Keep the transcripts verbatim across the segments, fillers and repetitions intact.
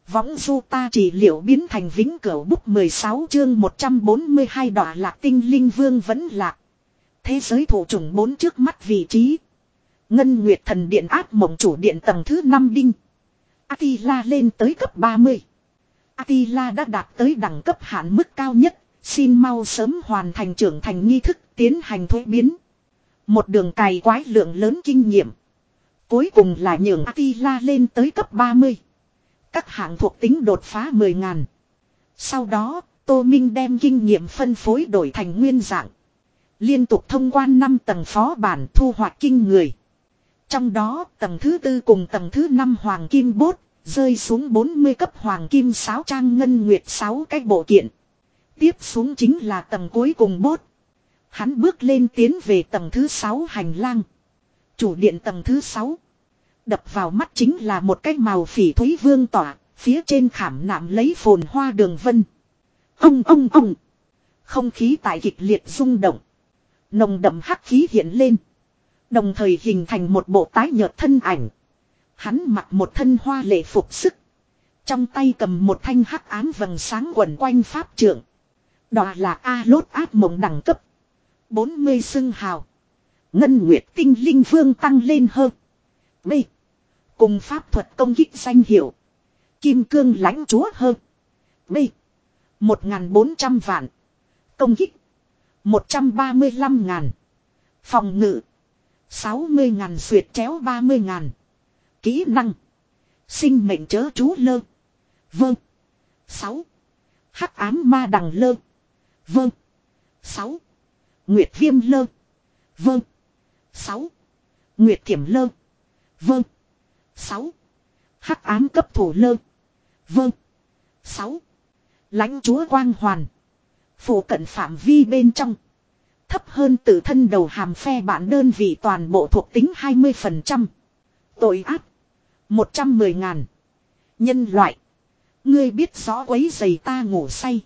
Võng du ta trị liệu biến thành vĩnh cửu bút mười sáu chương một trăm bốn mươi hai đọa lạc tinh linh vương vẫn lạc. Thế giới thủ chủng bốn trước mắt vị trí. Ngân Nguyệt thần điện ác mộng chủ điện tầng thứ năm đinh. Attila lên tới cấp ba mươi. Attila đã đạt tới đẳng cấp hạn mức cao nhất. Xin mau sớm hoàn thành trưởng thành nghi thức tiến hành thuế biến. Một đường cày quái lượng lớn kinh nghiệm. Cuối cùng là nhường Attila lên tới cấp ba mươi. Các hạng thuộc tính đột phá mười ngàn. Sau đó, Tô Minh đem kinh nghiệm phân phối đổi thành nguyên dạng. Liên tục thông quan năm tầng phó bản thu hoạch kinh người. Trong đó, tầng thứ tư cùng tầng thứ năm hoàng kim bốt, rơi xuống bốn mươi cấp hoàng kim sáu trang ngân nguyệt sáu cái bộ kiện. Tiếp xuống chính là tầng cuối cùng bốt. Hắn bước lên tiến về tầng thứ sáu hành lang. Chủ điện tầng thứ sáu. Đập vào mắt chính là một cái màu phỉ thúy vương tỏa, phía trên khảm nạm lấy phồn hoa đường vân. Ông ông ông. Không khí tại kịch liệt rung động. Nồng đậm hắc khí hiện lên. Đồng thời hình thành một bộ tái nhợt thân ảnh. Hắn mặc một thân hoa lệ phục sức. Trong tay cầm một thanh hắc ám vầng sáng quẩn quanh pháp trượng. Đó là A-lốt ác mộng đẳng cấp bốn mươi xưng hào. Ngân Nguyệt tinh linh vương tăng lên hơn. B. Cùng pháp thuật công kích danh hiệu. Kim cương lãnh chúa hơn. B. một nghìn bốn trăm vạn. Công kích. một trăm ba mươi lăm ngàn. Phòng ngự. sáu mươi ngàn xuyệt chéo ba mươi ngàn. Kỹ năng. Sinh mệnh chớ chú lơ. Vâng. sáu. Hắc ám ma đằng lơ. Vâng. sáu. Nguyệt viêm lơ. Vâng. sáu. Nguyệt thiểm lơ. Vâng. sáu. Hắc ám cấp thủ lơ. Vâng. sáu. Lãnh chúa quang hoàn. Phủ cận phạm vi bên trong. Thấp hơn tự thân đầu hàm phe bạn đơn vị toàn bộ thuộc tính hai mươi phần trăm. Tội ác. một trăm mười ngàn. Nhân loại. Ngươi biết rõ quấy giày ta ngủ say.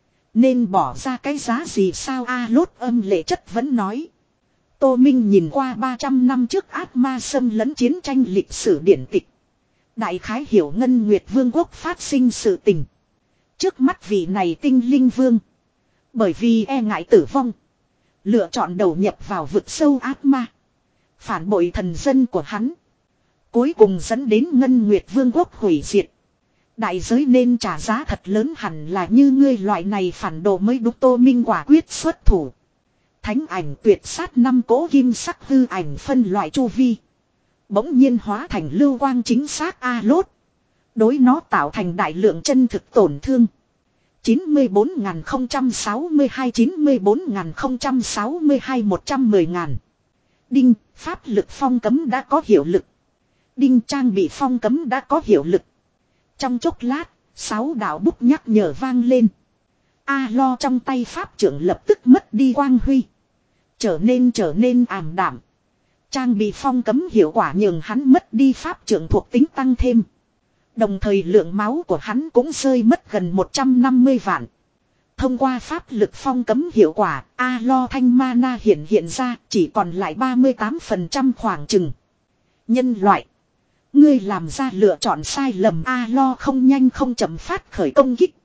Nên bỏ ra cái giá gì sao a lốt âm lệ chất vẫn nói. Tô Minh nhìn qua ba trăm năm trước ác ma xâm lấn chiến tranh lịch sử điển tịch. Đại khái hiểu Ngân Nguyệt Vương quốc phát sinh sự tình. Trước mắt vị này tinh linh vương. Bởi vì e ngại tử vong. Lựa chọn đầu nhập vào vực sâu ác ma. Phản bội thần dân của hắn. Cuối cùng dẫn đến Ngân Nguyệt Vương quốc hủy diệt. Đại giới nên trả giá thật lớn hẳn là như ngươi loại này phản đồ mới đúng. Tô Minh quả quyết xuất thủ. Thánh ảnh tuyệt sát năm cỗ kim sắc hư ảnh phân loại chu vi. Bỗng nhiên hóa thành lưu quang chính xác a lốt. Đối nó tạo thành đại lượng chân thực tổn thương. chín mươi bốn nghìn không trăm sáu mươi hai chín mươi bốn nghìn không trăm sáu mươi hai một trăm mười ngàn. Đinh, pháp lực phong cấm đã có hiệu lực. Đinh, trang bị phong cấm đã có hiệu lực. Trong chốc lát, sáu đạo bút nhắc nhở vang lên. A lo trong tay pháp trưởng lập tức mất đi quang huy. Trở nên trở nên ảm đạm. Trang bị phong cấm hiệu quả nhường hắn mất đi pháp trưởng thuộc tính tăng thêm. Đồng thời lượng máu của hắn cũng rơi mất gần một trăm năm mươi vạn. Thông qua pháp lực phong cấm hiệu quả, A lo thanh mana hiện hiện ra chỉ còn lại ba mươi tám phần trăm khoảng chừng. Nhân loại. Ngươi làm ra lựa chọn sai lầm A lo không nhanh không chậm phát khởi công kích.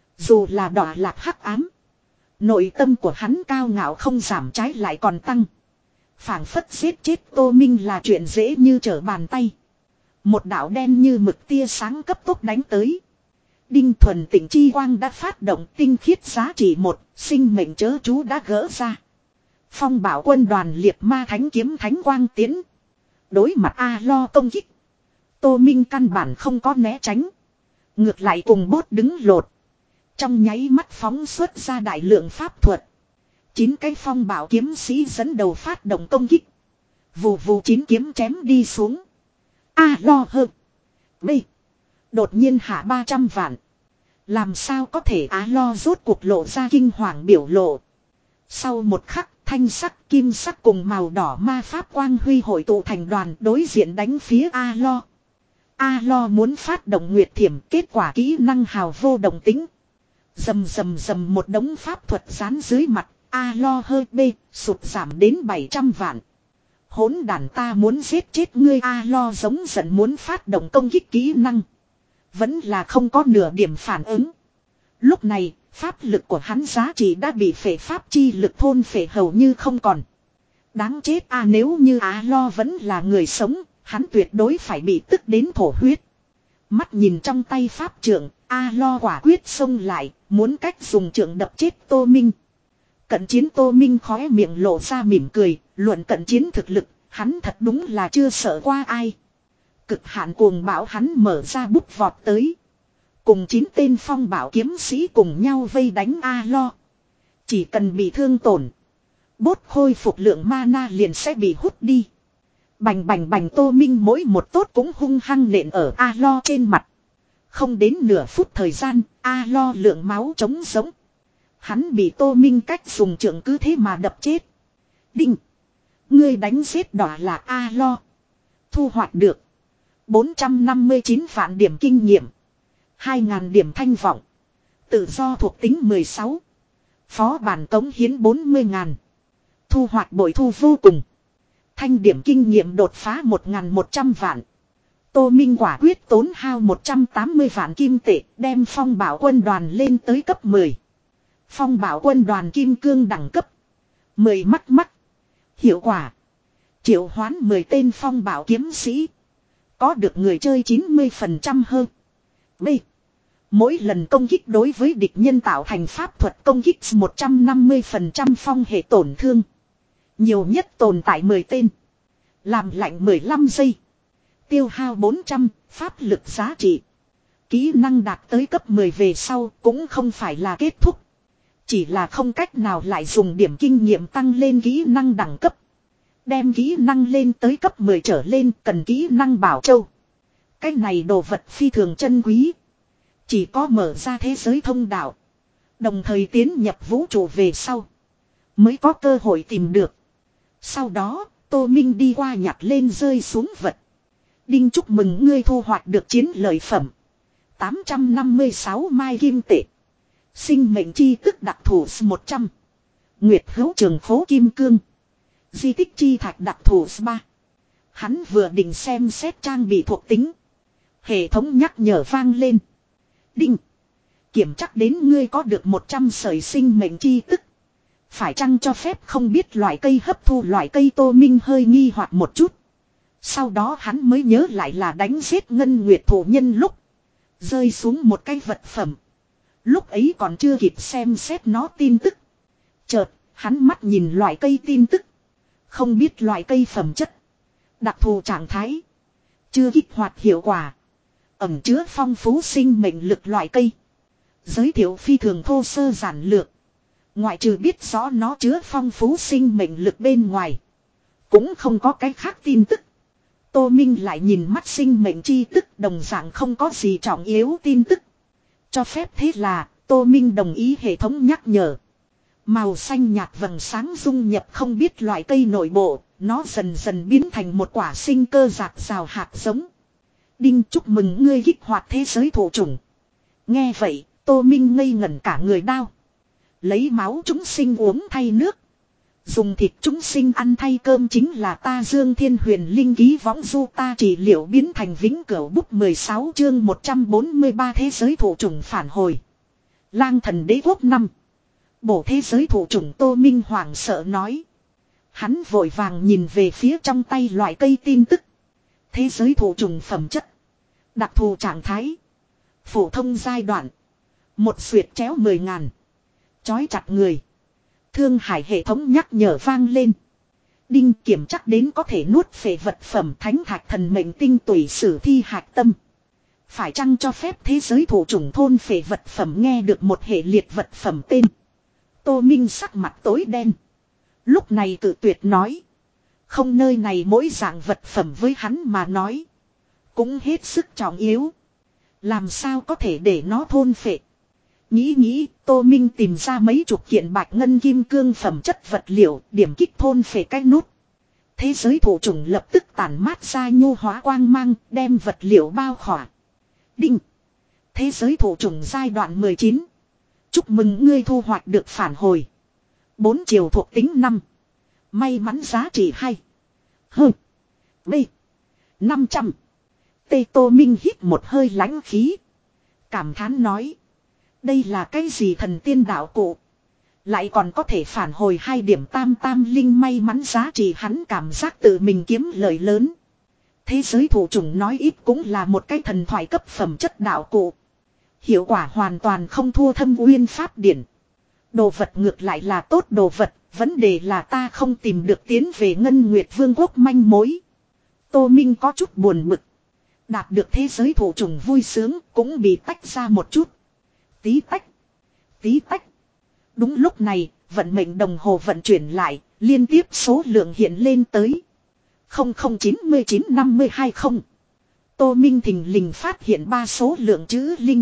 Dù là đọa lạc hắc ám. Nội tâm của hắn cao ngạo không giảm trái lại còn tăng. Phảng phất giết chết Tô Minh là chuyện dễ như trở bàn tay. Một đạo đen như mực tia sáng cấp tốc đánh tới. Đinh thuần tịnh chi quang đã phát động tinh khiết giá trị một, sinh mệnh chớ chú đã gỡ ra. Phong bảo quân đoàn liệt ma thánh kiếm thánh quang tiến. Đối mặt A lo công kích. Tô Minh căn bản không có né tránh. Ngược lại cùng bốt đứng lột. Trong nháy mắt phóng xuất ra đại lượng pháp thuật. Chín cái phong bảo kiếm sĩ dẫn đầu phát động công kích. Vù vù chín kiếm chém đi xuống. A lo hơn. B. Đột nhiên hạ ba trăm vạn. Làm sao có thể á lo rốt cuộc lộ ra kinh hoàng biểu lộ. Sau một khắc, thanh sắc, kim sắc cùng màu đỏ ma pháp quang huy hội tụ thành đoàn đối diện đánh phía A lo. A lo muốn phát động nguyệt thiểm, kết quả kỹ năng hào vô động tính. Dầm dầm dầm một đống pháp thuật dán dưới mặt, A lo hơi bê, sụt giảm đến bảy trăm vạn. Hỗn đàn ta muốn giết chết ngươi A lo giống giận muốn phát động công kích kỹ năng. Vẫn là không có nửa điểm phản ứng. Lúc này, pháp lực của hắn giá trị đã bị phệ pháp chi lực thôn phệ hầu như không còn. Đáng chết a, nếu như Á Lo vẫn là người sống, hắn tuyệt đối phải bị tức đến thổ huyết. Mắt nhìn trong tay pháp trượng, A Lo quả quyết xông lại, muốn cách dùng trượng đập chết Tô Minh. Cận chiến Tô Minh khóe miệng lộ ra mỉm cười, luận cận chiến thực lực, hắn thật đúng là chưa sợ qua ai. Cực hạn cuồng bão hắn mở ra bút vọt tới. Cùng chín tên phong bảo kiếm sĩ cùng nhau vây đánh A Lo. Chỉ cần bị thương tổn, bốt khôi phục lượng mana liền sẽ bị hút đi. Bành bành bành, Tô Minh mỗi một tốt cũng hung hăng nện ở A Lo trên mặt. Không đến nửa phút thời gian, A Lo lượng máu trống giống. Hắn bị Tô Minh cách dùng trượng cứ thế mà đập chết. Đinh! Ngươi đánh giết đọa lạc A Lo. Thu hoạch được bốn trăm năm mươi chín vạn điểm kinh nghiệm, hai nghìn điểm thanh vọng. Tự do thuộc tính mười sáu. Phó bản cống hiến bốn mươi ngàn. Thu hoạch bội thu vô cùng. Thanh điểm kinh nghiệm đột phá một nghìn một trăm vạn. Tô Minh quả quyết tốn hao một trăm tám mươi vạn kim tệ, đem phong bảo quân đoàn lên tới cấp mười. Phong bảo quân đoàn kim cương đẳng cấp mười mắt mắt. Hiệu quả: triệu hoán mười tên phong bảo kiếm sĩ. Có được người chơi chín mươi phần trăm hơn. B. Mỗi lần công kích đối với địch nhân tạo thành pháp thuật công kích một trăm năm mươi phần trăm phong hệ tổn thương. Nhiều nhất tồn tại mười tên. Làm lạnh mười lăm giây. Tiêu hao bốn trăm, pháp lực giá trị. Kỹ năng đạt tới cấp mười về sau cũng không phải là kết thúc. Chỉ là không cách nào lại dùng điểm kinh nghiệm tăng lên kỹ năng đẳng cấp. Đem kỹ năng lên tới cấp mười trở lên cần kỹ năng bảo châu. Cái này đồ vật phi thường chân quý. Chỉ có mở ra thế giới thông đạo, đồng thời tiến nhập vũ trụ về sau, mới có cơ hội tìm được. Sau đó, Tô Minh đi qua nhặt lên rơi xuống vật. Đinh, chúc mừng ngươi thu hoạch được chiến lợi phẩm. tám trăm năm mươi sáu mai kim tệ. Sinh mệnh chi tức đặc thù một trăm. Nguyệt hữu trường phố kim cương. Di tích chi thạch đặc thù ba. Hắn vừa định xem xét trang bị thuộc tính. Hệ thống nhắc nhở vang lên. Đinh. Kiểm chắc đến ngươi có được một trăm sợi sinh mệnh chi tức. Phải chăng cho phép không biết loại cây hấp thu loại cây. Tô Minh hơi nghi hoặc một chút. Sau đó hắn mới nhớ lại là đánh giết ngân nguyệt thủ nhân lúc rơi xuống một cái vật phẩm. Lúc ấy còn chưa kịp xem xét nó tin tức. Chợt, hắn mắt nhìn loại cây tin tức. Không biết loại cây phẩm chất, đặc thù trạng thái, chưa kích hoạt hiệu quả, ẩn chứa phong phú sinh mệnh lực loại cây. Giới thiệu phi thường thô sơ giản lược. Ngoại trừ biết rõ nó chứa phong phú sinh mệnh lực bên ngoài, cũng không có cái khác tin tức. Tô Minh lại nhìn mắt sinh mệnh chi tức, đồng dạng không có gì trọng yếu tin tức. Cho phép thế là, Tô Minh đồng ý hệ thống nhắc nhở. Màu xanh nhạt vầng sáng dung nhập không biết loại cây nội bộ, nó dần dần biến thành một quả sinh cơ rạc rào hạt giống. Đinh, chúc mừng ngươi kích hoạt thế giới thổ chủng. Nghe vậy, Tô Minh ngây ngẩn cả người đau. Lấy máu chúng sinh uống thay nước, dùng thịt chúng sinh ăn thay cơm chính là ta Dương Thiên Huyền Linh ký võng du ta trị liệu biến thành vĩnh cửu bút mười sáu chương một trăm bốn mươi ba thế giới thổ chủng phản hồi. Lang thần đế quốc năm. Bổ thế giới thổ chủng. Tô Minh hoảng sợ nói. Hắn vội vàng nhìn về phía trong tay loại cây tin tức. Thế giới thổ chủng phẩm chất, đặc thù trạng thái, phổ thông giai đoạn, một xuyệt chéo mười ngàn, chói chặt người. Thương Hải hệ thống nhắc nhở vang lên. Đinh, kiểm chắc đến có thể nuốt phệ vật phẩm thánh thạch thần mệnh tinh tủy sử thi hạch tâm. Phải chăng cho phép thế giới thổ chủng thôn phệ vật phẩm. Nghe được một hệ liệt vật phẩm tên, Tô Minh sắc mặt tối đen. Lúc này cự tuyệt nói. Không, nơi này mỗi dạng vật phẩm với hắn mà nói cũng hết sức trọng yếu. Làm sao có thể để nó thôn phệ. Nghĩ nghĩ, Tô Minh tìm ra mấy chục kiện bạch ngân kim cương phẩm chất vật liệu, điểm kích thôn phệ cái nút. Thế giới thổ chủng lập tức tản mát ra nhu hóa quang mang, đem vật liệu bao khỏa. Đinh. Thế giới thổ chủng giai đoạn mười chín. Chúc mừng ngươi thu hoạch được phản hồi. Bốn chiều thuộc tính năm. May mắn giá trị hai. Hơ. B. năm trăm. Tê. Tô Minh hít một hơi lãnh khí. Cảm thán nói. Đây là cái gì thần tiên đạo cụ. Lại còn có thể phản hồi hai điểm tam tam linh may mắn giá trị, hắn cảm giác tự mình kiếm lợi lớn. Thế giới thủ chủng nói ít cũng là một cái thần thoại cấp phẩm chất đạo cụ. Hiệu quả hoàn toàn không thua Thâm Uyên Pháp Điển. Đồ vật ngược lại là tốt đồ vật, vấn đề là ta không tìm được tiến về Ngân Nguyệt Vương quốc manh mối. Tô Minh có chút buồn bực. Đạt được thế giới thủ chủng vui sướng cũng bị tách ra một chút. Tí tách. Tí tách. Đúng lúc này, vận mệnh đồng hồ vận chuyển lại, liên tiếp số lượng hiện lên tới. không không chín chín năm hai không. Tô Minh thình lình phát hiện ba số lượng chữ linh.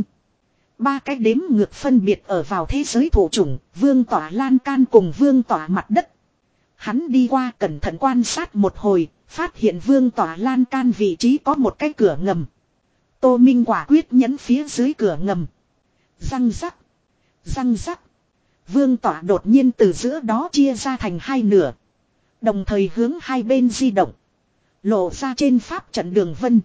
Ba cái đếm ngược phân biệt ở vào thế giới thủ chủng, vương tỏa lan can cùng vương tỏa mặt đất. Hắn đi qua cẩn thận quan sát một hồi, phát hiện vương tỏa lan can vị trí có một cái cửa ngầm. Tô Minh quả quyết nhấn phía dưới cửa ngầm. Răng rắc. Răng rắc. Vương tỏa đột nhiên từ giữa đó chia ra thành hai nửa. Đồng thời hướng hai bên di động. Lộ ra trên pháp trận đường vân.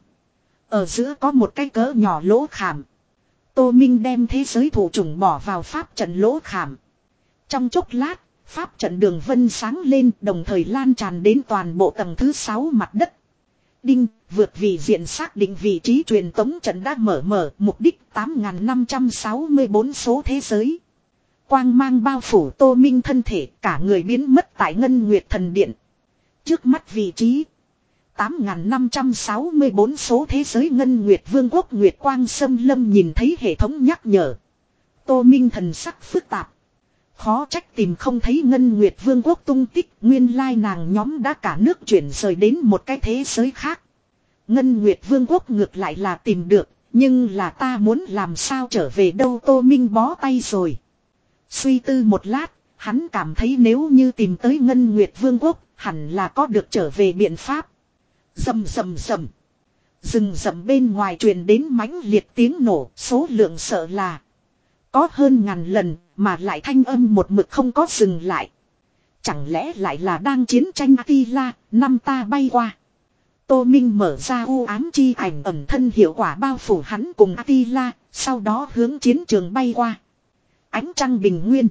Ở giữa có một cái cỡ nhỏ lỗ khảm. Tô Minh đem thế giới thủ chủng bỏ vào pháp trận lỗ khảm. Trong chốc lát, pháp trận đường vân sáng lên đồng thời lan tràn đến toàn bộ tầng thứ sáu mặt đất. Đinh, vượt vị diện xác định vị trí truyền tống trận đã mở mở, mục đích tám nghìn năm trăm sáu mươi tư số thế giới. Quang mang bao phủ Tô Minh thân thể, cả người biến mất tại Ngân Nguyệt Thần Điện. Trước mắt vị trí tám nghìn năm trăm sáu mươi tư số thế giới Ngân Nguyệt Vương quốc Nguyệt Quang xâm lâm, nhìn thấy hệ thống nhắc nhở. Tô Minh thần sắc phức tạp. Khó trách tìm không thấy Ngân Nguyệt Vương quốc tung tích, nguyên lai nàng nhóm đã cả nước chuyển rời đến một cái thế giới khác. Ngân Nguyệt Vương quốc ngược lại là tìm được, nhưng là ta muốn làm sao trở về đâu, Tô Minh bó tay rồi. Suy tư một lát, hắn cảm thấy nếu như tìm tới Ngân Nguyệt Vương quốc, hẳn là có được trở về biện pháp. Rầm rầm rầm. Rừng rậm bên ngoài truyền đến mãnh liệt tiếng nổ, số lượng sợ là có hơn ngàn lần, mà lại thanh âm một mực không có dừng lại. Chẳng lẽ lại là đang chiến tranh Attila, năm ta bay qua. Tô Minh mở ra u ám chi ảnh ẩn thân hiệu quả bao phủ hắn cùng Attila, sau đó hướng chiến trường bay qua. Ánh trăng bình nguyên.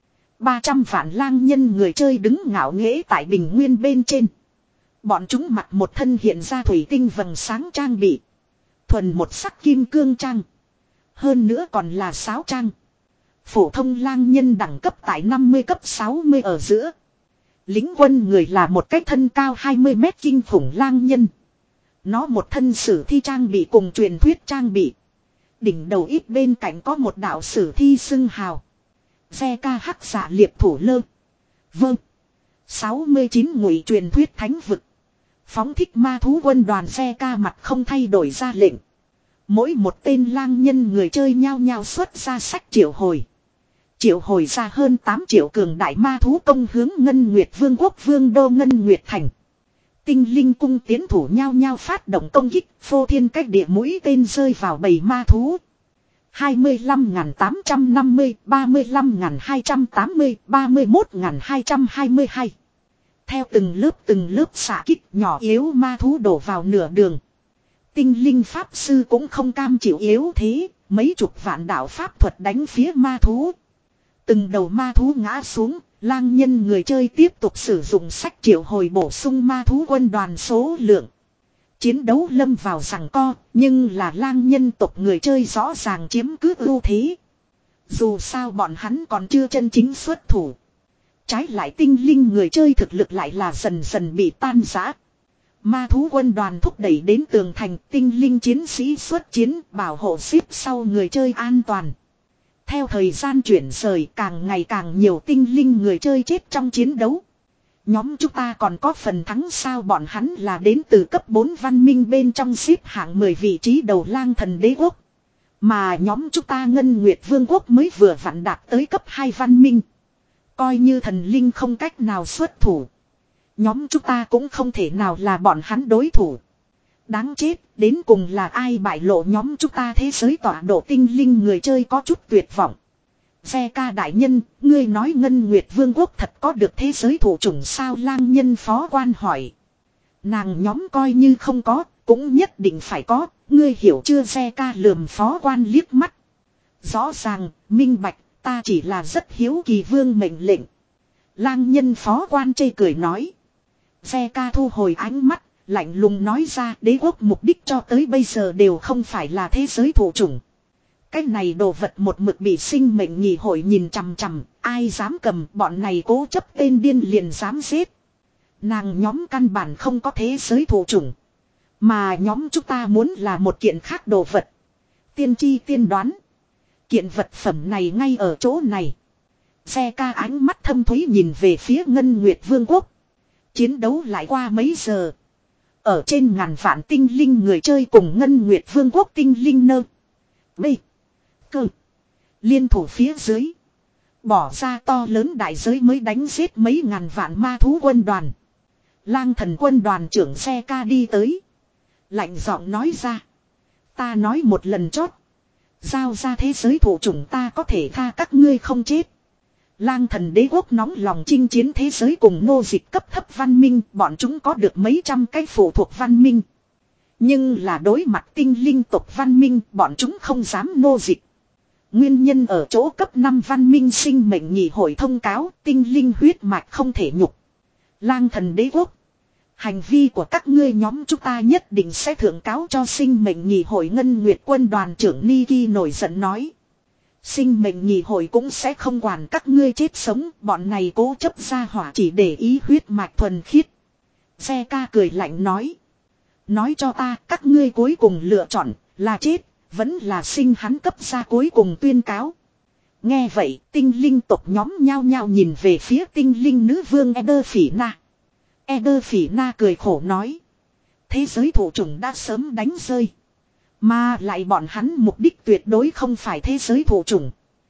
ba trăm vạn lang nhân người chơi đứng ngạo nghễ tại bình nguyên bên trên. Bọn chúng mặc một thân hiện ra thủy tinh vầng sáng trang bị. Thuần một sắc kim cương trang. Hơn nữa còn là sáo trang. Phổ thông lang nhân đẳng cấp tại năm mươi cấp sáu mươi ở giữa. Lính quân người là một cái thân cao hai mươi mét kinh khủng lang nhân. Nó một thân sử thi trang bị cùng truyền thuyết trang bị. Đỉnh đầu ít bên cạnh có một đạo sử thi xưng hào. Xe ca hắc giả liệp thủ lơ. Vâng. sáu mươi chín ngụy truyền thuyết thánh vực. Phóng thích ma thú quân đoàn xe ca mặt không thay đổi ra lệnh. Mỗi một tên lang nhân người chơi nhao nhao xuất ra sách triệu hồi. Triệu hồi ra hơn tám triệu cường đại ma thú công hướng Ngân Nguyệt Vương quốc vương đô Ngân Nguyệt Thành. Tinh linh cung tiến thủ nhao nhao phát động công kích, phô thiên cách địa mũi tên rơi vào bầy ma thú. hai mươi lăm nghìn tám trăm năm mươi, ba mươi lăm nghìn hai trăm tám mươi, ba mươi mốt nghìn hai trăm hai mươi hai. Theo từng lớp từng lớp xạ kích, nhỏ yếu ma thú đổ vào nửa đường. Tinh linh pháp sư cũng không cam chịu yếu thế, mấy chục vạn đạo pháp thuật đánh phía ma thú. Từng đầu ma thú ngã xuống, lang nhân người chơi tiếp tục sử dụng sách triệu hồi bổ sung ma thú quân đoàn số lượng. Chiến đấu lâm vào giằng co, nhưng là lang nhân tộc người chơi rõ ràng chiếm cứ ưu thế. Dù sao bọn hắn còn chưa chân chính xuất thủ. Trái lại tinh linh người chơi thực lực lại là dần dần bị tan rã. Ma thú quân đoàn thúc đẩy đến tường thành, tinh linh chiến sĩ xuất chiến bảo hộ ship sau người chơi an toàn. Theo thời gian chuyển rời, càng ngày càng nhiều tinh linh người chơi chết trong chiến đấu. Nhóm chúng ta còn có phần thắng sao, bọn hắn là đến từ cấp bốn văn minh bên trong xếp hạng mười vị trí đầu lang thần đế quốc. Mà nhóm chúng ta Ngân Nguyệt Vương quốc mới vừa vặn đạt tới cấp hai văn minh. Coi như thần linh không cách nào xuất thủ. Nhóm chúng ta cũng không thể nào là bọn hắn đối thủ. Đáng chết, đến cùng là ai bại lộ nhóm chúng ta thế giới tọa độ, tinh linh người chơi có chút tuyệt vọng. Xe ca đại nhân, ngươi nói Ngân Nguyệt Vương quốc thật có được thế giới thủ chủng sao, lang nhân phó quan hỏi. Nàng nhóm coi như không có, cũng nhất định phải có, ngươi hiểu chưa, xe ca lườm phó quan liếc mắt. Rõ ràng, minh bạch, ta chỉ là rất hiếu kỳ vương mệnh lệnh. Lang nhân phó quan chê cười nói. Xe ca thu hồi ánh mắt, lạnh lùng nói ra đế quốc mục đích cho tới bây giờ đều không phải là thế giới thụ chủng. Cái này đồ vật một mực bị sinh mệnh nhị hội nhìn chằm chằm, ai dám cầm bọn này cố chấp tên điên liền dám giết. Nàng nhóm căn bản không có thế giới thụ chủng. Mà nhóm chúng ta muốn là một kiện khác đồ vật. Tiên tri tiên đoán. Kiện vật phẩm này ngay ở chỗ này. Xe ca ánh mắt thâm thúy nhìn về phía Ngân Nguyệt Vương quốc. Chiến đấu lại qua mấy giờ. Ở trên ngàn vạn tinh linh người chơi cùng Ngân Nguyệt Vương quốc tinh linh nơ. B. Cơ. Liên thủ phía dưới. Bỏ ra to lớn đại giới mới đánh giết mấy ngàn vạn ma thú quân đoàn. Lang thần quân đoàn trưởng xe ca đi tới. Lạnh giọng nói ra. Ta nói một lần chót. Giao ra thế giới thụ chủng ta có thể tha các ngươi không chết. Lang thần đế quốc nóng lòng chinh chiến thế giới cùng nô dịch cấp thấp văn minh. Bọn chúng có được mấy trăm cái phụ thuộc văn minh. Nhưng là đối mặt tinh linh tộc văn minh. Bọn chúng không dám nô dịch. Nguyên nhân ở chỗ cấp năm văn minh sinh mệnh nhị hội thông cáo. Tinh linh huyết mạch không thể nhục. Lang thần đế quốc. Hành vi của các ngươi nhóm chúng ta nhất định sẽ thượng cáo cho sinh mệnh nhị hội Ngân Nguyệt quân đoàn trưởng Niki nổi giận nói. Sinh mệnh nhị hội cũng sẽ không quản các ngươi chết sống, bọn này cố chấp ra hỏa chỉ để ý huyết mạch thuần khiết. Xe ca cười lạnh nói. Nói cho ta các ngươi cuối cùng lựa chọn là chết, vẫn là sinh hắn cấp ra cuối cùng tuyên cáo. Nghe vậy tinh linh tộc nhóm nhao nhao nhìn về phía tinh linh nữ vương Eder Phỉ Na. Eder Phỉ Na cười khổ nói. Thế giới thụ chủng đã sớm đánh rơi. Mà lại bọn hắn mục đích tuyệt đối không phải thế giới thụ chủng.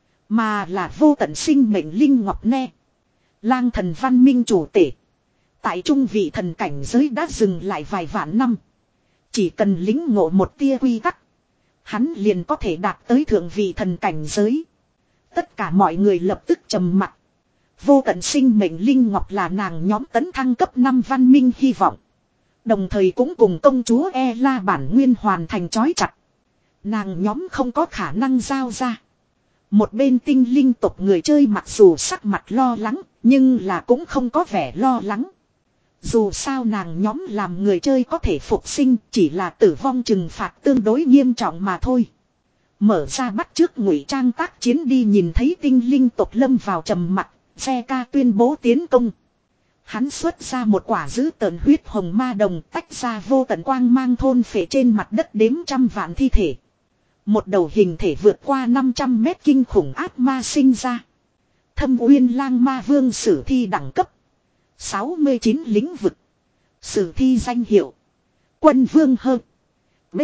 Mà là vô tận sinh mệnh linh ngọc ne. Lang thần văn minh chủ tể. Tại trung vị thần cảnh giới đã dừng lại vài vạn năm. Chỉ cần lính ngộ một tia quy tắc. Hắn liền có thể đạt tới thượng vị thần cảnh giới. Tất cả mọi người lập tức trầm mặc. Vô tận sinh mệnh linh ngọc là nàng nhóm tấn thăng cấp năm văn minh hy vọng. Đồng thời cũng cùng công chúa E La bản nguyên hoàn thành chói chặt. Nàng nhóm không có khả năng giao ra. Một bên tinh linh tộc người chơi mặc dù sắc mặt lo lắng, nhưng là cũng không có vẻ lo lắng. Dù sao nàng nhóm làm người chơi có thể phục sinh, chỉ là tử vong trừng phạt tương đối nghiêm trọng mà thôi. Mở ra bắt trước ngụy trang tác chiến đi nhìn thấy tinh linh tộc lâm vào trầm mặc, xe ca tuyên bố tiến công. Hắn xuất ra một quả dữ tợn huyết hồng ma đồng tách ra vô tận quang mang thôn phệ trên mặt đất đếm trăm vạn thi thể. Một đầu hình thể vượt qua năm trăm mét kinh khủng ác ma sinh ra. Thâm Uyên Lang Ma Vương sử thi đẳng cấp. sáu mươi chín lĩnh vực. Sử thi danh hiệu. Quân Vương Hơ. B.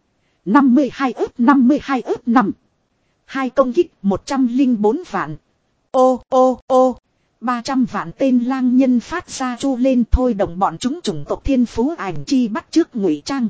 năm mươi hai ước năm mươi hai ước năm. Hai công kích một trăm lẻ bốn vạn. Ô ô ô. ba trăm vạn tên lang nhân phát ra chu lên thôi động bọn chúng chủng tộc thiên phú ảnh chi bắt trước ngụy trang.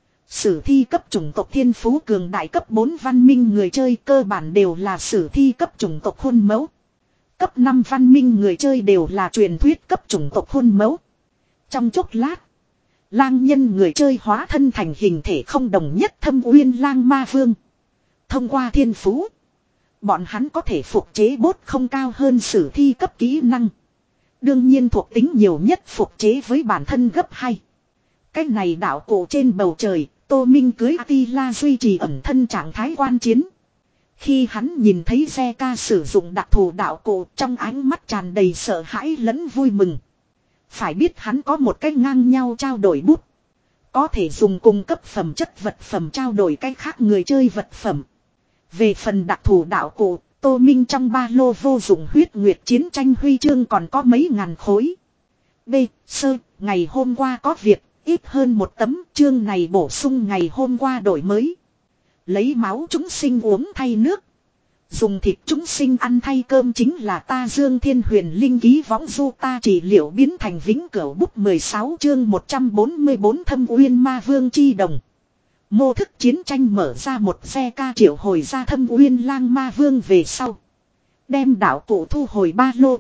Sử thi cấp chủng tộc thiên phú cường đại cấp bốn văn minh người chơi cơ bản đều là sử thi cấp chủng tộc khuôn mẫu. Cấp năm văn minh người chơi đều là truyền thuyết cấp chủng tộc khuôn mẫu. Trong chốc lát, lang nhân người chơi hóa thân thành hình thể không đồng nhất Thâm Uyên Lang Ma Vương. Thông qua thiên phú, bọn hắn có thể phục chế bốt không cao hơn sử thi cấp kỹ năng. Đương nhiên thuộc tính nhiều nhất phục chế với bản thân gấp hai. Cái này đạo cổ trên bầu trời, Tô Minh cưới Attila duy trì ẩn thân trạng thái quan chiến. Khi hắn nhìn thấy xe ca sử dụng đặc thù đạo cổ trong ánh mắt tràn đầy sợ hãi lẫn vui mừng. Phải biết hắn có một cái ngang nhau trao đổi bút. Có thể dùng cung cấp phẩm chất vật phẩm trao đổi cái khác người chơi vật phẩm. Về phần đặc thù đạo cổ, Tô Minh trong ba lô vô dụng huyết nguyệt chiến tranh huy chương còn có mấy ngàn khối. B. Sơ, ngày hôm qua có việc, ít hơn một tấm chương này bổ sung ngày hôm qua đổi mới. Lấy máu chúng sinh uống thay nước. Dùng thịt chúng sinh ăn thay cơm chính là ta Dương Thiên Huyền Linh ký võng du ta trị liệu biến thành vĩnh cửu bút mười sáu chương một trăm bốn mươi bốn Thâm Uyên Ma Vương chi đồng. Mô thức chiến tranh mở ra một xe ca triệu hồi ra Thâm Uyên Lang Ma Vương về sau. Đem đạo cụ thu hồi ba lô.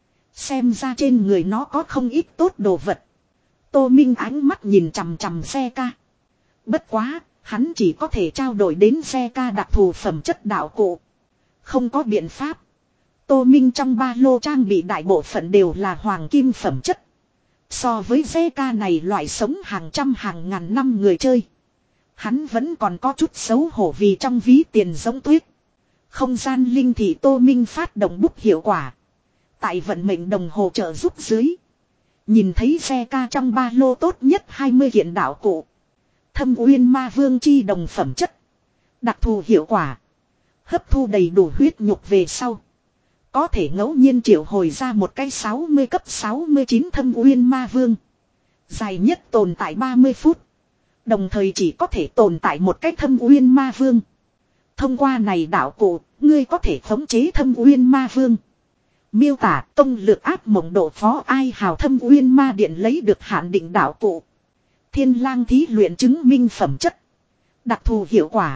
Xem ra trên người nó có không ít tốt đồ vật. Tô Minh ánh mắt nhìn chằm chằm xe ca. Bất quá, hắn chỉ có thể trao đổi đến xe ca đặc thù phẩm chất đạo cụ. Không có biện pháp. Tô Minh trong ba lô trang bị đại bộ phận đều là hoàng kim phẩm chất. So với giê ca này loại sống hàng trăm hàng ngàn năm người chơi. Hắn vẫn còn có chút xấu hổ vì trong ví tiền giống tuyết. Không gian linh thị Tô Minh phát động bút hiệu quả. Tại vận mệnh đồng hồ trợ giúp dưới. Nhìn thấy giê ca trong ba lô tốt nhất hai mươi kiện đạo cụ. Thâm uyên ma vương chi đồng phẩm chất. Đặc thù hiệu quả. Hấp thu đầy đủ huyết nhục về sau. Có thể ngẫu nhiên triệu hồi ra một cái sáu mươi cấp sáu mươi chín thâm uyên ma vương. Dài nhất tồn tại ba mươi phút. Đồng thời chỉ có thể tồn tại một cái thâm uyên ma vương. Thông qua này đạo cụ, ngươi có thể khống chế thâm uyên ma vương. Miêu tả công lược áp mộng độ phó ai hào thâm uyên ma điện lấy được hạn định đạo cụ. Thiên lang thí luyện chứng minh phẩm chất. Đặc thù hiệu quả.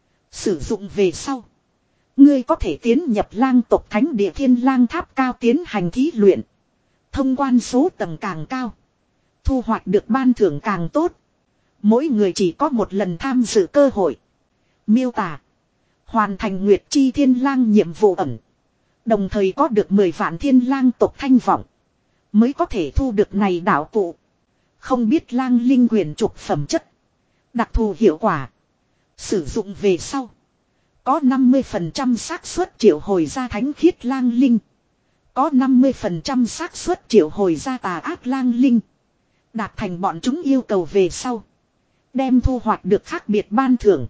Sử dụng về sau. Ngươi có thể tiến nhập lang tộc thánh địa thiên lang tháp cao tiến hành thí luyện. Thông quan số tầng càng cao. Thu hoạch được ban thưởng càng tốt. Mỗi người chỉ có một lần tham dự cơ hội. Miêu tả. Hoàn thành Nguyệt Chi Thiên Lang nhiệm vụ ẩn. Đồng thời có được mười vạn thiên lang tộc thanh vọng. Mới có thể thu được này đạo cụ. Không biết lang linh quyền trục phẩm chất. Đặc thù hiệu quả. Sử dụng về sau. Có năm mươi phần trăm xác suất triệu hồi ra thánh khiết lang linh. Có năm mươi phần trăm xác suất triệu hồi ra tà ác lang linh. Đạt thành bọn chúng yêu cầu về sau. Đem thu hoạch được khác biệt ban thưởng.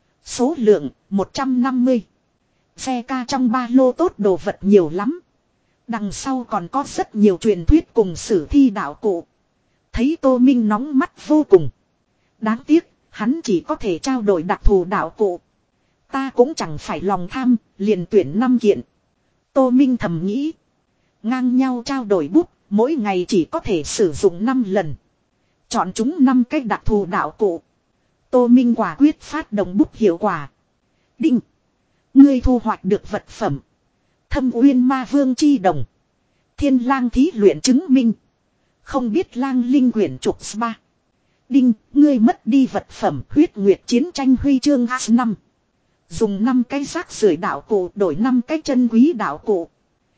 Số lượng một trăm năm mươi. Xe ca trong ba lô tốt đồ vật nhiều lắm. Đằng sau còn có rất nhiều truyền thuyết cùng sử thi đạo cụ. Thấy Tô Minh nóng mắt vô cùng. Đáng tiếc, hắn chỉ có thể trao đổi đặc thù đạo cụ. Ta cũng chẳng phải lòng tham, liền tuyển năm kiện. Tô Minh thầm nghĩ. Ngang nhau trao đổi bút, mỗi ngày chỉ có thể sử dụng năm lần. Chọn chúng năm cách đặc thù đạo cụ. Tô Minh quả quyết phát động bút hiệu quả. Đinh. Ngươi thu hoạch được vật phẩm. Thâm uyên ma vương chi đồng. Thiên lang thí luyện chứng minh. Không biết lang linh quyển trục spa. Đinh. Ngươi mất đi vật phẩm huyết nguyệt chiến tranh huy chương a năm. Dùng năm cái rác rưởi đạo cụ đổi năm cái chân quý đạo cụ.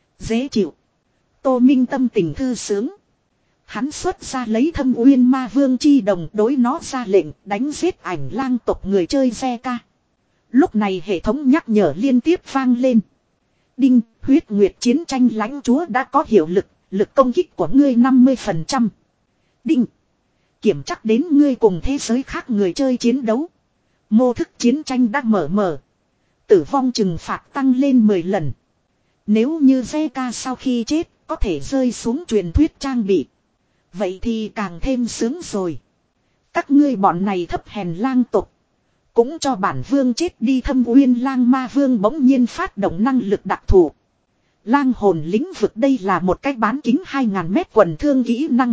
Dễ chịu. Tô Minh tâm tình thư sướng. Hắn xuất ra lấy thâm uyên ma vương chi đồng đối nó ra lệnh đánh giết ảnh lang tộc người chơi xe ca. Lúc này hệ thống nhắc nhở liên tiếp vang lên. Đinh, huyết nguyệt chiến tranh lãnh chúa đã có hiệu lực, lực công kích của ngươi năm mươi phần trăm. Đinh, kiểm chắc đến ngươi cùng thế giới khác người chơi chiến đấu. Mô thức chiến tranh đã mở mở. Tử vong trừng phạt tăng lên mười lần. Nếu như giê ca sau khi chết có thể rơi xuống truyền thuyết trang bị. Vậy thì càng thêm sướng rồi. Các ngươi bọn này thấp hèn lang tục. Cũng cho bản vương chết đi thâm uyên lang ma vương bỗng nhiên phát động năng lực đặc thù. Lang hồn lĩnh vực đây là một cái bán kính hai ngàn mét quần thương kỹ năng.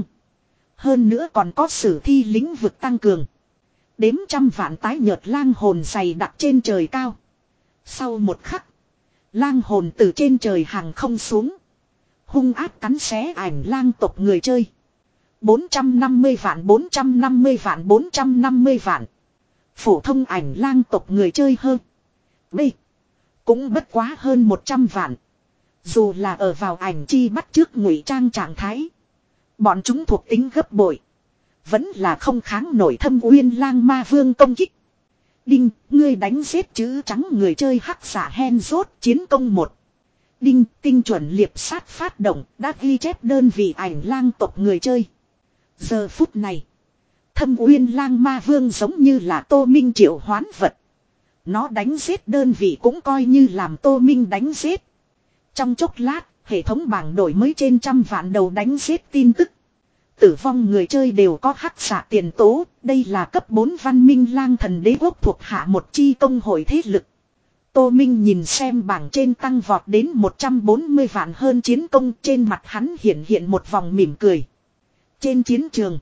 Hơn nữa còn có sử thi lĩnh vực tăng cường. Đếm trăm vạn tái nhợt lang hồn dày đặc trên trời cao. Sau một khắc. Lang hồn từ trên trời hàng không xuống. Hung ác cắn xé ảnh lang tộc người chơi. bốn trăm năm mươi vạn bốn trăm năm mươi vạn bốn trăm năm mươi vạn. Phổ thông ảnh lang tộc người chơi hơn. B. Cũng bất quá hơn một trăm vạn. Dù là ở vào ảnh chi bắt trước ngụy trang trạng thái. Bọn chúng thuộc tính gấp bội. Vẫn là không kháng nổi thâm uyên lang ma vương công kích. Đinh, ngươi đánh giết chữ trắng người chơi hắc giả hen rốt chiến công một. Đinh, tinh chuẩn liệp sát phát động đã ghi chép đơn vị ảnh lang tộc người chơi. Giờ phút này. Thâm uyên lang ma vương giống như là Tô Minh triệu hoán vật. Nó đánh giết đơn vị cũng coi như làm Tô Minh đánh giết. Trong chốc lát, hệ thống bảng đổi mới trên trăm vạn đầu đánh giết tin tức. Tử vong người chơi đều có hắc xạ tiền tố, đây là cấp bốn văn minh lang thần đế quốc thuộc hạ một chi công hội thế lực. Tô Minh nhìn xem bảng trên tăng vọt đến một trăm bốn mươi vạn hơn chiến công, trên mặt hắn hiện hiện một vòng mỉm cười. Trên chiến trường,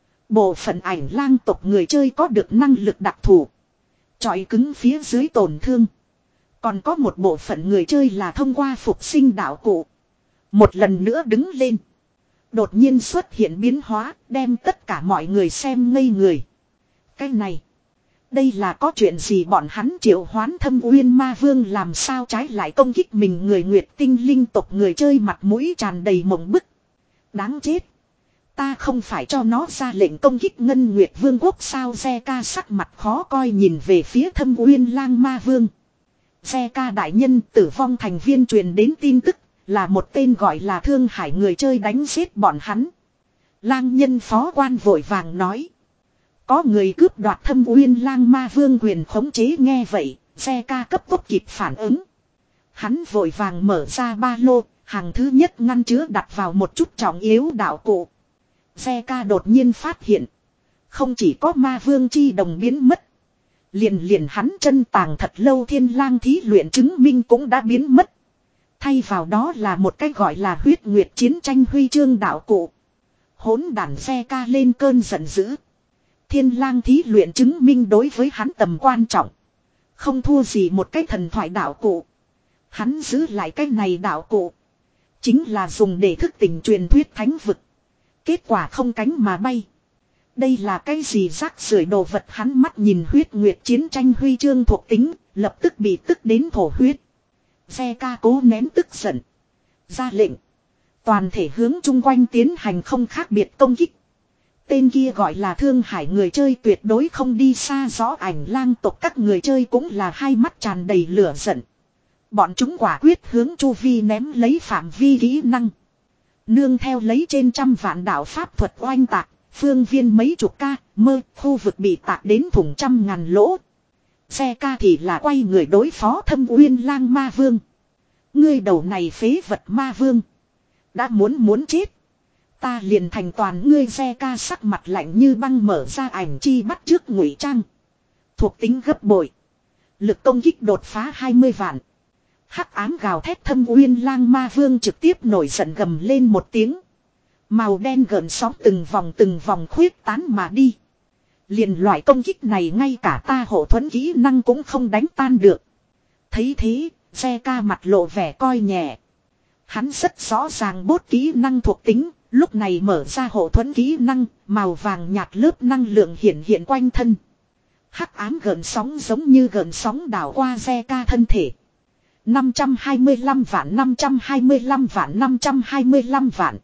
bộ phận ảnh lang tộc người chơi có được năng lực đặc thù. Chọi cứng phía dưới tổn thương. Còn có một bộ phận người chơi là thông qua phục sinh đạo cụ. Một lần nữa đứng lên. Đột nhiên xuất hiện biến hóa, đem tất cả mọi người xem ngây người. Cái này, Đây là có chuyện gì bọn hắn triệu hoán Thâm Uyên Ma Vương làm sao trái lại công kích mình người Nguyệt Tinh linh tộc người chơi mặt mũi tràn đầy mộng bức. Đáng chết. Ta không phải cho nó ra lệnh công kích Ngân Nguyệt Vương quốc sao Ze-ca sắc mặt khó coi nhìn về phía Thâm Uyên Lang Ma Vương. Ze-ca đại nhân tử vong thành viên truyền đến tin tức là một tên gọi là Thương Hải người chơi đánh giết bọn hắn. Lang nhân phó quan vội vàng nói. Có người cướp đoạt Thâm Uyên Lang Ma Vương quyền khống chế nghe vậy, Ze-ca cấp tốc kịp phản ứng. Hắn vội vàng mở ra ba lô, hàng thứ nhất ngăn chứa đặt vào một chút trọng yếu đạo cụ. Ze-ca đột nhiên phát hiện, không chỉ có Ma Vương chi đồng biến mất, liền liền hắn chân tàng thật lâu Thiên Lang thí luyện chứng minh cũng đã biến mất. Thay vào đó là một cái gọi là huyết nguyệt chiến tranh huy chương đạo cụ. Hỗn đản Ze-ca lên cơn giận dữ. Thiên Lang thí luyện chứng minh đối với hắn tầm quan trọng. Không thua gì một cái thần thoại đạo cụ. Hắn giữ lại cái này đạo cụ. Chính là dùng để thức tỉnh truyền thuyết thánh vực. Kết quả không cánh mà bay. Đây là cái gì rác rưởi đồ vật hắn mắt nhìn huyết nguyệt chiến tranh huy chương thuộc tính. Lập tức bị tức đến thổ huyết. Ze-ca cố nén tức giận. Ra lệnh. Toàn thể hướng chung quanh tiến hành không khác biệt công kích. Tên kia gọi là Thương Hải người chơi tuyệt đối không đi xa rõ ảnh lang tộc các người chơi cũng là hai mắt tràn đầy lửa giận. Bọn chúng quả quyết hướng chu vi ném lấy phạm vi kỹ năng. Nương theo lấy trên trăm vạn đạo pháp thuật oanh tạc, phương viên mấy chục ca, mơ, khu vực bị tạc đến thủng trăm ngàn lỗ. Ze-ca thì là quay người đối phó Thâm Uyên Lang Ma Vương. Ngươi đầu này phế vật Ma Vương. Đã muốn muốn chết. Ta liền thành toàn ngươi Ze-ca sắc mặt lạnh như băng mở ra ảnh chi bắt trước ngụy trang. Thuộc tính gấp bội. Lực công kích đột phá hai mươi vạn. Hắc ám gào thét Thâm Uyên Lang Ma Vương trực tiếp nổi giận gầm lên một tiếng. Màu đen gợn sóng từng vòng từng vòng khuyết tán mà đi. Liền loại công kích này ngay cả ta hộ thuẫn kỹ năng cũng không đánh tan được. Thấy thế, Ze-ca mặt lộ vẻ coi nhẹ. Hắn rất rõ ràng bốt kỹ năng thuộc tính. Lúc này mở ra hộ thuẫn kỹ năng, màu vàng nhạt lớp năng lượng hiện hiện quanh thân. Hắc ám gợn sóng giống như gợn sóng đảo qua Ze-ca thân thể. năm trăm hai mươi lăm vạn năm trăm hai mươi lăm vạn năm trăm hai mươi lăm vạn.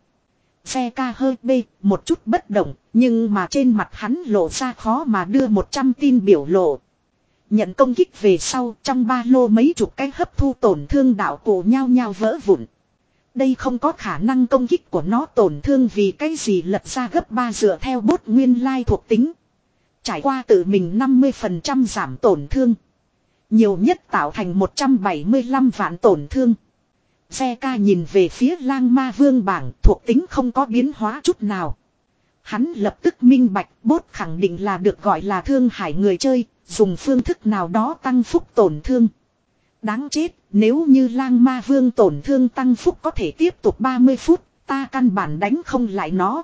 Ze-ca hơi bê, một chút bất động, nhưng mà trên mặt hắn lộ ra khó mà đưa một trăm tin biểu lộ. Nhận công kích về sau, trong ba lô mấy chục cái hấp thu tổn thương đạo cụ nhao nhao vỡ vụn. Đây không có khả năng công kích của nó tổn thương vì cái gì lật ra gấp ba dựa theo bốt nguyên lai thuộc tính. Trải qua tự mình năm mươi phần trăm giảm tổn thương. Nhiều nhất tạo thành một trăm bảy mươi lăm vạn tổn thương. Ze-ca nhìn về phía Lang Ma Vương bảng thuộc tính không có biến hóa chút nào. Hắn lập tức minh bạch bốt khẳng định là được gọi là Thương Hải người chơi, dùng phương thức nào đó tăng phúc tổn thương. Đáng chết, nếu như Lang Ma Vương tổn thương tăng phúc có thể tiếp tục ba mươi phút, ta căn bản đánh không lại nó.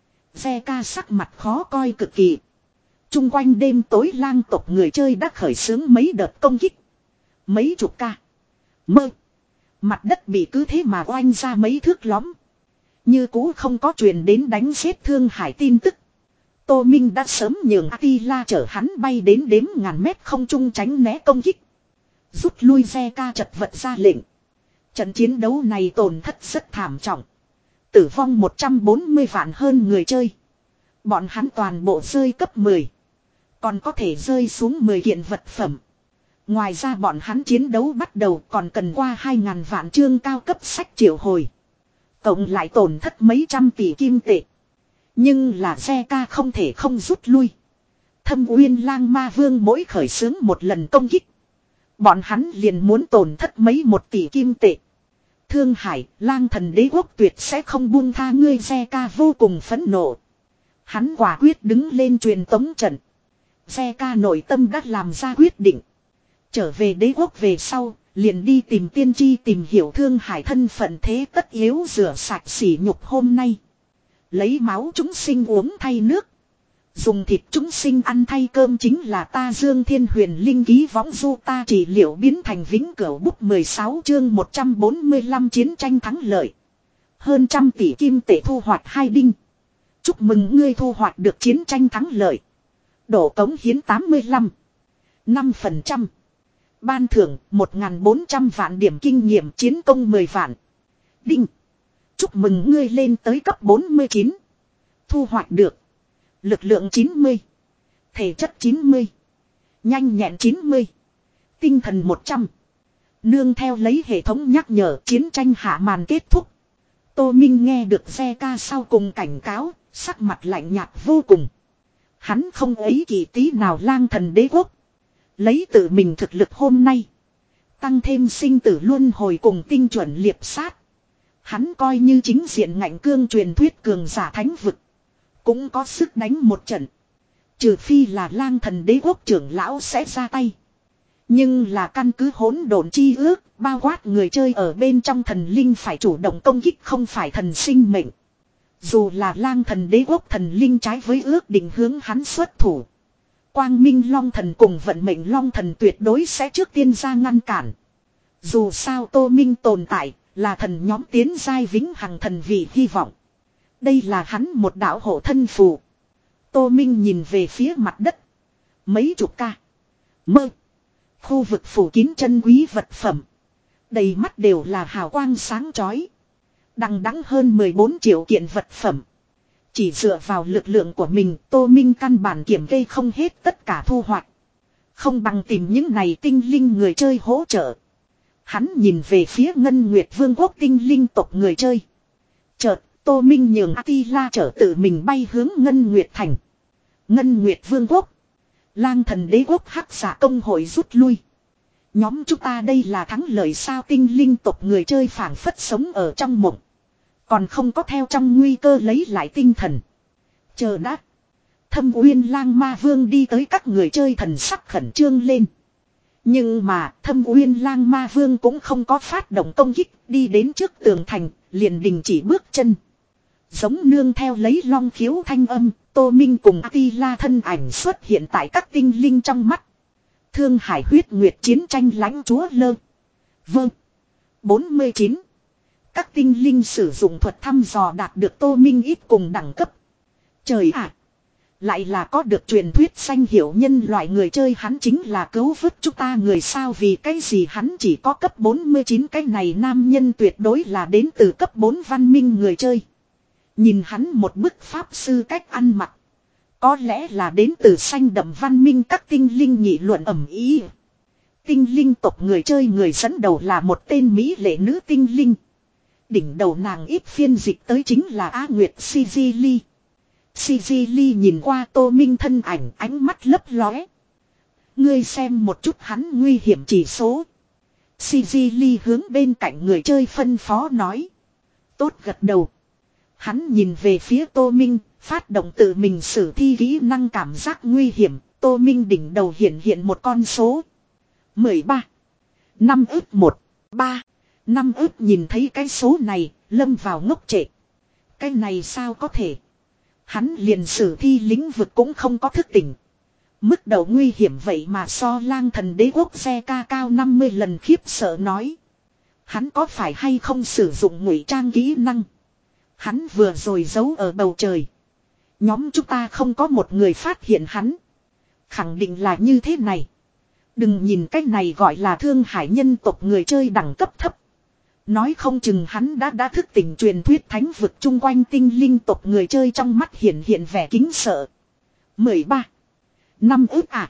Ze-ca sắc mặt khó coi cực kỳ. Trung quanh đêm tối lang tộc người chơi đã khởi xướng mấy đợt công kích. Mấy chục ca. Mơ. Mặt đất bị cứ thế mà oanh ra mấy thước lõm. Như cũ không có truyền đến đánh giết Thương Hải tin tức. Tô Minh đã sớm nhường Attila chở hắn bay đến đếm ngàn mét không trung tránh né công kích. Rút lui Ze-ca chật vật ra lệnh. Trận chiến đấu này tổn thất rất thảm trọng. Tử vong một trăm bốn mươi vạn hơn người chơi. Bọn hắn toàn bộ rơi cấp mười. Còn có thể rơi xuống mười kiện vật phẩm. Ngoài ra bọn hắn chiến đấu bắt đầu còn cần qua hai ngàn vạn chương cao cấp sách triệu hồi. Cộng lại tổn thất mấy trăm tỷ kim tệ. Nhưng là Ze-ca không thể không rút lui. Thâm Uyên Lang Ma Vương mỗi khởi xướng một lần công kích. Bọn hắn liền muốn tổn thất mấy một tỷ kim tệ. Thương Hải, Lang Thần Đế Quốc tuyệt sẽ không buông tha ngươi Ze-ca vô cùng phẫn nộ. Hắn quả quyết đứng lên truyền tống trận. Ze-ca nội tâm đã làm ra quyết định. Trở về đế quốc về sau, liền đi tìm tiên tri tìm hiểu Thương Hải thân phận thế tất yếu rửa sạch sỉ nhục hôm nay. Lấy máu chúng sinh uống thay nước. Dùng thịt chúng sinh ăn thay cơm chính là ta Dương Thiên Huyền Linh ký võng du ta chỉ liệu biến thành vĩnh cửu bút mười sáu chương một trăm bốn mươi lăm chiến tranh thắng lợi. Hơn trăm tỷ kim tệ thu hoạch hai đinh. Chúc mừng ngươi thu hoạch được chiến tranh thắng lợi. Đổ cống hiến tám mươi lăm. năm phần trăm. Ban thưởng một nghìn bốn trăm vạn điểm kinh nghiệm chiến công mười vạn. Đinh. Chúc mừng ngươi lên tới cấp bốn mươi chín. Thu hoạch được. Lực lượng chín mươi. Thể chất chín mươi. Nhanh nhẹn chín mươi. Tinh thần một trăm. Nương theo lấy hệ thống nhắc nhở chiến tranh hạ màn kết thúc. Tô Minh nghe được xe ca sau cùng cảnh cáo, sắc mặt lạnh nhạt vô cùng. Hắn không ấy kỳ tí nào lang thần đế quốc. Lấy tự mình thực lực hôm nay. Tăng thêm sinh tử luân hồi cùng tinh chuẩn liệp sát. Hắn coi như chính diện ngạnh cương truyền thuyết cường giả thánh vực. Cũng có sức đánh một trận. Trừ phi là lang thần đế quốc trưởng lão sẽ ra tay. Nhưng là căn cứ hỗn độn chi ước, bao quát người chơi ở bên trong thần linh phải chủ động công kích không phải thần sinh mệnh. Dù là lang thần đế quốc thần linh trái với ước định hướng hắn xuất thủ. Quang Minh Long thần cùng vận mệnh Long thần tuyệt đối sẽ trước tiên ra ngăn cản. Dù sao Tô Minh tồn tại, là thần nhóm tiến giai vĩnh hằng thần vì hy vọng. Đây là hắn một đạo hộ thân phù. Tô Minh nhìn về phía mặt đất. Mấy chục ca. Mơ. Khu vực phủ kín chân quý vật phẩm. Đầy mắt đều là hào quang sáng chói. Đằng đẵng hơn mười bốn triệu kiện vật phẩm. Chỉ dựa vào lực lượng của mình Tô Minh căn bản kiểm kê không hết tất cả thu hoạch. Không bằng tìm những này tinh linh người chơi hỗ trợ. Hắn nhìn về phía Ngân Nguyệt Vương quốc tinh linh tộc người chơi. Chợt Tô Minh nhường Attila chở tự mình bay hướng Ngân Nguyệt Thành. Ngân Nguyệt Vương quốc. Lang thần đế quốc hắc giả công hội rút lui. Nhóm chúng ta đây là thắng lợi sao tinh linh tộc người chơi phảng phất sống ở trong mộng. Còn không có theo trong nguy cơ lấy lại tinh thần. Chờ đã. Thâm Uyên Lang Ma Vương đi tới các người chơi thần sắc khẩn trương lên. Nhưng mà Thâm Uyên Lang Ma Vương cũng không có phát động công kích. Đi đến trước tường thành liền đình chỉ bước chân. Giống nương theo lấy long khiếu thanh âm. Tô Minh cùng Attila thân ảnh xuất hiện tại các tinh linh trong mắt. Thương Hải huyết nguyệt chiến tranh lãnh chúa lơ. Vâng. bốn mươi chín. Các tinh linh sử dụng thuật thăm dò đạt được Tô Minh ít cùng đẳng cấp. Trời ạ! Lại là có được truyền thuyết danh hiệu nhân loại người chơi hắn chính là cứu vớt chúng ta người sao vì cái gì hắn chỉ có cấp bốn mươi chín cái này nam nhân tuyệt đối là đến từ cấp bốn văn minh người chơi. Nhìn hắn một bức pháp sư cách ăn mặc. Có lẽ là đến từ xanh đậm văn minh các tinh linh nghị luận ầm ý. Tinh linh tộc người chơi người dẫn đầu là một tên mỹ lệ nữ tinh linh. Đỉnh đầu nàng ít phiên dịch tới chính là Á Nguyệt Sigili. Sigili nhìn qua Tô Minh thân ảnh ánh mắt lấp lóe. Ngươi xem một chút hắn nguy hiểm chỉ số. Sigili hướng bên cạnh người chơi phân phó nói. Tốt gật đầu. Hắn nhìn về phía Tô Minh, phát động tự mình sử thi kỹ năng cảm giác nguy hiểm. Tô Minh đỉnh đầu hiện hiện một con số. mười ba. năm ước một. ba. Năm ước nhìn thấy cái số này, lâm vào ngốc trệ. Cái này sao có thể? Hắn liền sử thi lĩnh vực cũng không có thức tỉnh. Mức độ nguy hiểm vậy mà so lang thần đế quốc xe ca cao năm mươi lần khiếp sợ nói. Hắn có phải hay không sử dụng ngụy trang kỹ năng? Hắn vừa rồi giấu ở bầu trời. Nhóm chúng ta không có một người phát hiện hắn. Khẳng định là như thế này. Đừng nhìn cái này gọi là thương hải nhân tộc người chơi đẳng cấp thấp. Nói không chừng hắn đã đã thức tỉnh truyền thuyết thánh vực chung quanh tinh linh tộc người chơi trong mắt hiện hiện vẻ kính sợ. mười ba. Năm ước à.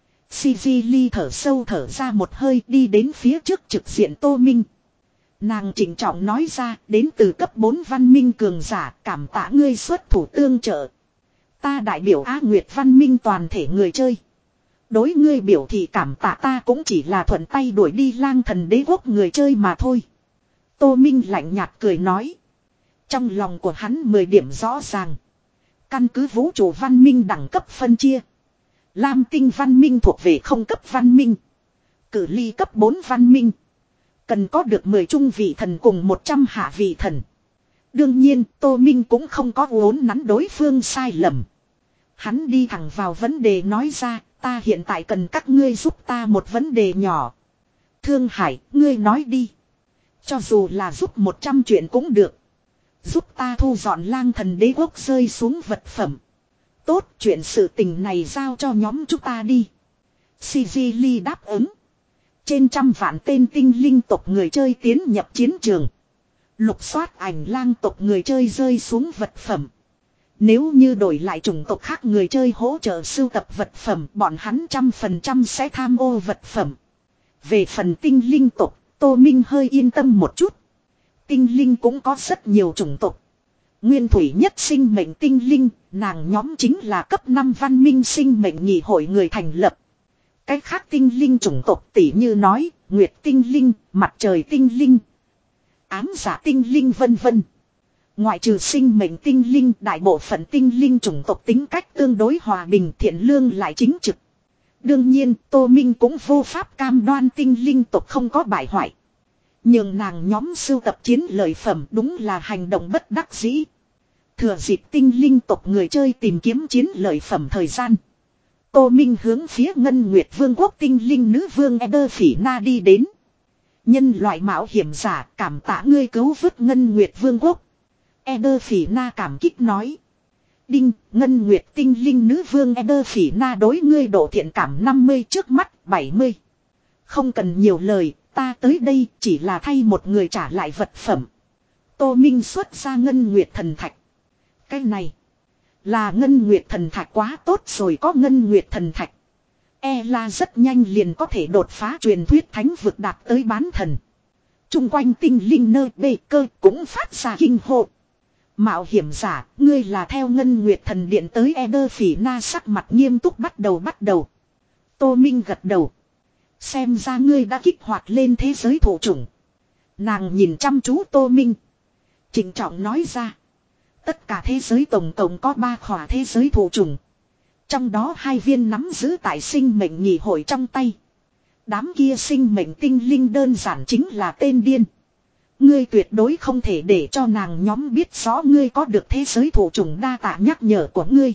Sigili thở sâu thở ra một hơi đi đến phía trước trực diện Tô Minh. Nàng chỉnh trọng nói ra đến từ cấp bốn văn minh cường giả cảm tạ ngươi xuất thủ tương trợ. Ta đại biểu Á Nguyệt văn minh toàn thể người chơi. Đối ngươi biểu thị cảm tạ ta cũng chỉ là thuận tay đuổi đi lang thần đế quốc người chơi mà thôi. Tô Minh lạnh nhạt cười nói. Trong lòng của hắn mười điểm rõ ràng. Căn cứ vũ trụ văn minh đẳng cấp phân chia. Lam tinh văn minh thuộc về không cấp văn minh. Cử ly cấp bốn văn minh. Cần có được mười trung vị thần cùng một trăm hạ vị thần. Đương nhiên Tô Minh cũng không có uốn nắn đối phương sai lầm. Hắn đi thẳng vào vấn đề nói ra. Ta hiện tại cần các ngươi giúp ta một vấn đề nhỏ. Thương Hải, ngươi nói đi. Cho dù là giúp một trăm chuyện cũng được. Giúp ta thu dọn lang thần đế quốc rơi xuống vật phẩm. Tốt, chuyện sự tình này giao cho nhóm chúng ta đi. Sigili đáp ứng. Trên trăm vạn tên tinh linh tộc người chơi tiến nhập chiến trường. Lục soát ảnh lang tộc người chơi rơi xuống vật phẩm. Nếu như đổi lại chủng tộc khác người chơi hỗ trợ sưu tập vật phẩm, bọn hắn trăm phần trăm sẽ tham ô vật phẩm. Về phần tinh linh tộc, Tô Minh hơi yên tâm một chút. Tinh linh cũng có rất nhiều chủng tộc. Nguyên thủy nhất sinh mệnh tinh linh, nàng nhóm chính là cấp năm văn minh sinh mệnh nghị hội người thành lập. Cách khác tinh linh chủng tộc tỉ như nói, nguyệt tinh linh, mặt trời tinh linh, ám giả tinh linh vân vân. Ngoại trừ sinh mệnh tinh linh, đại bộ phận tinh linh chủng tộc tính cách tương đối hòa bình, thiện lương lại chính trực. Đương nhiên, Tô Minh cũng vô pháp cam đoan tinh linh tộc không có bại hoại. Nhưng nàng nhóm sưu tập chiến lợi phẩm đúng là hành động bất đắc dĩ. Thừa dịp tinh linh tộc người chơi tìm kiếm chiến lợi phẩm thời gian, Tô Minh hướng phía Ngân Nguyệt Vương quốc tinh linh nữ vương Eder Phỉ Na đi đến. Nhân loại mạo hiểm giả, cảm tạ ngươi cứu vớt Ngân Nguyệt Vương quốc. Eder Phỉ Na cảm kích nói. Đinh, Ngân Nguyệt tinh linh nữ vương Eder Phỉ Na đối ngươi độ thiện cảm năm mươi, trước mắt bảy mươi. Không cần nhiều lời, ta tới đây chỉ là thay một người trả lại vật phẩm. Tô Minh xuất ra Ngân Nguyệt thần thạch. Cái này là Ngân Nguyệt thần thạch, quá tốt rồi, có Ngân Nguyệt thần thạch. E là rất nhanh liền có thể đột phá truyền thuyết thánh vực đạt tới bán thần. Trung quanh tinh linh nơi bê cơ cũng phát ra kinh hô. Mạo hiểm giả, ngươi là theo Ngân Nguyệt thần điện tới Eder Phỉ Na sắc mặt nghiêm túc bắt đầu bắt đầu. Tô Minh gật đầu. Xem ra ngươi đã kích hoạt lên thế giới thổ chủng. Nàng nhìn chăm chú Tô Minh. Trịnh trọng nói ra. Tất cả thế giới tổng cộng có ba khỏa thế giới thổ chủng. Trong đó hai viên nắm giữ tại sinh mệnh nghị hội trong tay. Đám kia sinh mệnh tinh linh đơn giản chính là tên điên. Ngươi tuyệt đối không thể để cho nàng nhóm biết rõ ngươi có được thế giới thổ chủng, đa tạ nhắc nhở của ngươi.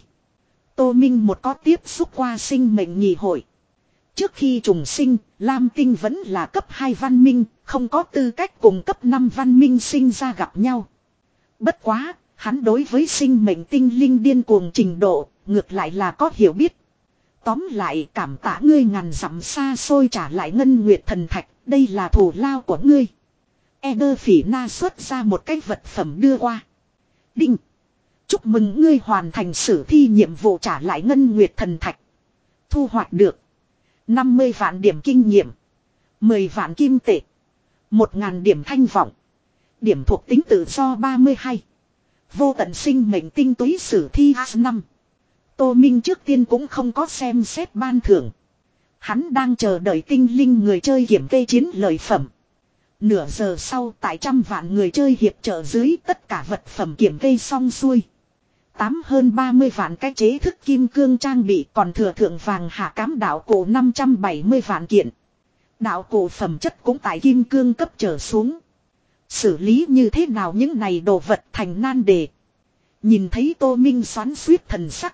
Tô Minh một có tiếp xúc qua sinh mệnh nghị hội. Trước khi trùng sinh, Lam Tinh vẫn là cấp hai văn minh, không có tư cách cùng cấp năm văn minh sinh ra gặp nhau. Bất quá, hắn đối với sinh mệnh tinh linh điên cuồng trình độ, ngược lại là có hiểu biết. Tóm lại, cảm tạ ngươi ngàn dặm xa xôi trả lại Ngân Nguyệt thần thạch, đây là thù lao của ngươi. Eder Phỉ Na xuất ra một cái vật phẩm đưa qua. Đinh! Chúc mừng ngươi hoàn thành sử thi nhiệm vụ trả lại Ngân Nguyệt thần thạch. Thu hoạch được năm mươi vạn điểm kinh nghiệm, mười vạn kim tệ, một nghìn điểm thanh vọng. Điểm thuộc tính tự do ba mươi hai. Vô tận sinh mệnh tinh túy sử thi A năm. Tô Minh trước tiên cũng không có xem xét ban thưởng. Hắn đang chờ đợi tinh linh người chơi kiểm kê chiến lợi phẩm. Nửa giờ sau, tại trăm vạn người chơi hiệp trợ dưới, tất cả vật phẩm kiểm kê xong xuôi. Tám hơn ba mươi vạn cái chế thức kim cương trang bị, còn thừa thượng vàng hạ cám đạo cổ năm trăm bảy mươi vạn kiện. Đạo cổ phẩm chất cũng tại kim cương cấp trở xuống. Xử lý như thế nào những này đồ vật thành nan đề. Nhìn thấy Tô Minh xoắn xuýt thần sắc,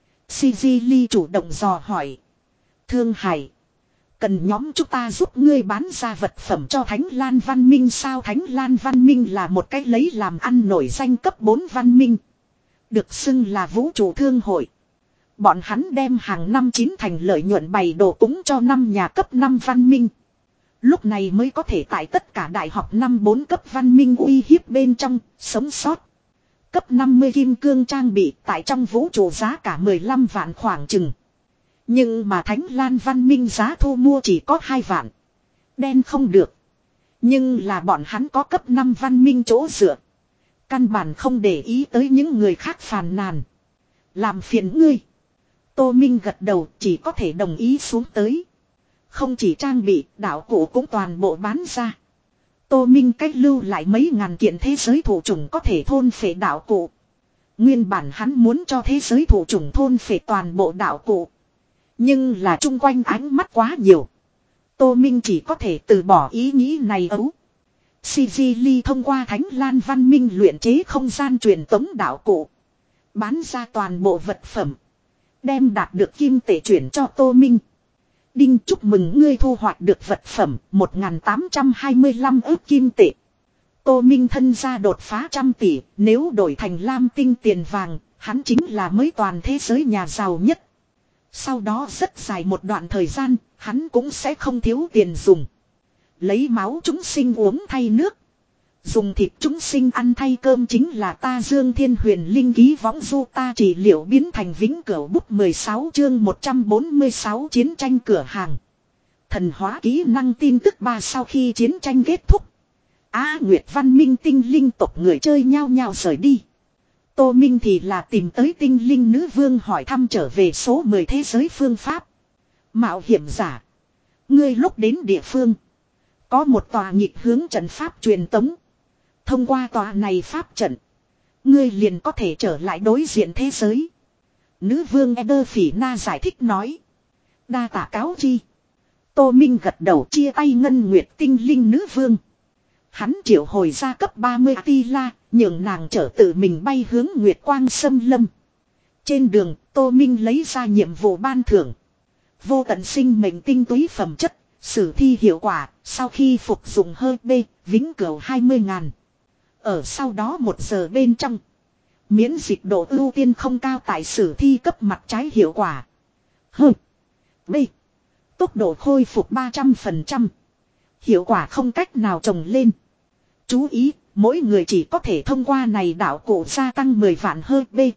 Sigili chủ động dò hỏi. Thương Hải, cần nhóm chúng ta giúp ngươi bán ra vật phẩm cho Thánh Lan Văn Minh sao? Thánh Lan Văn Minh là một cách lấy làm ăn nổi danh cấp bốn văn minh. Được xưng là vũ trụ thương hội. Bọn hắn đem hàng năm chín thành lợi nhuận bày đồ cúng cho năm nhà cấp năm văn minh. Lúc này mới có thể tại tất cả đại học năm bốn cấp văn minh uy hiếp bên trong, sống sót. Cấp năm mươi kim cương trang bị tại trong vũ trụ giá cả mười lăm vạn khoảng chừng. Nhưng mà Thánh Lan Văn Minh giá thu mua chỉ có hai vạn. Đen không được. Nhưng là bọn hắn có cấp năm văn minh chỗ dựa. Căn bản không để ý tới những người khác phàn nàn. Làm phiền ngươi. Tô Minh gật đầu, chỉ có thể đồng ý xuống tới. Không chỉ trang bị, đạo cụ cũng toàn bộ bán ra. Tô Minh cách lưu lại mấy ngàn kiện thế giới thủ chủng có thể thôn phệ đạo cụ. Nguyên bản hắn muốn cho thế giới thủ chủng thôn phệ toàn bộ đạo cụ. Nhưng là chung quanh ánh mắt quá nhiều. Tô Minh chỉ có thể từ bỏ ý nghĩ này ấu. Sigili thông qua Thánh Lan Văn Minh luyện chế không gian truyền tống đạo cụ. Bán ra toàn bộ vật phẩm. Đem đạt được kim tệ chuyển cho Tô Minh. Đinh, chúc mừng ngươi thu hoạch được vật phẩm một nghìn tám trăm hai mươi lăm ức kim tệ. Tô Minh thân gia đột phá trăm tỷ, nếu đổi thành lam tinh tiền vàng, hắn chính là mới toàn thế giới nhà giàu nhất. Sau đó rất dài một đoạn thời gian, hắn cũng sẽ không thiếu tiền dùng. Lấy máu chúng sinh uống thay nước. Dùng thịt chúng sinh ăn thay cơm chính là ta Dương Thiên Huyền Linh ký võng du ta trị liệu biến thành vĩnh cửu bút mười sáu chương một trăm bốn mươi sáu chiến tranh cửa hàng. Thần hóa kỹ năng tin tức ba sau khi chiến tranh kết thúc. Á Nguyệt Văn Minh tinh linh tộc người chơi nhao nhao rời đi. Tô Minh thì là tìm tới tinh linh nữ vương hỏi thăm trở về số mười thế giới phương pháp. Mạo hiểm giả. Ngươi lúc đến địa phương. Có một tòa nghịch hướng trận pháp truyền tống. Thông qua tòa này pháp trận. Ngươi liền có thể trở lại đối diện thế giới. Nữ vương Eder Phỉ Na giải thích nói. Đa tạ cáo chi. Tô Minh gật đầu chia tay ngân nguyệt tinh linh nữ vương. Hắn triệu hồi ra cấp ba mươi Atila, nhường nàng trở tự mình bay hướng Nguyệt Quang Sâm Lâm. Trên đường, Tô Minh lấy ra nhiệm vụ ban thưởng. Vô tận sinh mệnh tinh túy phẩm chất, sử thi hiệu quả, sau khi phục dụng hơi B, vĩnh cửu hai mươi ngàn. Ở sau đó một giờ bên trong, miễn dịch độ ưu tiên không cao tại sử thi cấp mặt trái hiệu quả. Hơi B, tốc độ khôi phục ba trăm phần trăm. Hiệu quả không cách nào trồng lên. Chú ý, mỗi người chỉ có thể thông qua này đạo cụ gia tăng mười vạn hơi B.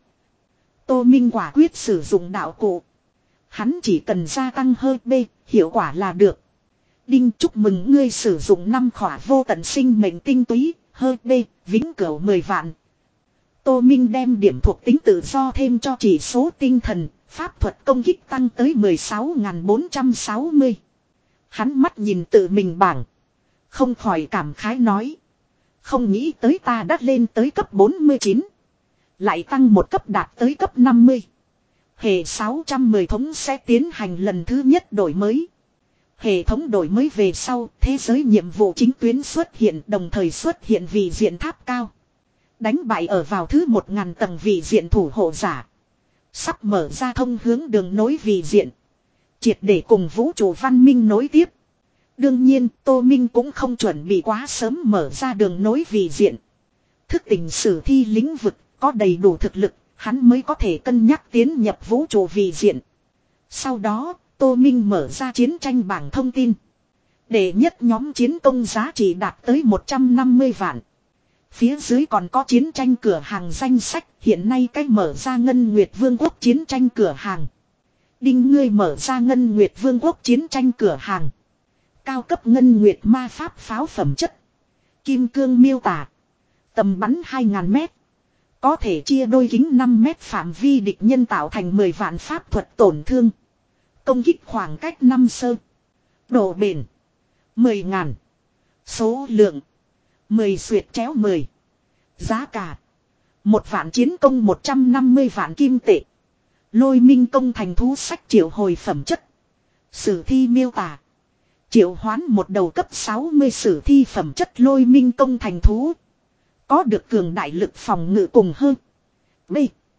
Tô Minh quả quyết sử dụng đạo cụ. Hắn chỉ cần gia tăng hơi B, hiệu quả là được. Đinh chúc mừng ngươi sử dụng năm khỏa vô tận sinh mệnh tinh túy, hơi B, vĩnh cửu mười vạn. Tô Minh đem điểm thuộc tính tự do thêm cho chỉ số tinh thần, pháp thuật công kích tăng tới mười sáu nghìn bốn trăm sáu mươi. Hắn mắt nhìn tự mình bảng. Không khỏi cảm khái nói. Không nghĩ tới ta đã lên tới cấp bốn mươi chín. Lại tăng một cấp đạt tới cấp năm mươi. Hệ sáu trăm mười thống sẽ tiến hành lần thứ nhất đổi mới. Hệ thống đổi mới về sau, thế giới nhiệm vụ chính tuyến xuất hiện đồng thời xuất hiện vị diện tháp cao. Đánh bại ở vào thứ một nghìn tầng vị diện thủ hộ giả. Sắp mở ra thông hướng đường nối vị diện. Triệt để cùng vũ trụ văn minh nối tiếp. Đương nhiên, Tô Minh cũng không chuẩn bị quá sớm mở ra đường nối vị diện. Thức tỉnh sử thi lĩnh vực, có đầy đủ thực lực, hắn mới có thể cân nhắc tiến nhập vũ trụ vị diện. Sau đó, Tô Minh mở ra chiến tranh bảng thông tin. Để nhất nhóm chiến công giá trị đạt tới một trăm năm mươi vạn. Phía dưới còn có chiến tranh cửa hàng danh sách, hiện nay cách mở ra Ngân Nguyệt Vương quốc chiến tranh cửa hàng. Đinh ngươi mở ra Ngân Nguyệt Vương quốc chiến tranh cửa hàng. Cao cấp Ngân Nguyệt ma pháp pháo phẩm chất. Kim cương miêu tả. Tầm bắn hai nghìn mét. Có thể chia đôi kính năm mét phạm vi địch nhân tạo thành mười vạn pháp thuật tổn thương. Công kích khoảng cách năm sơ. Độ bền. mười ngàn. Số lượng. mười xuyệt chéo mười. Giá cả. Một vạn chiến công một trăm năm mươi vạn kim tệ. Lôi minh công thành thú sách triệu hồi phẩm chất. Sử thi miêu tả. Triệu hoán một đầu cấp sáu mươi sử thi phẩm chất lôi minh công thành thú. Có được cường đại lực phòng ngự cùng hơn. B.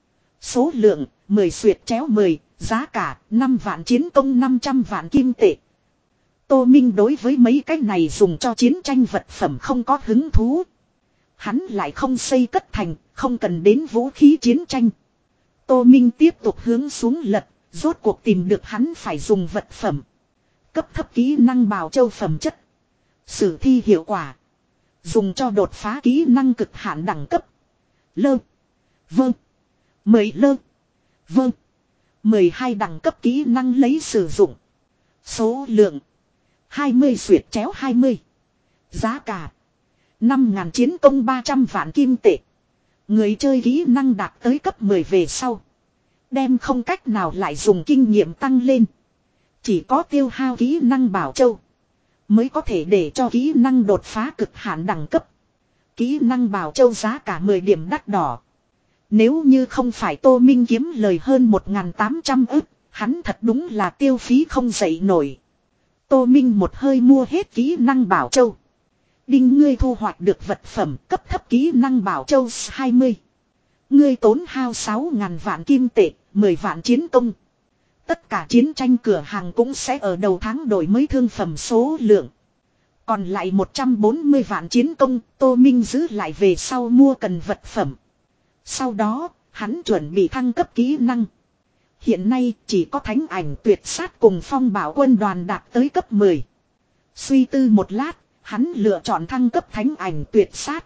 Số lượng mười xuyệt chéo mười. Giá cả năm vạn chiến công năm trăm vạn kim tệ. Tô Minh đối với mấy cái này dùng cho chiến tranh vật phẩm không có hứng thú. Hắn lại không xây cất thành, không cần đến vũ khí chiến tranh. Tô Minh tiếp tục hướng xuống lật, rốt cuộc tìm được hắn phải dùng vật phẩm. Cấp thấp kỹ năng bào châu phẩm chất. Sử thi hiệu quả. Dùng cho đột phá kỹ năng cực hạn đẳng cấp. Lơ. Vâng. Mười lơ. Vâng. mười hai đẳng cấp kỹ năng lấy sử dụng. Số lượng. hai mươi xuyệt chéo hai mươi. Giá cả. năm ngàn chiến công ba trăm vạn kim tệ. Người chơi kỹ năng đạt tới cấp mười về sau. Đem không cách nào lại dùng kinh nghiệm tăng lên. Chỉ có tiêu hao kỹ năng bảo châu. Mới có thể để cho kỹ năng đột phá cực hạn đẳng cấp. Kỹ năng bảo châu giá cả mười điểm đắt đỏ. Nếu như không phải Tô Minh kiếm lời hơn một nghìn tám trăm ức, hắn thật đúng là tiêu phí không dậy nổi. Tô Minh một hơi mua hết kỹ năng bảo châu. Đinh ngươi thu hoạch được vật phẩm cấp thấp kỹ năng bảo châu hai mươi. Ngươi tốn hao sáu nghìn vạn kim tệ, mười vạn chiến công. Tất cả chiến tranh cửa hàng cũng sẽ ở đầu tháng đổi mới thương phẩm số lượng. Còn lại một trăm bốn mươi vạn chiến công, Tô Minh giữ lại về sau mua cần vật phẩm. Sau đó, hắn chuẩn bị thăng cấp kỹ năng. Hiện nay chỉ có thánh ảnh tuyệt sát cùng phong bảo quân đoàn đạt tới cấp mười. Suy tư một lát, hắn lựa chọn thăng cấp thánh ảnh tuyệt sát.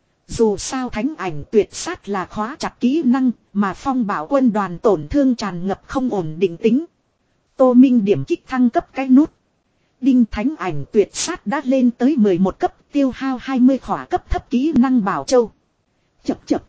Dù sao thánh ảnh tuyệt sát là khóa chặt kỹ năng, mà phong bảo quân đoàn tổn thương tràn ngập không ổn định tính. Tô Minh điểm kích thăng cấp cái nút. Đinh, thánh ảnh tuyệt sát đã lên tới mười một cấp, tiêu hao hai mươi khỏa cấp thấp kỹ năng bảo châu. Chập chập.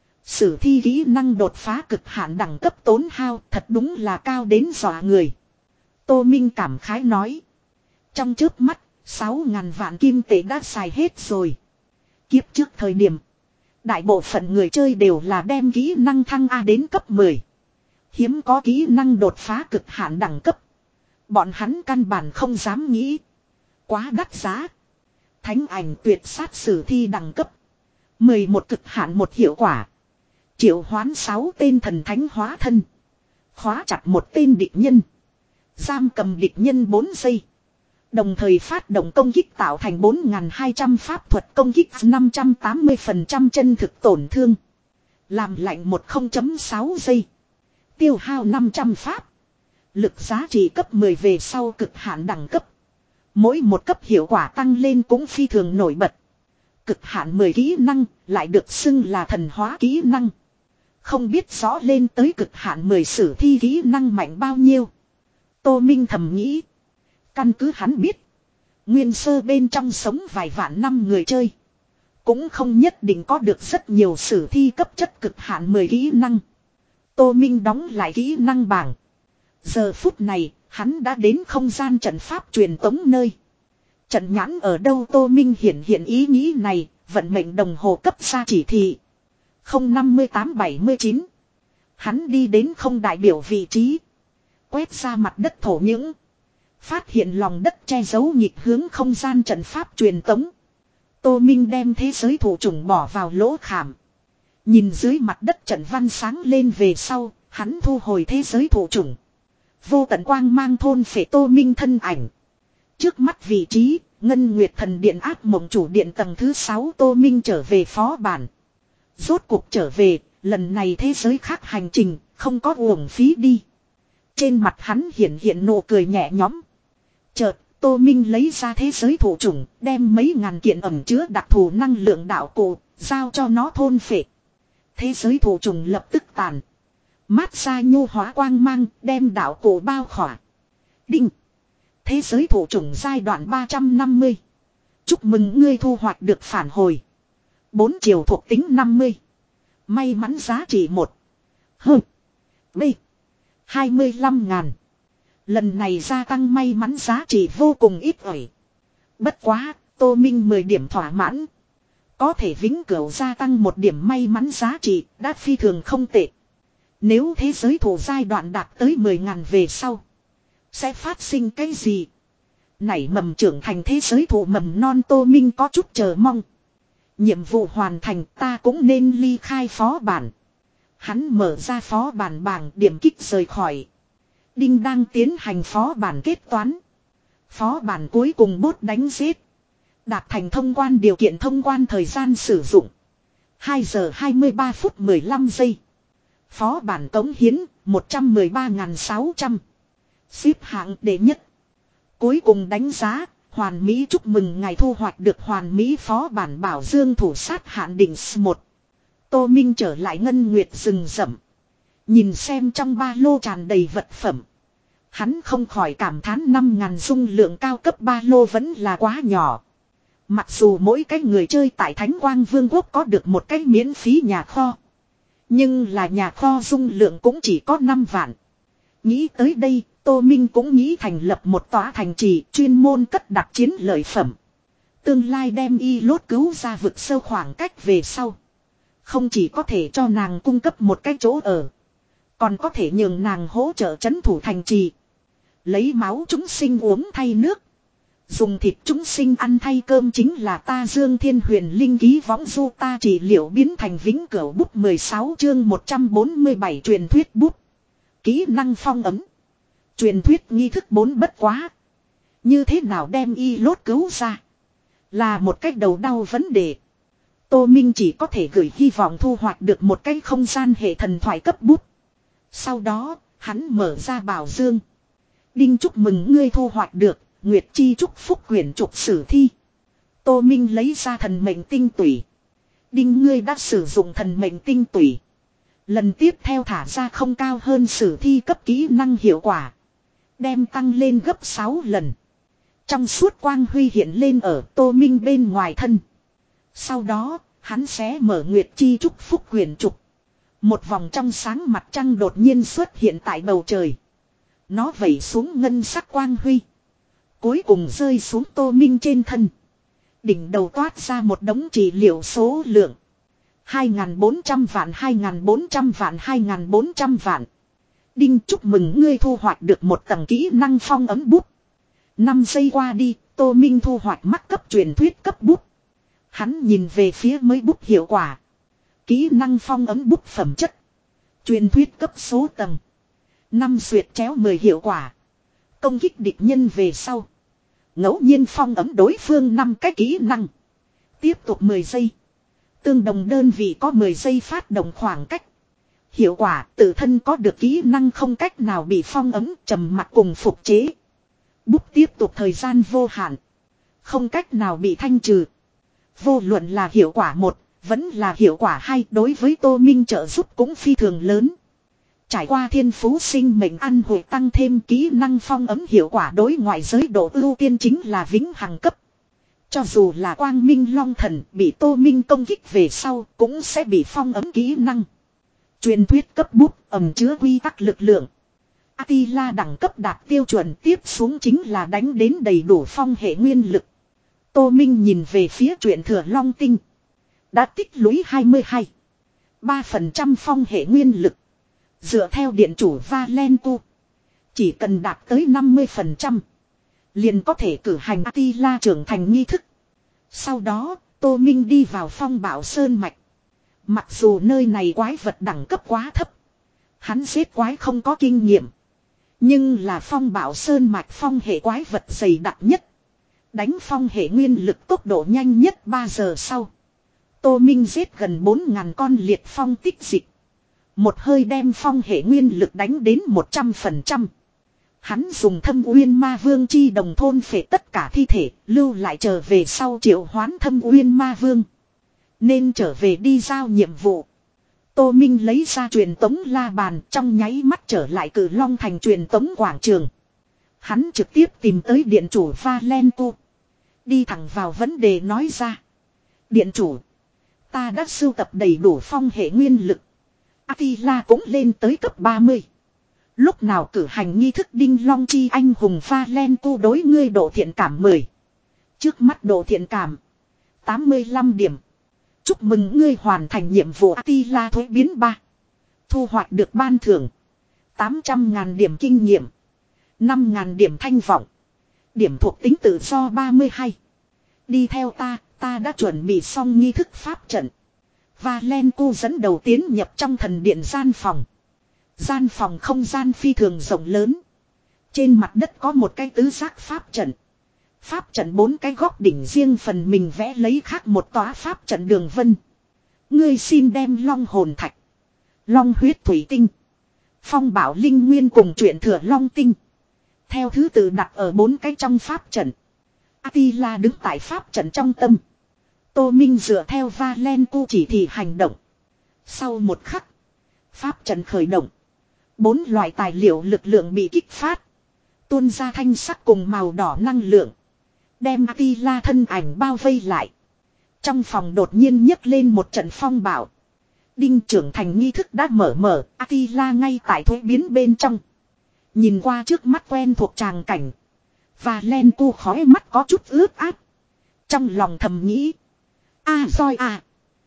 Sử thi kỹ năng đột phá cực hạn đẳng cấp tốn hao thật đúng là cao đến dọa người. Tô Minh cảm khái nói. Trong chớp mắt, sáu ngàn vạn kim tệ đã xài hết rồi. Kiếp trước thời điểm, đại bộ phận người chơi đều là đem kỹ năng thăng A đến cấp mười. Hiếm có kỹ năng đột phá cực hạn đẳng cấp. Bọn hắn căn bản không dám nghĩ. Quá đắt giá. Thánh ảnh tuyệt sát sử thi đẳng cấp. mười một cực hạn một hiệu quả. Triệu hoán sáu tên thần thánh hóa thân. Khóa chặt một tên địch nhân. Giam cầm địch nhân bốn giây. Đồng thời phát động công kích tạo thành bốn nghìn hai trăm pháp thuật công kích năm trăm tám mươi phần trăm chân thực tổn thương. Làm lạnh một không chấm sáu giây. Tiêu hao năm trăm pháp. Lực giá trị cấp mười về sau cực hạn đẳng cấp. Mỗi một cấp hiệu quả tăng lên cũng phi thường nổi bật. Cực hạn mười kỹ năng lại được xưng là thần hóa kỹ năng. Không biết rõ lên tới cực hạn mười sử thi kỹ năng mạnh bao nhiêu. Tô Minh thầm nghĩ. Căn cứ hắn biết. Nguyên sơ bên trong sống vài vạn năm người chơi. Cũng không nhất định có được rất nhiều sử thi cấp chất cực hạn mười kỹ năng. Tô Minh đóng lại kỹ năng bảng. Giờ phút này, hắn đã đến không gian trận pháp truyền tống nơi. Trận nhãn ở đâu Tô Minh hiện hiện ý nghĩ này, vận mệnh đồng hồ cấp ra chỉ thị. không năm tám bảy chín. Hắn đi đến không đại biểu vị trí. Quét ra mặt đất thổ những. Phát hiện lòng đất che giấu nhịp hướng không gian trận pháp truyền tống. Tô Minh đem thế giới thủ trùng bỏ vào lỗ khảm. Nhìn dưới mặt đất trận văn sáng lên về sau, hắn thu hồi thế giới thủ trùng. Vô tận quang mang thôn phệ Tô Minh thân ảnh. Trước mắt vị trí, Ngân Nguyệt Thần Điện ác mộng chủ điện tầng thứ sáu Tô Minh trở về phó bản. Rốt cuộc trở về, lần này thế giới khác hành trình, không có uổng phí đi. Trên mặt hắn hiện hiện nụ cười nhẹ nhõm. Chợt, Tô Minh lấy ra thế giới thủ chủng, đem mấy ngàn kiện ẩm chứa đặc thù năng lượng đạo cụ, giao cho nó thôn phệ. Thế giới thủ trùng lập tức tàn. Mát ra nhu hóa quang mang, đem đạo cụ bao khỏa. Đinh. Thế giới thủ trùng giai đoạn ba trăm năm mươi. Chúc mừng ngươi thu hoạch được phản hồi. Bốn chiều thuộc tính năm mươi. May mắn giá trị một. Hừ. B. hai mươi lăm ngàn. Lần này gia tăng may mắn giá trị vô cùng ít ỏi. Bất quá, Tô Minh mười điểm thỏa mãn. Có thể vĩnh cửu gia tăng một điểm may mắn giá trị, đã phi thường không tệ. Nếu thế giới thủ giai đoạn đạt tới mười ngàn về sau, sẽ phát sinh cái gì? Nảy mầm trưởng thành thế giới thủ mầm non Tô Minh có chút chờ mong. Nhiệm vụ hoàn thành ta cũng nên ly khai phó bản. Hắn mở ra phó bản bảng điểm kích rời khỏi. Đinh đang tiến hành phó bản kết toán. Phó bản cuối cùng bốt đánh giết. Đạt thành thông quan điều kiện thông quan thời gian sử dụng. hai giờ hai mươi ba phút mười lăm giây. Phó bản cống hiến một trăm mười ba nghìn sáu trăm. Xếp hạng đệ nhất. Cuối cùng đánh giá. Hoàn Mỹ chúc mừng ngài thu hoạch được Hoàn Mỹ phó bản bảo dương thủ sát hạn định S một. Tô Minh trở lại Ngân Nguyệt rừng rậm. Nhìn xem trong ba lô tràn đầy vật phẩm. Hắn không khỏi cảm thán năm ngàn dung lượng cao cấp ba lô vẫn là quá nhỏ. Mặc dù mỗi cái người chơi tại Thánh Quang Vương quốc có được một cái miễn phí nhà kho. Nhưng là nhà kho dung lượng cũng chỉ có năm vạn. Nghĩ tới đây, Tô Minh cũng nghĩ thành lập một tòa thành trì chuyên môn cất đặt chiến lợi phẩm. Tương lai đem y lốt cứu ra vực sâu khoảng cách về sau. Không chỉ có thể cho nàng cung cấp một cái chỗ ở. Còn có thể nhường nàng hỗ trợ trấn thủ thành trì. Lấy máu chúng sinh uống thay nước. Dùng thịt chúng sinh ăn thay cơm chính là ta Dương Thiên Huyền Linh ký võng du ta trị liệu biến thành vĩnh cửu bút mười sáu chương một trăm bốn mươi bảy truyền thuyết bút. Kỹ năng phong ấm. Truyền thuyết nghi thức bốn bất quá. Như thế nào đem y lốt cứu ra? Là một cách đầu đau vấn đề. Tô Minh chỉ có thể gửi hy vọng thu hoạch được một cái không gian hệ thần thoại cấp bút. Sau đó, Hắn mở ra bảo dương. Đinh chúc mừng ngươi thu hoạch được Nguyệt Chi chúc phúc quyển trục sử thi. Tô Minh lấy ra thần mệnh tinh tủy. Đinh ngươi đã sử dụng thần mệnh tinh tủy. Lần tiếp theo thả ra không cao hơn sử thi cấp kỹ năng hiệu quả. Đem tăng lên gấp sáu lần. Trong suốt quang huy hiện lên ở Tô Minh bên ngoài thân. Sau đó, hắn sẽ mở Nguyệt Chi chúc phúc quyển trục. Một vòng trong sáng mặt trăng đột nhiên xuất hiện tại bầu trời. Nó vẩy xuống ngân sắc quang huy. Cuối cùng rơi xuống Tô Minh trên thân. Đỉnh đầu toát ra một đống trị liệu số lượng. hai nghìn bốn trăm vạn, hai nghìn bốn trăm vạn, hai nghìn bốn trăm vạn. Đinh chúc mừng ngươi thu hoạch được một tầng kỹ năng phong ấm bút. năm giây qua đi, Tô Minh thu hoạch mắc cấp truyền thuyết cấp bút. Hắn nhìn về phía mới bút hiệu quả. Kỹ năng phong ấm bút phẩm chất. Truyền thuyết cấp số tầng. năm xuyệt chéo mười hiệu quả. Công kích địch nhân về sau. Ngẫu nhiên phong ấm đối phương năm cái kỹ năng. Tiếp tục mười giây. Tương đồng đơn vị có mười giây phát động khoảng cách. Hiệu quả tự thân có được kỹ năng không cách nào bị phong ấm trầm mặc cùng phục chế. Bút tiếp tục thời gian vô hạn. Không cách nào bị thanh trừ. Vô luận là hiệu quả một, vẫn là hiệu quả hai đối với Tô Minh trợ giúp cũng phi thường lớn. Trải qua thiên phú sinh mệnh ăn hội tăng thêm kỹ năng phong ấm hiệu quả đối ngoại giới độ ưu tiên chính là vĩnh hằng cấp. Cho dù là quang minh long thần bị Tô Minh công kích về sau cũng sẽ bị phong ấm kỹ năng. Truyền thuyết cấp bút ẩm chứa quy tắc lực lượng. Attila đẳng cấp đạt tiêu chuẩn tiếp xuống chính là đánh đến đầy đủ phong hệ nguyên lực. Tô Minh nhìn về phía truyện thừa long tinh. Đã tích lũy hai mươi hai. ba phần trăm phong hệ nguyên lực. Dựa theo điện chủ Valentu. Chỉ cần đạt tới năm mươi phần trăm. Liền có thể cử hành Attila trưởng thành nghi thức. Sau đó, Tô Minh đi vào phong bảo sơn mạch. Mặc dù nơi này quái vật đẳng cấp quá thấp. Hắn giết quái không có kinh nghiệm. Nhưng là phong bảo sơn mạch phong hệ quái vật dày đặc nhất. Đánh phong hệ nguyên lực tốc độ nhanh nhất ba giờ sau. Tô Minh giết gần bốn nghìn con liệt phong tích dịch. Một hơi đem phong hệ nguyên lực đánh đến một trăm phần trăm. Hắn dùng thâm uyên ma vương chi đồng thôn phệ tất cả thi thể, lưu lại trở về sau triệu hoán thâm uyên ma vương. Nên trở về đi giao nhiệm vụ. Tô Minh lấy ra truyền tống la bàn trong nháy mắt trở lại Cử Long thành truyền tống quảng trường. Hắn trực tiếp tìm tới điện chủ Valentu. Đi thẳng vào vấn đề nói ra. Điện chủ. Ta đã sưu tập đầy đủ phong hệ nguyên lực. Attila cũng lên tới cấp ba mươi. Lúc nào cử hành nghi thức đinh long chi anh hùng Valentu đối ngươi độ thiện cảm mười. Trước mắt độ thiện cảm. tám mươi lăm điểm. Chúc mừng ngươi hoàn thành nhiệm vụ Attila thuế biến ba. Thu hoạch được ban thưởng. tám trăm ngàn điểm kinh nghiệm. năm ngàn điểm thanh vọng. Điểm thuộc tính tự do ba mươi hai. Đi theo ta, ta đã chuẩn bị xong nghi thức pháp trận. Valentu dẫn đầu tiến nhập trong thần điện gian phòng. Gian phòng không gian phi thường rộng lớn. Trên mặt đất có một cái tứ giác pháp trận. Pháp trận bốn cái góc đỉnh riêng phần mình vẽ lấy khác một tòa pháp trận đường vân. Ngươi xin đem long hồn thạch, long huyết thủy tinh, phong bảo linh nguyên cùng truyện thừa long tinh. Theo thứ tự đặt ở bốn cái trong pháp trận. Attila đứng tại pháp trận trong tâm. Tô Minh dựa theo Valentu chỉ thị hành động. Sau một khắc, pháp trận khởi động. Bốn loại tài liệu lực lượng bị kích phát. Tuôn ra thanh sắc cùng màu đỏ năng lượng. Đem Attila thân ảnh bao vây lại. Trong phòng đột nhiên nhấc lên một trận phong bạo. Đinh trưởng thành nghi thức đã mở mở. Attila ngay tại thuế biến bên trong. Nhìn qua trước mắt quen thuộc tràng cảnh. Valentu khói mắt có chút ướt át. Trong lòng thầm nghĩ. A roi à.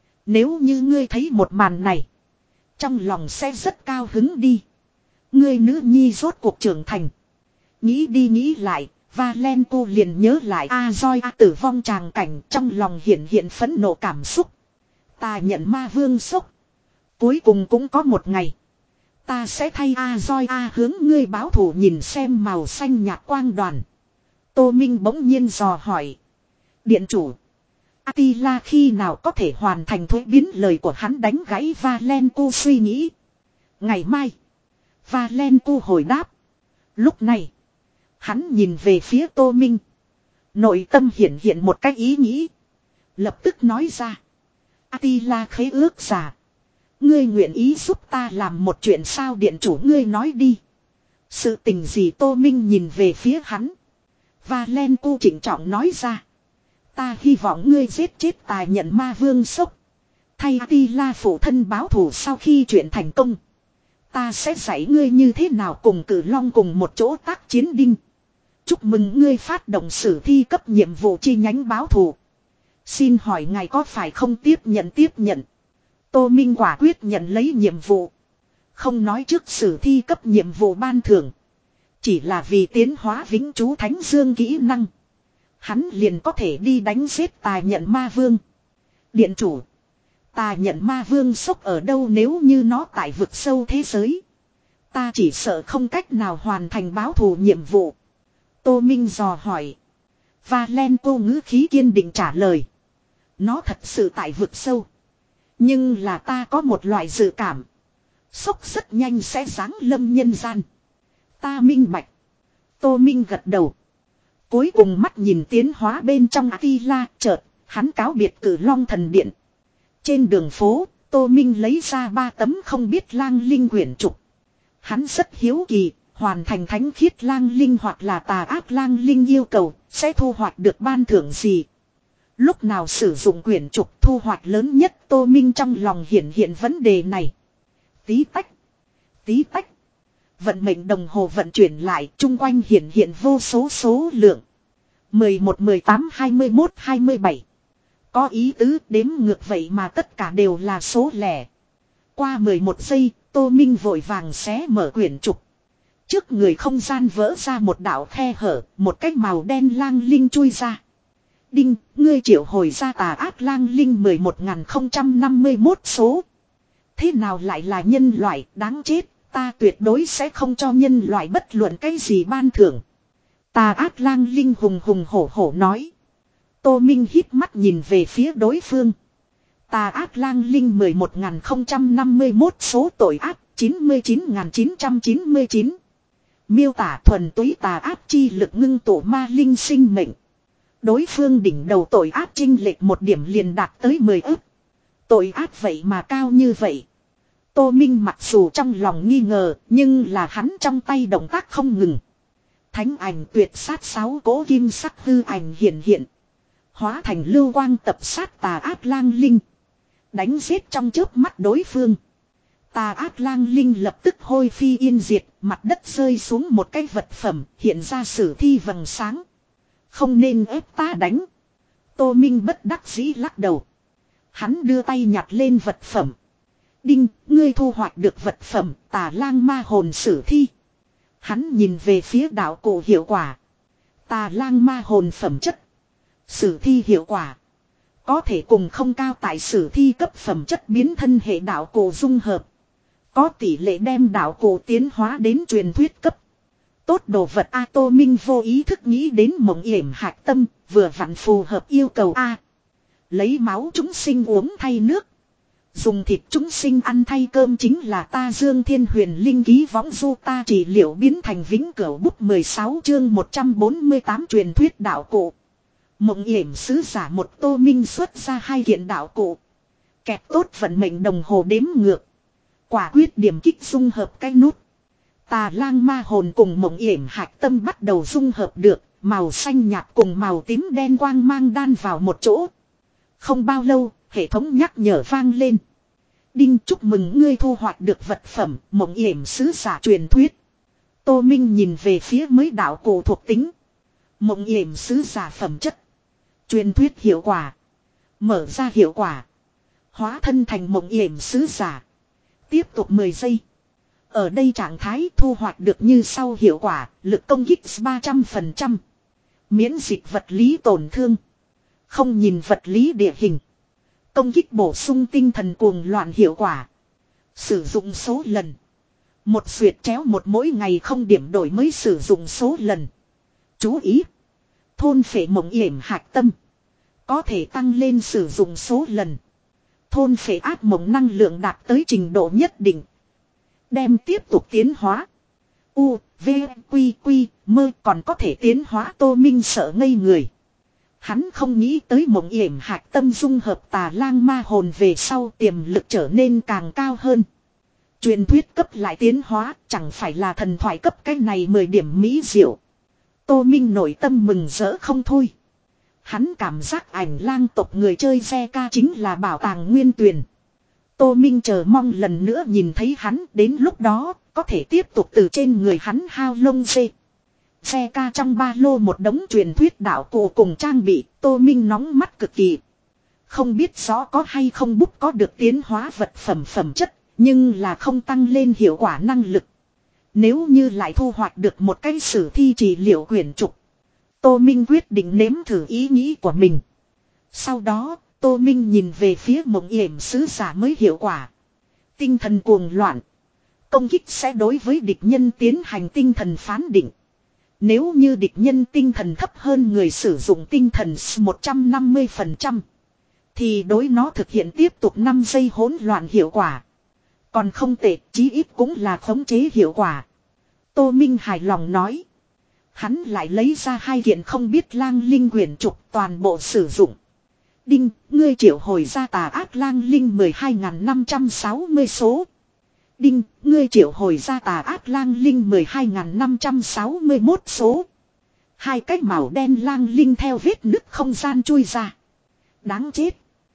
Nếu như ngươi thấy một màn này. Trong lòng sẽ rất cao hứng đi. Ngươi nữ nhi rốt cuộc trưởng thành. Nghĩ đi nghĩ lại. Valentu liền nhớ lại A roi à tử vong tràng cảnh. Trong lòng hiện hiện phẫn nộ cảm xúc. Ta nhận ma vương sốc. Cuối cùng cũng có một ngày. Ta sẽ thay A roi A hướng ngươi báo thủ nhìn xem màu xanh nhạt quang đoàn. Tô Minh bỗng nhiên dò hỏi. Điện chủ. Attila khi nào có thể hoàn thành thuế biến lời của hắn đánh gãy Valentu suy nghĩ. Ngày mai. Valenco hồi đáp. Lúc này. Hắn nhìn về phía Tô Minh. Nội tâm hiện hiện một cái ý nghĩ. Lập tức nói ra. Attila khế ước giả. Ngươi nguyện ý giúp ta làm một chuyện sao điện chủ ngươi nói đi. Sự tình gì Tô Minh nhìn về phía hắn. Valenco trịnh trọng nói ra. Ta hy vọng ngươi giết chết tài nhận ma vương sốc. Thay Attila phụ thân báo thù sau khi chuyện thành công. Ta sẽ dạy ngươi như thế nào cùng cử long cùng một chỗ tác chiến đinh. Chúc mừng ngươi phát động sử thi cấp nhiệm vụ chi nhánh báo thù. Xin hỏi ngài có phải không tiếp nhận tiếp nhận. Tô Minh quả quyết nhận lấy nhiệm vụ. Không nói trước sử thi cấp nhiệm vụ ban thưởng. Chỉ là vì tiến hóa vĩnh chú thánh dương kỹ năng. Hắn liền có thể đi đánh giết tài nhận ma vương. Điện chủ. Ta nhận ma vương sốc ở đâu nếu như nó tại vực sâu thế giới. Ta chỉ sợ không cách nào hoàn thành báo thù nhiệm vụ. Tô Minh dò hỏi. Valenco ngữ khí kiên định trả lời. Nó thật sự tại vực sâu. Nhưng là ta có một loại dự cảm. Sốc rất nhanh sẽ giáng lâm nhân gian. Ta minh bạch. Tô Minh gật đầu. Cuối cùng mắt nhìn tiến hóa bên trong Attila chợt. Hắn cáo biệt cử long thần điện. Trên đường phố, Tô Minh lấy ra ba tấm không biết lang linh quyển trục. Hắn rất hiếu kỳ, hoàn thành thánh khiết lang linh hoặc là tà ác lang linh yêu cầu, sẽ thu hoạch được ban thưởng gì. Lúc nào sử dụng quyển trục thu hoạch lớn nhất Tô Minh trong lòng hiện hiện vấn đề này. Tí tách, tí tách. Vận mệnh đồng hồ vận chuyển lại, chung quanh hiện hiện vô số số lượng. mười một, mười tám, hai mươi mốt, hai mươi bảy. Có ý tứ đếm ngược vậy mà tất cả đều là số lẻ. Qua mười một giây, Tô Minh vội vàng xé mở quyển trục. Trước người không gian vỡ ra một đạo khe hở, một cái màu đen lang linh chui ra. Đinh, ngươi triệu hồi ra tà ác lang linh mười một nghìn không trăm năm mươi mốt số. Thế nào lại là nhân loại, đáng chết, ta tuyệt đối sẽ không cho nhân loại bất luận cái gì ban thưởng. Tà ác lang linh hùng hùng hổ hổ nói. Tô Minh hít mắt nhìn về phía đối phương. Tà ác lang linh mười một nghìn không trăm năm mươi mốt số tội ác chín mươi chín nghìn chín trăm chín mươi chín. Miêu tả thuần túy tà ác chi lực ngưng tụ ma linh sinh mệnh. Đối phương đỉnh đầu tội ác chênh lệch một điểm liền đạt tới mười ức. Tội ác vậy mà cao như vậy. Tô Minh mặc dù trong lòng nghi ngờ, nhưng là hắn trong tay động tác không ngừng. Thánh ảnh tuyệt sát sáu cỗ kim sắc hư ảnh hiện hiện. Hóa thành lưu quang tập sát tà ác lang linh. Đánh giết trong chớp mắt đối phương. Tà ác lang linh lập tức hôi phi yên diệt, mặt đất rơi xuống một cái vật phẩm, hiện ra sử thi vầng sáng. Không nên ép ta đánh. Tô Minh bất đắc dĩ lắc đầu. Hắn đưa tay nhặt lên vật phẩm. Đinh, ngươi thu hoạch được vật phẩm tà lang ma hồn sử thi. Hắn nhìn về phía đạo cổ hiệu quả. Tà lang ma hồn phẩm chất. Sử thi hiệu quả. Có thể cùng không cao tại sử thi cấp phẩm chất biến thân hệ đạo cổ dung hợp. Có tỷ lệ đem đạo cổ tiến hóa đến truyền thuyết cấp. Tốt đồ vật A. Tô Minh vô ý thức nghĩ đến mộng yểm hạc tâm, vừa vặn phù hợp yêu cầu A. Lấy máu chúng sinh uống thay nước. Dùng thịt chúng sinh ăn thay cơm chính là ta Dương Thiên Huyền Linh ký võng du ta trị liệu biến thành vĩnh cửu bút mười sáu chương một trăm bốn mươi tám truyền thuyết đạo cổ. Mộng yểm sứ giả một Tô Minh xuất ra hai kiện đạo cổ. Kẹp tốt vận mệnh đồng hồ đếm ngược. Quả quyết điểm kích dung hợp cái nút. Tà lang ma hồn cùng mộng yểm hạc tâm bắt đầu dung hợp được. Màu xanh nhạt cùng màu tím đen quang mang đan vào một chỗ. Không bao lâu, hệ thống nhắc nhở vang lên. Đinh, chúc mừng ngươi thu hoạch được vật phẩm mộng yểm sứ giả truyền thuyết. Tô Minh nhìn về phía mới đạo cổ thuộc tính. Mộng yểm sứ giả phẩm chất. Truyền thuyết hiệu quả. Mở ra hiệu quả. Hóa thân thành mộng yểm sứ giả. Tiếp tục mười giây. Ở đây trạng thái thu hoạch được như sau hiệu quả. Lực công kích ba trăm phần trăm. Miễn dịch vật lý tổn thương. Không nhìn vật lý địa hình. Công kích bổ sung tinh thần cuồng loạn hiệu quả. Sử dụng số lần. Một xuyệt chéo một mỗi ngày không điểm đổi mới sử dụng số lần. Chú ý. Thôn phệ mộng yểm hạc tâm. Có thể tăng lên sử dụng số lần. Thôn phệ ác mộng năng lượng đạt tới trình độ nhất định. Đem tiếp tục tiến hóa. U, V, Quy, Quy, mơ còn có thể tiến hóa. Tô Minh sợ ngây người. Hắn không nghĩ tới mộng yểm hạc tâm dung hợp tà lang ma hồn về sau tiềm lực trở nên càng cao hơn. Truyền thuyết cấp lại tiến hóa chẳng phải là thần thoại cấp cái này mười điểm mỹ diệu. Tô Minh nội tâm mừng rỡ không thôi. Hắn cảm giác ảnh lang tộc người chơi xe ca chính là bảo tàng nguyên tuyền. Tô Minh chờ mong lần nữa nhìn thấy hắn, đến lúc đó có thể tiếp tục từ trên người hắn hao lông dê. Xe ca trong ba lô một đống truyền thuyết đạo cụ cùng trang bị, Tô Minh nóng mắt cực kỳ. Không biết rõ có hay không bút có được tiến hóa vật phẩm phẩm chất, nhưng là không tăng lên hiệu quả năng lực. Nếu như lại thu hoạch được một cái sử thi trị liệu quyển trục, Tô Minh quyết định nếm thử ý nghĩ của mình. Sau đó, Tô Minh nhìn về phía mộng yểm sứ giả mới hiệu quả. Tinh thần cuồng loạn. Công kích sẽ đối với địch nhân tiến hành tinh thần phán định. Nếu như địch nhân tinh thần thấp hơn người sử dụng tinh thần một trăm năm mươi phần trăm. Thì đối nó thực hiện tiếp tục năm giây hỗn loạn hiệu quả. Còn không tệ, chí ít cũng là khống chế hiệu quả. Tô Minh hài lòng nói. Hắn lại lấy ra hai kiện không biết lang linh quyển trục toàn bộ sử dụng. Đinh, ngươi triệu hồi ra tà ác lang linh mười hai nghìn năm trăm sáu mươi số. Đinh, ngươi triệu hồi ra tà ác lang linh mười hai nghìn năm trăm sáu mươi mốt số. Hai cái màu đen lang linh theo vết nứt không gian chui ra. Đáng chết.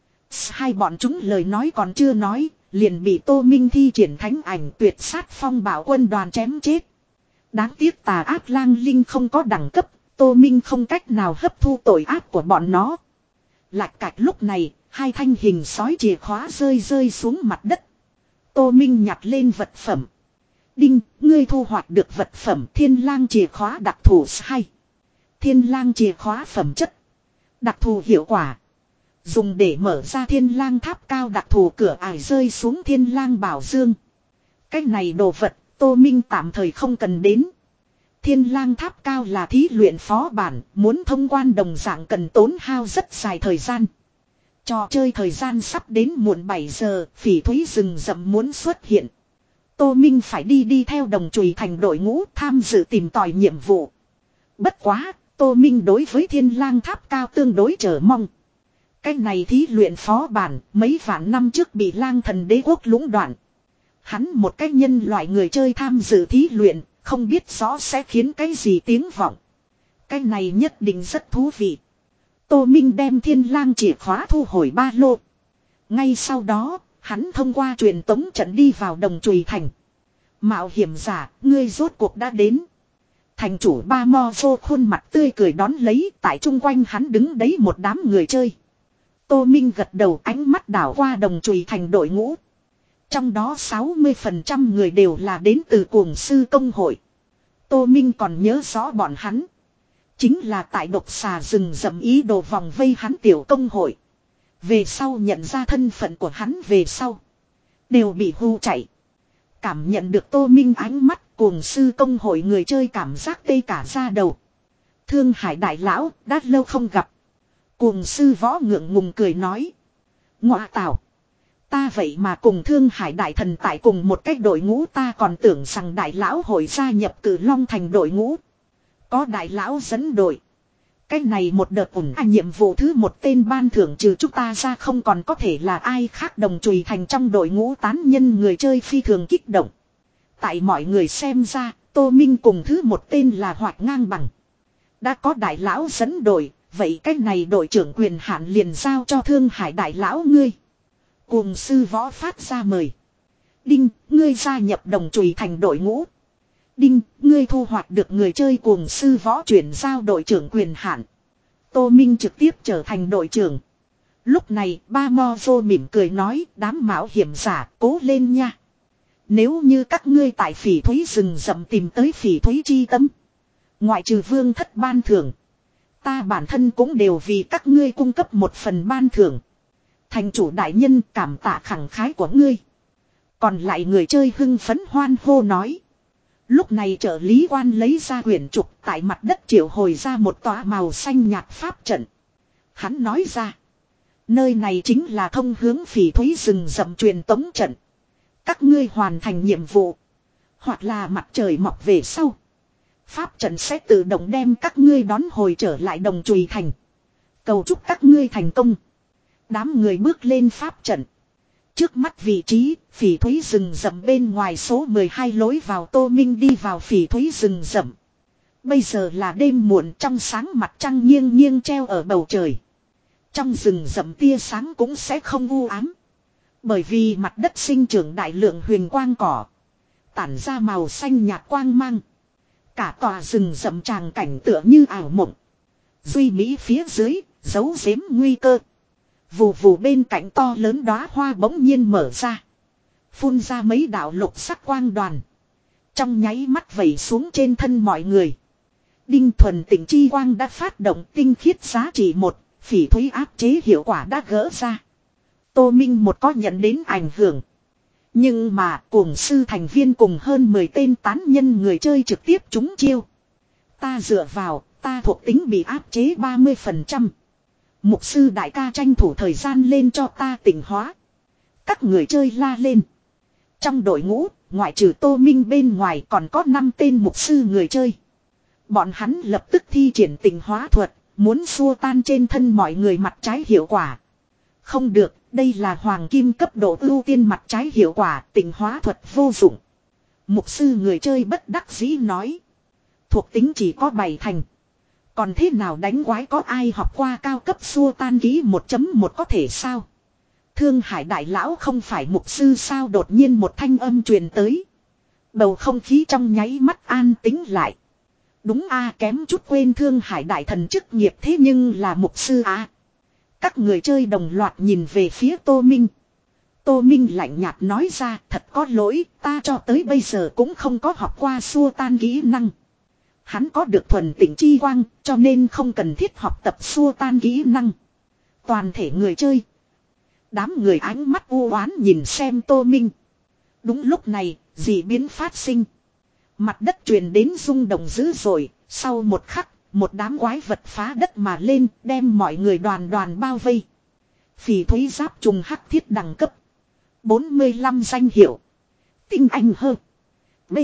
Hai bọn chúng lời nói còn chưa nói, liền bị Tô Minh thi triển thánh ảnh tuyệt sát phong bảo quân đoàn chém chết. Đáng tiếc tà ác lang linh không có đẳng cấp, Tô Minh không cách nào hấp thu tội ác của bọn nó. Lạch cạch lúc này, hai thanh hình sói chìa khóa rơi rơi xuống mặt đất. Tô Minh nhặt lên vật phẩm. Đinh, ngươi thu hoạch được vật phẩm thiên lang chìa khóa đặc thù hai. Thiên lang chìa khóa phẩm chất. Đặc thù hiệu quả. Dùng để mở ra thiên lang tháp cao đặc thù cửa ải rơi xuống thiên lang bảo dương. Cái này đồ vật, Tô Minh tạm thời không cần đến. Thiên lang tháp cao là thí luyện phó bản, muốn thông quan đồng dạng cần tốn hao rất dài thời gian. Trò chơi thời gian sắp đến muộn bảy giờ, phỉ thúy rừng rậm muốn xuất hiện. Tô Minh phải đi đi theo đồng chùy thành đội ngũ tham dự tìm tòi nhiệm vụ. Bất quá, Tô Minh đối với thiên lang tháp cao tương đối chờ mong. Cái này thí luyện phó bản, mấy vạn năm trước bị lang thần đế quốc lũng đoạn. Hắn một cái nhân loại người chơi tham dự thí luyện, không biết rõ sẽ khiến cái gì tiếng vọng. Cái này nhất định rất thú vị. Tô Minh đem thiên lang chìa khóa thu hồi ba lô. Ngay sau đó, hắn thông qua truyền tống trận đi vào đồng chùy thành. Mạo hiểm giả, ngươi rốt cuộc đã đến. Thành chủ Ba Mo Vô khuôn mặt tươi cười đón lấy, tại chung quanh hắn đứng đấy một đám người chơi. Tô Minh gật đầu, ánh mắt đảo qua đồng chùy thành đội ngũ. Trong đó sáu mươi phần trăm người đều là đến từ cuồng sư công hội. Tô Minh còn nhớ rõ bọn hắn. Chính là tại độc xà rừng rậm ý đồ vòng vây hắn tiểu công hội. Về sau nhận ra thân phận của hắn về sau. Đều bị hù chạy. Cảm nhận được Tô Minh ánh mắt cuồng sư công hội người chơi cảm giác tê cả da đầu. Thương Hải đại lão, đã lâu không gặp. Cuồng sư võ ngượng ngùng cười nói. Ngọa tảo. Ta vậy mà cùng Thương Hải đại thần tại cùng một cách đội ngũ, ta còn tưởng rằng đại lão hội gia nhập Cử Long thành đội ngũ. Có đại lão dẫn đội. Cái này một đợt ủng à, nhiệm vụ thứ một tên ban thưởng trừ chúng ta ra không còn có thể là ai khác. Đồng chùy thành trong đội ngũ tán nhân người chơi phi thường kích động. Tại mọi người xem ra, Tô Minh cùng thứ một tên là hoạt ngang bằng. Đã có đại lão dẫn đội, vậy cái này đội trưởng quyền hạn liền giao cho Thương Hải đại lão ngươi. Cuồng sư võ phát ra mời. Đinh, ngươi gia nhập đồng chùy thành đội ngũ. Đinh, ngươi thu hoạch được người chơi cuồng sư võ chuyển giao đội trưởng quyền hạn. Tô Minh trực tiếp trở thành đội trưởng. Lúc này, Ba Mo Vô mỉm cười nói, đám mạo hiểm giả, cố lên nha. Nếu như các ngươi tại phỉ thúy rừng rậm tìm tới phỉ thúy chi tâm. Ngoại trừ vương thất ban thưởng. Ta bản thân cũng đều vì các ngươi cung cấp một phần ban thưởng. Thành chủ đại nhân cảm tạ khẳng khái của ngươi. Còn lại người chơi hưng phấn hoan hô nói. Lúc này trợ lý quan lấy ra quyển trục tại mặt đất triệu hồi ra một tòa màu xanh nhạt pháp trận. Hắn nói ra. Nơi này chính là thông hướng phỉ thúy rừng rậm truyền tống trận. Các ngươi hoàn thành nhiệm vụ. Hoặc là mặt trời mọc về sau. Pháp trận sẽ tự động đem các ngươi đón hồi trở lại Đồng Chùy Thành. Cầu chúc các ngươi thành công. Đám người bước lên pháp trận. Trước mắt vị trí, phỉ thúy rừng rậm bên ngoài số mười hai lối vào Tô Minh đi vào phỉ thúy rừng rậm. Bây giờ là đêm muộn, trong sáng mặt trăng nghiêng nghiêng treo ở bầu trời. Trong rừng rậm tia sáng cũng sẽ không u ám. Bởi vì mặt đất sinh trưởng đại lượng huyền quang cỏ. Tản ra màu xanh nhạt quang mang. Cả tòa rừng rậm tràng cảnh tựa như ảo mộng. Duy mỹ phía dưới, giấu giếm nguy cơ. Vù vù bên cạnh to lớn đóa hoa bỗng nhiên mở ra. Phun ra mấy đạo lục sắc quang đoàn. Trong nháy mắt vẩy xuống trên thân mọi người. Đinh thuần tịnh chi quang đã phát động tinh khiết giá trị một, phỉ thúy áp chế hiệu quả đã gỡ ra. Tô Minh một có nhận đến ảnh hưởng. Nhưng mà cuồng sư thành viên cùng hơn mười tên tán nhân người chơi trực tiếp trúng chiêu. Ta dựa vào, ta thuộc tính bị áp chế ba mươi phần trăm. Mục sư đại ca tranh thủ thời gian lên cho ta tỉnh hóa. Các người chơi la lên. Trong đội ngũ, ngoại trừ Tô Minh bên ngoài còn có năm tên mục sư người chơi. Bọn hắn lập tức thi triển tỉnh hóa thuật, muốn xua tan trên thân mọi người mặt trái hiệu quả. Không được, đây là hoàng kim cấp độ ưu tiên mặt trái hiệu quả, tỉnh hóa thuật vô dụng. Mục sư người chơi bất đắc dĩ nói. Thuộc tính chỉ có bảy thành. Còn thế nào đánh quái, có ai học qua cao cấp xua tan ký một chấm một có thể sao? Thương Hải đại lão không phải mục sư sao? Đột nhiên một thanh âm truyền tới. Bầu không khí trong nháy mắt an tĩnh lại. Đúng a, kém chút quên Thương Hải đại thần chức nghiệp thế nhưng là mục sư a. Các người chơi đồng loạt nhìn về phía Tô Minh. Tô Minh lạnh nhạt nói ra, thật có lỗi, ta cho tới bây giờ cũng không có học qua xua tan kỹ năng. Hắn có được thuần tịnh chi quang, cho nên không cần thiết học tập xua tan kỹ năng. Toàn thể người chơi. Đám người ánh mắt u oán nhìn xem Tô Minh. Đúng lúc này, dị biến phát sinh. Mặt đất truyền đến rung động dữ dội, sau một khắc, một đám quái vật phá đất mà lên, đem mọi người đoàn đoàn bao vây. Phỉ thúy giáp trùng hắc thiết đẳng cấp. bốn mươi lăm danh hiệu. Tinh anh hơn. B.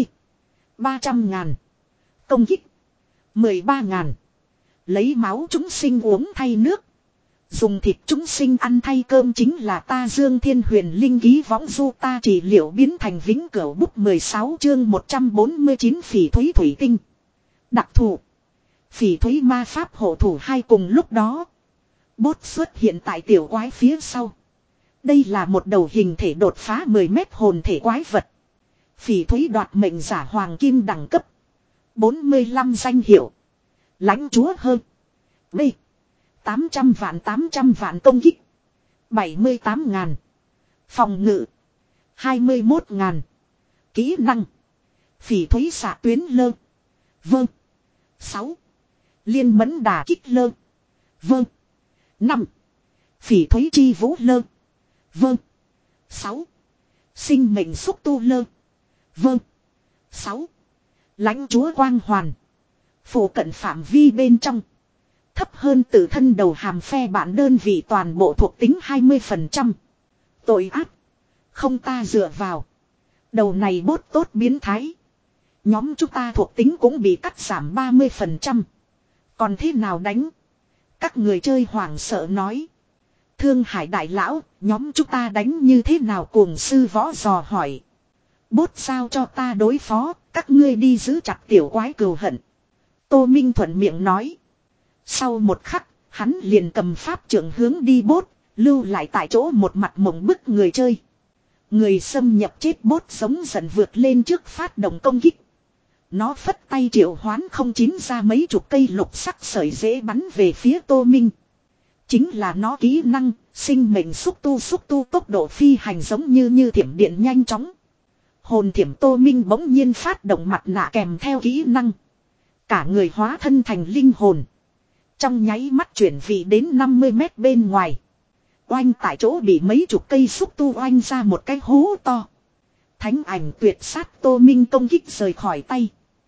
ba trăm ngàn. Công kích. mười ba ngàn. Lấy máu chúng sinh uống thay nước. Dùng thịt chúng sinh ăn thay cơm chính là ta Dương Thiên Huyền Linh ký võng du ta trị liệu biến thành vĩnh cửu bút mười sáu chương một trăm bốn mươi chín phỉ thúy thủy tinh. Đặc thù. Phỉ thúy ma pháp hộ thủ hai cùng lúc đó. Bốt xuất hiện tại tiểu quái phía sau. Đây là một đầu hình thể đột phá mười mét hồn thể quái vật. Phỉ thúy đoạt mệnh giả hoàng kim đẳng cấp. bốn mươi lăm danh hiệu. Lãnh chúa hơn. B. tám trăm vạn tám trăm vạn công kích. bảy mươi tám ngàn. Phòng ngự. hai mươi mốt ngàn. Kỹ năng. Phỉ thúy xạ tuyến lơ. Vâng. sáu. Liên mẫn đà kích lơ. Vâng. năm. Phỉ thúy chi vũ lơ. Vâng. sáu. Sinh mệnh xúc tu lơ. Vâng. sáu. Lãnh chúa quang hoàn. Phủ cận phạm vi bên trong. Thấp hơn tự thân đầu hàm phe bản đơn vị toàn bộ thuộc tính hai mươi phần trăm. Tội ác. Không ta dựa vào. Đầu này bốt tốt biến thái. Nhóm chúng ta thuộc tính cũng bị cắt giảm ba mươi phần trăm. Còn thế nào đánh? Các người chơi hoảng sợ nói. Thương Hải đại lão, nhóm chúng ta đánh như thế nào? Cuồng sư võ dò hỏi. Bốt sao cho ta đối phó, các ngươi đi giữ chặt tiểu quái cừu hận. Tô Minh thuận miệng nói. Sau một khắc, hắn liền cầm pháp trưởng hướng đi bốt, lưu lại tại chỗ một mặt mộng bức người chơi. Người xâm nhập chết bốt sống dần vượt lên trước phát động công kích. Nó phất tay triệu hoán không chín ra mấy chục cây lục sắc sợi dễ bắn về phía Tô Minh. Chính là nó kỹ năng, sinh mệnh xúc tu xúc tu tốc độ phi hành giống như như thiểm điện nhanh chóng. Hồn thiểm Tô Minh bỗng nhiên phát động mặt nạ kèm theo kỹ năng. Cả người hóa thân thành linh hồn. Trong nháy mắt chuyển vị đến năm mươi mét bên ngoài. Oanh tại chỗ bị mấy chục cây xúc tu oanh ra một cái hố to. Thánh ảnh tuyệt sát Tô Minh công kích rời khỏi tay.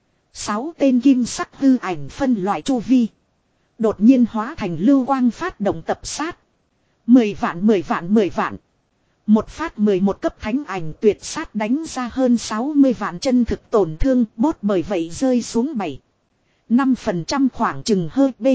Sáu tên kim sắc hư ảnh phân loại chu vi. Đột nhiên hóa thành lưu quang phát động tập sát. Mười vạn mười vạn mười vạn. Một phát mười một cấp thánh ảnh tuyệt sát đánh ra hơn sáu mươi vạn chân thực tổn thương, bốt bởi vậy rơi xuống bảy năm phần trăm khoảng chừng hơi B.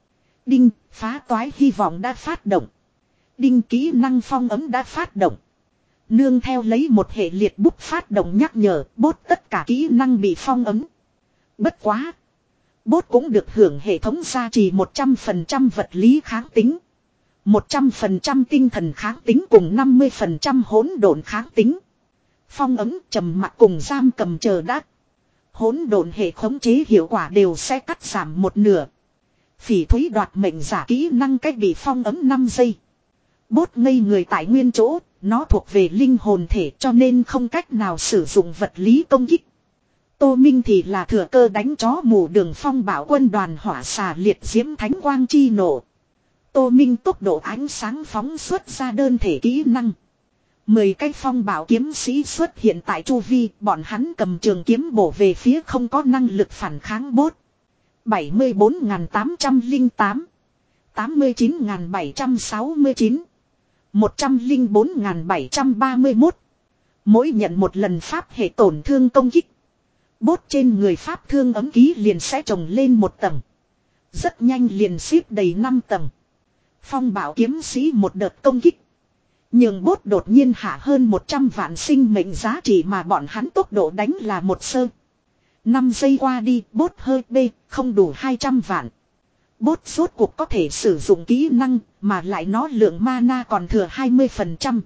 Đinh, phá toái hy vọng đã phát động. Đinh, kỹ năng phong ấm đã phát động. Nương theo lấy một hệ liệt bút phát động nhắc nhở, bốt tất cả kỹ năng bị phong ấm. Bất quá. Bốt cũng được hưởng hệ thống gia trì một trăm phần trăm vật lý kháng tính. một trăm phần trăm tinh thần kháng tính cùng năm mươi phần trăm hỗn độn kháng tính. Phong ấm, trầm mặc cùng giam cầm chờ đắc. Hỗn độn hệ khống chế hiệu quả đều sẽ cắt giảm một nửa. Phỉ thúy đoạt mệnh giả kỹ năng cách bị phong ấm năm giây. Bốt ngây người tại nguyên chỗ, nó thuộc về linh hồn thể cho nên không cách nào sử dụng vật lý công kích. Tô Minh thì là thừa cơ đánh chó mù đường phong bảo quân đoàn hỏa xà liệt diễm thánh quang chi nổ. Tô Minh tốc độ ánh sáng phóng xuất ra đơn thể kỹ năng. Mười cái phong bảo kiếm sĩ xuất hiện tại chu vi, bọn hắn cầm trường kiếm bổ về phía không có năng lực phản kháng bốt. bảy mươi bốn nghìn tám trăm lẻ tám, tám mươi chín nghìn bảy trăm sáu mươi chín, một trăm lẻ bốn nghìn bảy trăm ba mươi mốt. Mỗi nhận một lần pháp hệ tổn thương công kích, bốt trên người pháp thương ấm ký liền sẽ trồng lên một tầng. Rất nhanh liền xếp đầy năm tầng. Phong bảo kiếm sĩ một đợt công kích, nhưng bốt đột nhiên hạ hơn một trăm vạn sinh mệnh giá trị mà bọn hắn tốc độ đánh là một sơ. năm giây qua đi, bốt hơi B, không đủ hai trăm vạn. Bốt rốt cuộc có thể sử dụng kỹ năng, mà lại nó lượng mana còn thừa hai mươi phần trăm.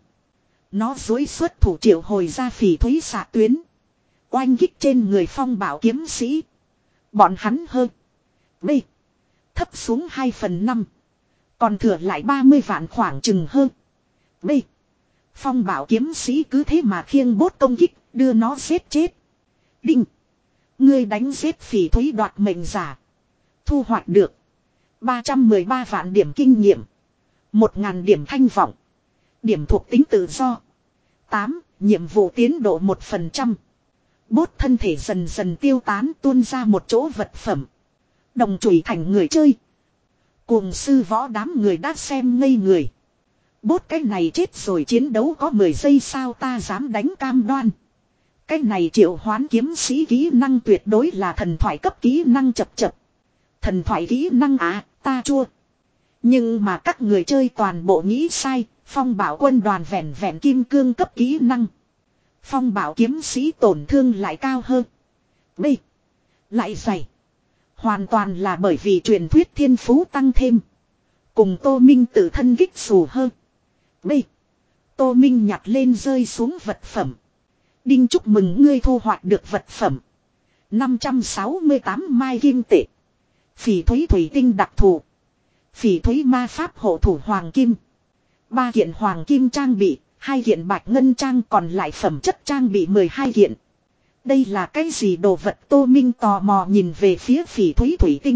Nó dối xuất thủ triệu hồi ra phỉ thúy xạ tuyến. Oanh kích trên người phong bảo kiếm sĩ. Bọn hắn hơi B, thấp xuống hai phần năm. Còn thừa lại ba mươi vạn khoảng chừng hơn. B. Phong bảo kiếm sĩ cứ thế mà khiêng bốt công kích, đưa nó giết chết. Đinh. Ngươi đánh giết phỉ thúy đoạt mệnh giả. Thu hoạch được ba trăm mười ba vạn điểm kinh nghiệm. một nghìn điểm thanh vọng. Điểm thuộc tính tự do. tám. Nhiệm vụ tiến độ một phần trăm. Bốt thân thể dần dần tiêu tán tuôn ra một chỗ vật phẩm. Đồng chùy thành người chơi. Cuồng sư võ đám người đã xem ngây người. Bốt cái này chết rồi chiến đấu có mười giây sao ta dám đánh cam đoan. Cái này triệu hoán kiếm sĩ kỹ năng tuyệt đối là thần thoại cấp kỹ năng chập chập. Thần thoại kỹ năng à, ta chua. Nhưng mà các người chơi toàn bộ nghĩ sai, phong bảo quân đoàn vẹn vẹn kim cương cấp kỹ năng. Phong bảo kiếm sĩ tổn thương lại cao hơn. B. Lại dày. Hoàn toàn là bởi vì truyền thuyết thiên phú tăng thêm. Cùng Tô Minh tự thân kích xù hơn. B. Tô Minh nhặt lên rơi xuống vật phẩm. Đinh chúc mừng ngươi thu hoạch được vật phẩm. năm trăm sáu mươi tám mai kim tệ. Phỉ thúy thủy tinh đặc thù. Phỉ thúy ma pháp hộ thủ hoàng kim. ba kiện hoàng kim trang bị, hai kiện bạch ngân trang còn lại phẩm chất trang bị mười hai kiện. Đây là cái gì đồ vật Tô Minh tò mò nhìn về phía phỉ thúy thủy tinh.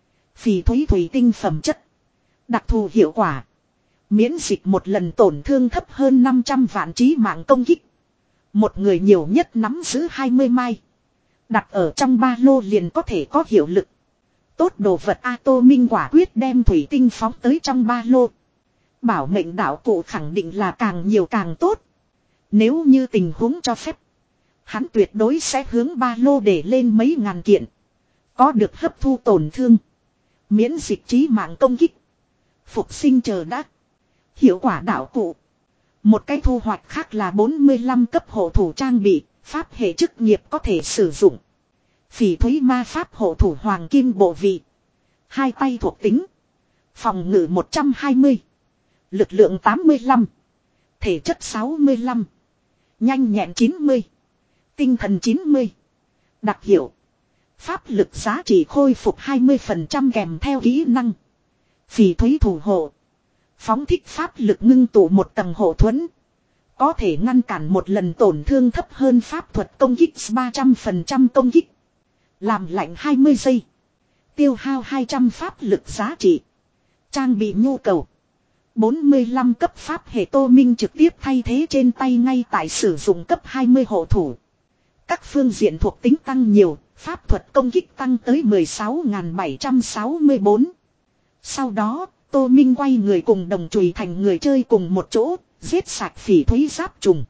Phỉ thúy thủy tinh phẩm chất. Đặc thù hiệu quả. Miễn dịch một lần tổn thương thấp hơn năm trăm vạn trí mạng công kích. Một người nhiều nhất nắm giữ hai mươi mai. Đặt ở trong ba lô liền có thể có hiệu lực. Tốt đồ vật A Tô Minh quả quyết đem thủy tinh phóng tới trong ba lô. Bảo mệnh đạo cụ khẳng định là càng nhiều càng tốt. Nếu như tình huống cho phép, hắn tuyệt đối sẽ hướng ba lô để lên mấy ngàn kiện. Có được hấp thu tổn thương. Miễn dịch trí mạng công kích. Phục sinh chờ đắc. Hiệu quả đạo cụ. Một cái thu hoạch khác là bốn mươi lăm cấp hộ thủ trang bị. Pháp hệ chức nghiệp có thể sử dụng. Phỉ thúy ma pháp hộ thủ hoàng kim bộ vị. Hai tay thuộc tính. Phòng ngự một trăm hai mươi. Lực lượng tám mươi lăm. Thể chất sáu mươi lăm. Nhanh nhẹn chín mươi. Tinh thần chín mươi. Đặc hiệu. Pháp lực giá trị khôi phục hai mươi phần trăm kèm theo kỹ năng. Phỉ thúy thủ hộ. Phóng thích pháp lực ngưng tụ một tầng hộ thuẫn. Có thể ngăn cản một lần tổn thương thấp hơn pháp thuật công kích ba trăm phần trăm công kích. Làm lạnh hai mươi giây. Tiêu hao hai trăm pháp lực giá trị. Trang bị nhu cầu. bốn mươi lăm cấp pháp hệ Tô Minh trực tiếp thay thế trên tay ngay tại sử dụng cấp hai mươi hộ thủ. Các phương diện thuộc tính tăng nhiều, pháp thuật công kích tăng tới mười sáu nghìn bảy trăm sáu mươi tư. Sau đó, Tô Minh quay người cùng đồng chùy thành người chơi cùng một chỗ, giết sạch phỉ thúy giáp trùng.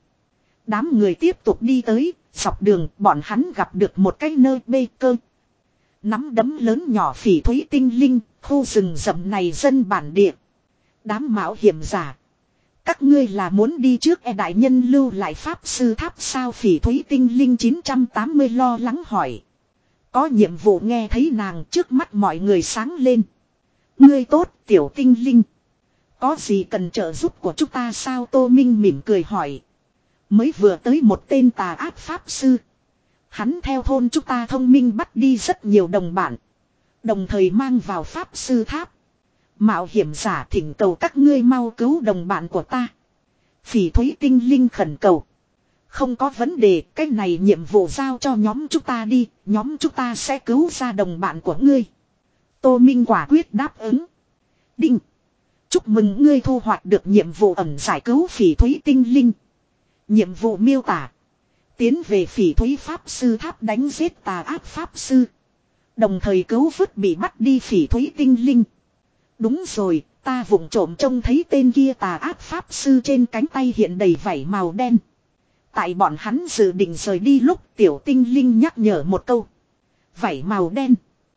Đám người tiếp tục đi tới, dọc đường bọn hắn gặp được một cái nơi bê cơ. Nắm đấm lớn nhỏ phỉ thúy tinh linh, khu rừng rậm này dân bản địa. Đám mạo hiểm giả. Các ngươi là muốn đi trước e đại nhân lưu lại pháp sư tháp sao phỉ thúy tinh linh chín trăm tám mươi lo lắng hỏi. Có nhiệm vụ nghe thấy nàng trước mắt mọi người sáng lên. Ngươi tốt tiểu tinh linh. Có gì cần trợ giúp của chúng ta sao Tô Minh mỉm cười hỏi. Mới vừa tới một tên tà ác pháp sư. Hắn theo thôn chúng ta thông minh bắt đi rất nhiều đồng bạn. Đồng thời mang vào pháp sư tháp. Mạo hiểm giả thỉnh cầu các ngươi mau cứu đồng bạn của ta. Phỉ thúy tinh linh khẩn cầu. Không có vấn đề, cái này nhiệm vụ giao cho nhóm chúng ta đi, nhóm chúng ta sẽ cứu ra đồng bạn của ngươi. Tô Minh quả quyết đáp ứng. Đinh. Chúc mừng ngươi thu hoạch được nhiệm vụ ẩn giải cứu phỉ thúy tinh linh. Nhiệm vụ miêu tả. Tiến về phỉ thúy pháp sư tháp đánh giết tà ác pháp sư. Đồng thời cứu vớt bị bắt đi phỉ thúy tinh linh. Đúng rồi, ta vụng trộm trông thấy tên kia tà ác pháp sư trên cánh tay hiện đầy vảy màu đen. Tại bọn hắn dự định rời đi lúc tiểu tinh linh nhắc nhở một câu. Vảy màu đen.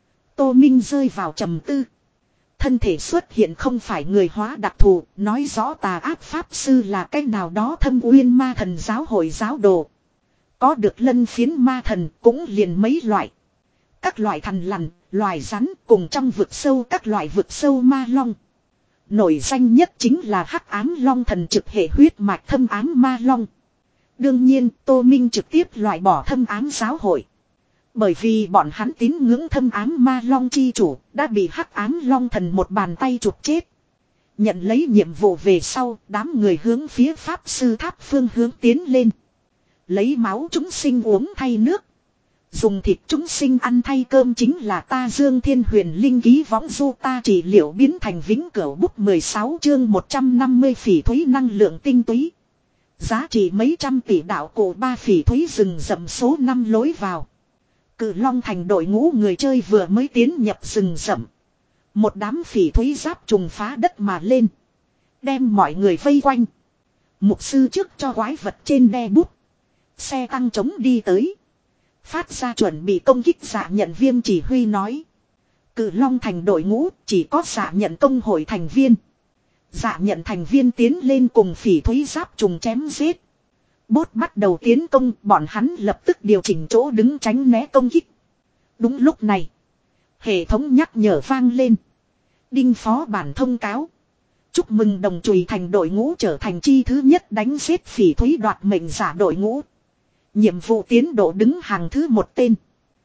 Tô Minh rơi vào trầm tư. Thân thể xuất hiện không phải người hóa đặc thù, nói rõ tà ác pháp sư là cái nào đó thâm uyên ma thần giáo hội giáo đồ. Có được lân phiến ma thần cũng liền mấy loại. Các loại thằn lằn, loài rắn cùng trong vực sâu các loại vực sâu ma long. Nổi danh nhất chính là hắc ám long thần trực hệ huyết mạch thâm ám ma long. Đương nhiên Tô Minh trực tiếp loại bỏ thâm ám giáo hội. Bởi vì bọn hắn tín ngưỡng thâm ám ma long chi chủ đã bị hắc ám long thần một bàn tay chụp chết. Nhận lấy nhiệm vụ về sau đám người hướng phía pháp sư tháp phương hướng tiến lên. Lấy máu chúng sinh uống thay nước. Dùng thịt chúng sinh ăn thay cơm chính là ta Dương Thiên Huyền Linh ký võng du ta trị liệu biến thành vĩnh cửu bút mười sáu chương một trăm năm mươi phỉ thúy năng lượng tinh túy. Giá trị mấy trăm tỷ đạo cổ ba phỉ thúy rừng rậm số năm lối vào. Cự Long thành đội ngũ người chơi vừa mới tiến nhập rừng rậm. Một đám phỉ thúy giáp trùng phá đất mà lên. Đem mọi người vây quanh. Mục sư trước cho quái vật trên đe bút. Xe tăng chống đi tới. Phát ra chuẩn bị công kích Dạ Nhận Viêm chỉ huy nói. Cự Long thành đội ngũ chỉ có Dạ Nhận công hội thành viên. Dạ Nhận thành viên tiến lên cùng phỉ thúy giáp trùng chém giết. Bốt bắt đầu tiến công, bọn hắn lập tức điều chỉnh chỗ đứng tránh né công kích. Đúng lúc này, hệ thống nhắc nhở vang lên. Đinh phó bản thông cáo. Chúc mừng đồng chùy thành đội ngũ trở thành chi thứ nhất đánh giết phỉ thúy đoạt mệnh giả đội ngũ. Nhiệm vụ tiến độ đứng hàng thứ một tên.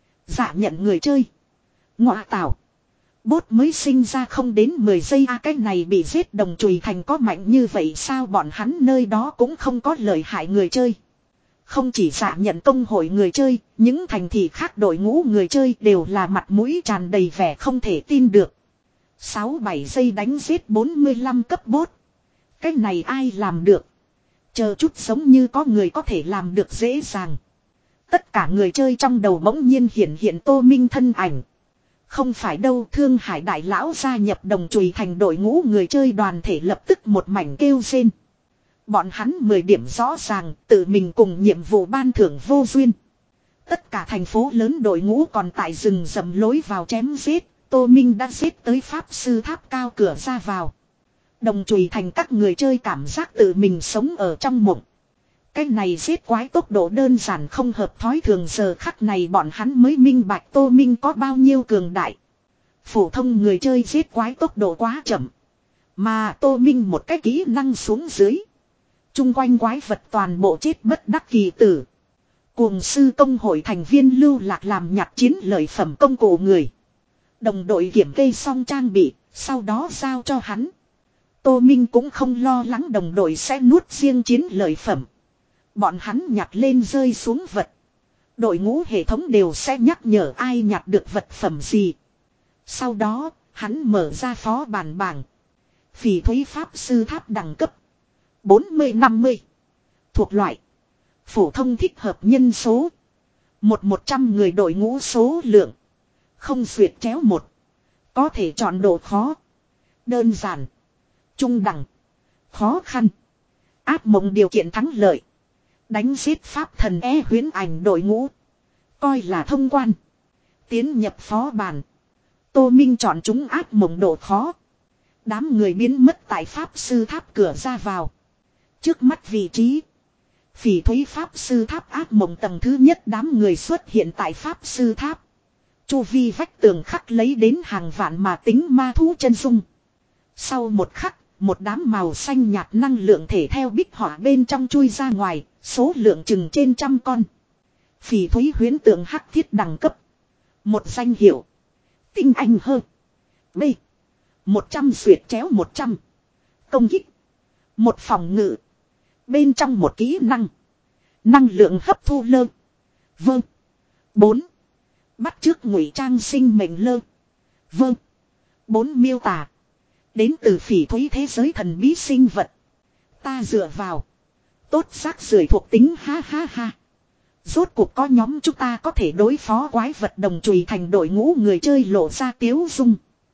Dạ Nhận người chơi. Ngọa tảo. Bốt mới sinh ra không đến mười giây a à, cái này bị giết đồng chùy thành có mạnh như vậy sao bọn hắn nơi đó cũng không có lợi hại người chơi. Không chỉ Dạ Nhận công hội người chơi, những thành thị khác đội ngũ người chơi đều là mặt mũi tràn đầy vẻ không thể tin được. sáu bảy giây đánh giết bốn mươi lăm cấp bốt. Cái này ai làm được? Chờ chút giống như có người có thể làm được dễ dàng. Tất cả người chơi trong đầu bỗng nhiên hiện hiện Tô Minh thân ảnh. Không phải đâu Thương Hải đại lão gia nhập đồng chùy thành đội ngũ người chơi đoàn thể lập tức một mảnh kêu rên. Bọn hắn mười điểm rõ ràng tự mình cùng nhiệm vụ ban thưởng vô duyên. Tất cả thành phố lớn đội ngũ còn tại rừng rậm lối vào chém giết. Tô Minh đã giết tới pháp sư tháp cao cửa ra vào. Đồng chùy thành các người chơi cảm giác tự mình sống ở trong mộng. Cái này giết quái tốc độ đơn giản không hợp thói thường giờ khắc này bọn hắn mới minh bạch Tô Minh có bao nhiêu cường đại. Phổ thông người chơi giết quái tốc độ quá chậm. Mà Tô Minh một cái kỹ năng xuống dưới. Trung quanh quái vật toàn bộ chết bất đắc kỳ tử. Cuồng sư công hội thành viên lưu lạc làm nhặt chiến lợi phẩm công cụ người. Đồng đội kiểm kê xong trang bị, sau đó giao cho hắn. Tô Minh cũng không lo lắng đồng đội sẽ nuốt riêng chiến lợi phẩm. Bọn hắn nhặt lên rơi xuống vật. Đội ngũ hệ thống đều sẽ nhắc nhở ai nhặt được vật phẩm gì. Sau đó, hắn mở ra phó bản bảng. Phỉ thúy pháp sư tháp đẳng cấp. bốn mươi năm mươi. Thuộc loại. Phổ thông thích hợp nhân số. Một một trăm người đội ngũ số lượng. Không duyệt chéo một. Có thể chọn độ khó. Đơn giản. Trung đẳng. Khó khăn. Ác mộng điều kiện thắng lợi. Đánh giết pháp thần é huyễn ảnh đội ngũ. Coi là thông quan. Tiến nhập phó bản. Tô Minh chọn chúng ác mộng độ khó. Đám người biến mất tại pháp sư tháp cửa ra vào. Trước mắt vị trí. Phỉ thúy pháp sư tháp ác mộng tầng thứ nhất, đám người xuất hiện tại pháp sư tháp. Chu vi vách tường khắc lấy đến hàng vạn mà tính ma thú chân dung. Sau một khắc, một đám màu xanh nhạt năng lượng thể theo bích họa bên trong chui ra ngoài, số lượng chừng trên trăm con. Phỉ thúy huyễn tượng hắc thiết đẳng cấp. Một danh hiệu. Tinh anh hơn. B. Một trăm xuyệt chéo một trăm. Công kích. Một phòng ngự. Bên trong một kỹ năng. Năng lượng hấp thu lơ. Vâng. Bốn. Bắt chước ngụy trang sinh mệnh lơ. Vâng. Bốn miêu tả. Đến từ phỉ thúy thế giới thần bí sinh vật. Ta dựa vào. Tốt xác rưởi thuộc tính ha ha ha. Rốt cuộc có nhóm chúng ta có thể đối phó quái vật đồng chùy thành đội ngũ người chơi lộ ra tiếu dung.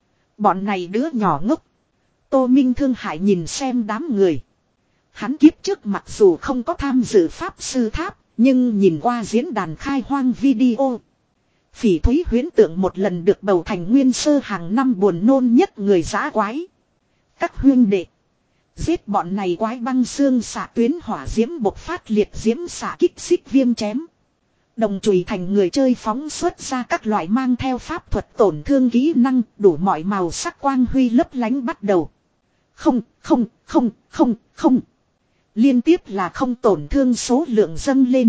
Bọn này đứa nhỏ ngốc. Tô Minh thương hại nhìn xem đám người. Hắn kiếp trước mặc dù không có tham dự pháp sư tháp, nhưng nhìn qua diễn đàn khai hoang video. Phỉ thúy huyễn tượng một lần được bầu thành nguyên sơ hàng năm buồn nôn nhất người dã quái. Các huyên đệ. Giết bọn này quái băng xương xạ tuyến hỏa diễm bộc phát liệt diễm xạ kích xích viêm chém. Đồng chùy thành người chơi phóng xuất ra các loại mang theo pháp thuật tổn thương kỹ năng đủ mọi màu sắc quang huy lấp lánh bắt đầu. Không, không, không, không, không. Liên tiếp là không tổn thương số lượng dâng lên.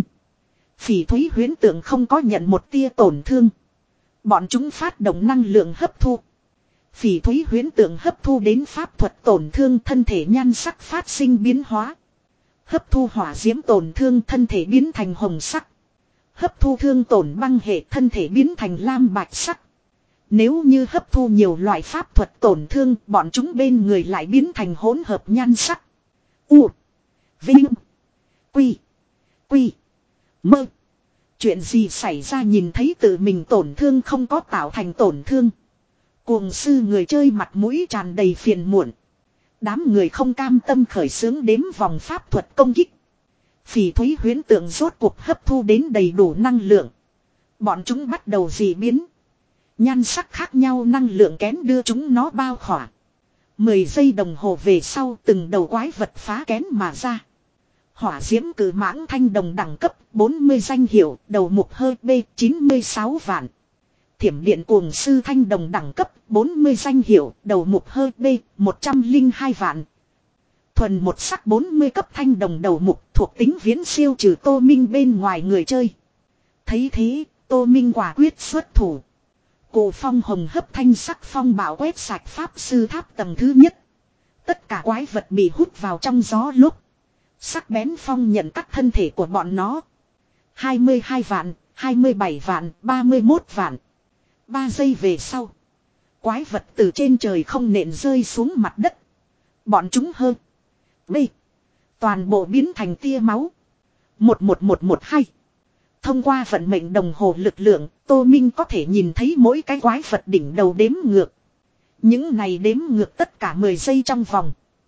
Phỉ thúy huyễn tượng không có nhận một tia tổn thương. Bọn chúng phát động năng lượng hấp thu. Phỉ thúy huyễn tượng hấp thu đến pháp thuật tổn thương thân thể nhan sắc phát sinh biến hóa. Hấp thu hỏa diễm tổn thương thân thể biến thành hồng sắc. Hấp thu thương tổn băng hệ thân thể biến thành lam bạch sắc. Nếu như hấp thu nhiều loại pháp thuật tổn thương, bọn chúng bên người lại biến thành hỗn hợp nhan sắc. U. Vinh. Quy. Quy. Mơ. Chuyện gì xảy ra nhìn thấy tự mình tổn thương không có tạo thành tổn thương. Cuồng sư người chơi mặt mũi tràn đầy phiền muộn. Đám người không cam tâm khởi xướng đếm vòng pháp thuật công kích. Phỉ thúy huyễn tượng rốt cuộc hấp thu đến đầy đủ năng lượng. Bọn chúng bắt đầu dị biến. Nhan sắc khác nhau năng lượng kén đưa chúng nó bao khỏa. Mười giây đồng hồ về sau từng đầu quái vật phá kén mà ra. Hỏa diễm cử mãng thanh đồng đẳng cấp bốn mươi danh hiệu đầu mục hơi B chín mươi sáu vạn. Thiểm điện cuồng sư thanh đồng đẳng cấp bốn mươi danh hiệu đầu mục hơi B một trăm lẻ hai vạn. Thuần một sắc bốn mươi cấp thanh đồng đầu mục thuộc tính viễn siêu trừ Tô Minh bên ngoài người chơi. Thấy thế, Tô Minh quả quyết xuất thủ. Cổ phong hồng hấp thanh sắc phong bảo quét sạch pháp sư tháp tầng thứ nhất. Tất cả quái vật bị hút vào trong gió lúc. Sắc bén phong nhận cắt thân thể của bọn nó. hai mươi hai vạn, hai mươi bảy vạn, ba mươi mốt vạn. ba giây về sau. Quái vật từ trên trời không nện rơi xuống mặt đất. Bọn chúng hơn. B. Toàn bộ biến thành tia máu. một một một một hai. Thông qua vận mệnh đồng hồ lực lượng, Tô Minh có thể nhìn thấy mỗi cái quái vật đỉnh đầu đếm ngược. Những này đếm ngược tất cả mười giây trong vòng.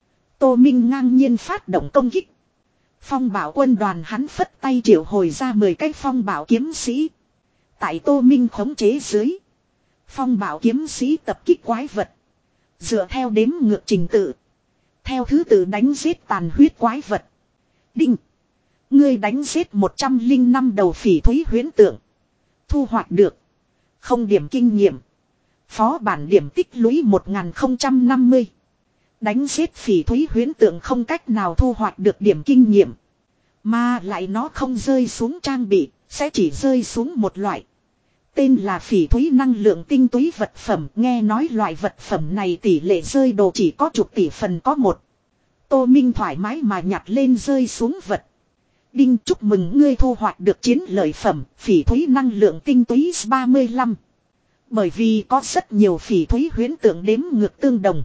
Tô Minh ngang nhiên phát động công kích. Phong bảo quân đoàn hắn phất tay triệu hồi ra mười cái phong bảo kiếm sĩ. Tại Tô Minh khống chế dưới. Phong bảo kiếm sĩ tập kích quái vật. Dựa theo đếm ngược trình tự. Theo thứ tự đánh giết tàn huyết quái vật. Đinh. Ngươi đánh giết một trăm lẻ năm đầu phỉ thúy huyễn tượng. Thu hoạch được. Không điểm kinh nghiệm. Phó bản điểm tích lũy một nghìn không trăm năm mươi. Đánh giết phỉ thúy huyễn tượng không cách nào thu hoạch được điểm kinh nghiệm. Mà lại nó không rơi xuống trang bị. Sẽ chỉ rơi xuống một loại. Tên là phỉ thúy năng lượng tinh túy vật phẩm. Nghe nói loại vật phẩm này tỷ lệ rơi đồ chỉ có chục tỷ phần có một. Tô Minh thoải mái mà nhặt lên rơi xuống vật. Đinh, chúc mừng ngươi thu hoạch được chiến lợi phẩm phỉ thúy năng lượng tinh túy ba mươi lăm. Bởi vì có rất nhiều phỉ thúy huyễn tượng đếm ngược tương đồng.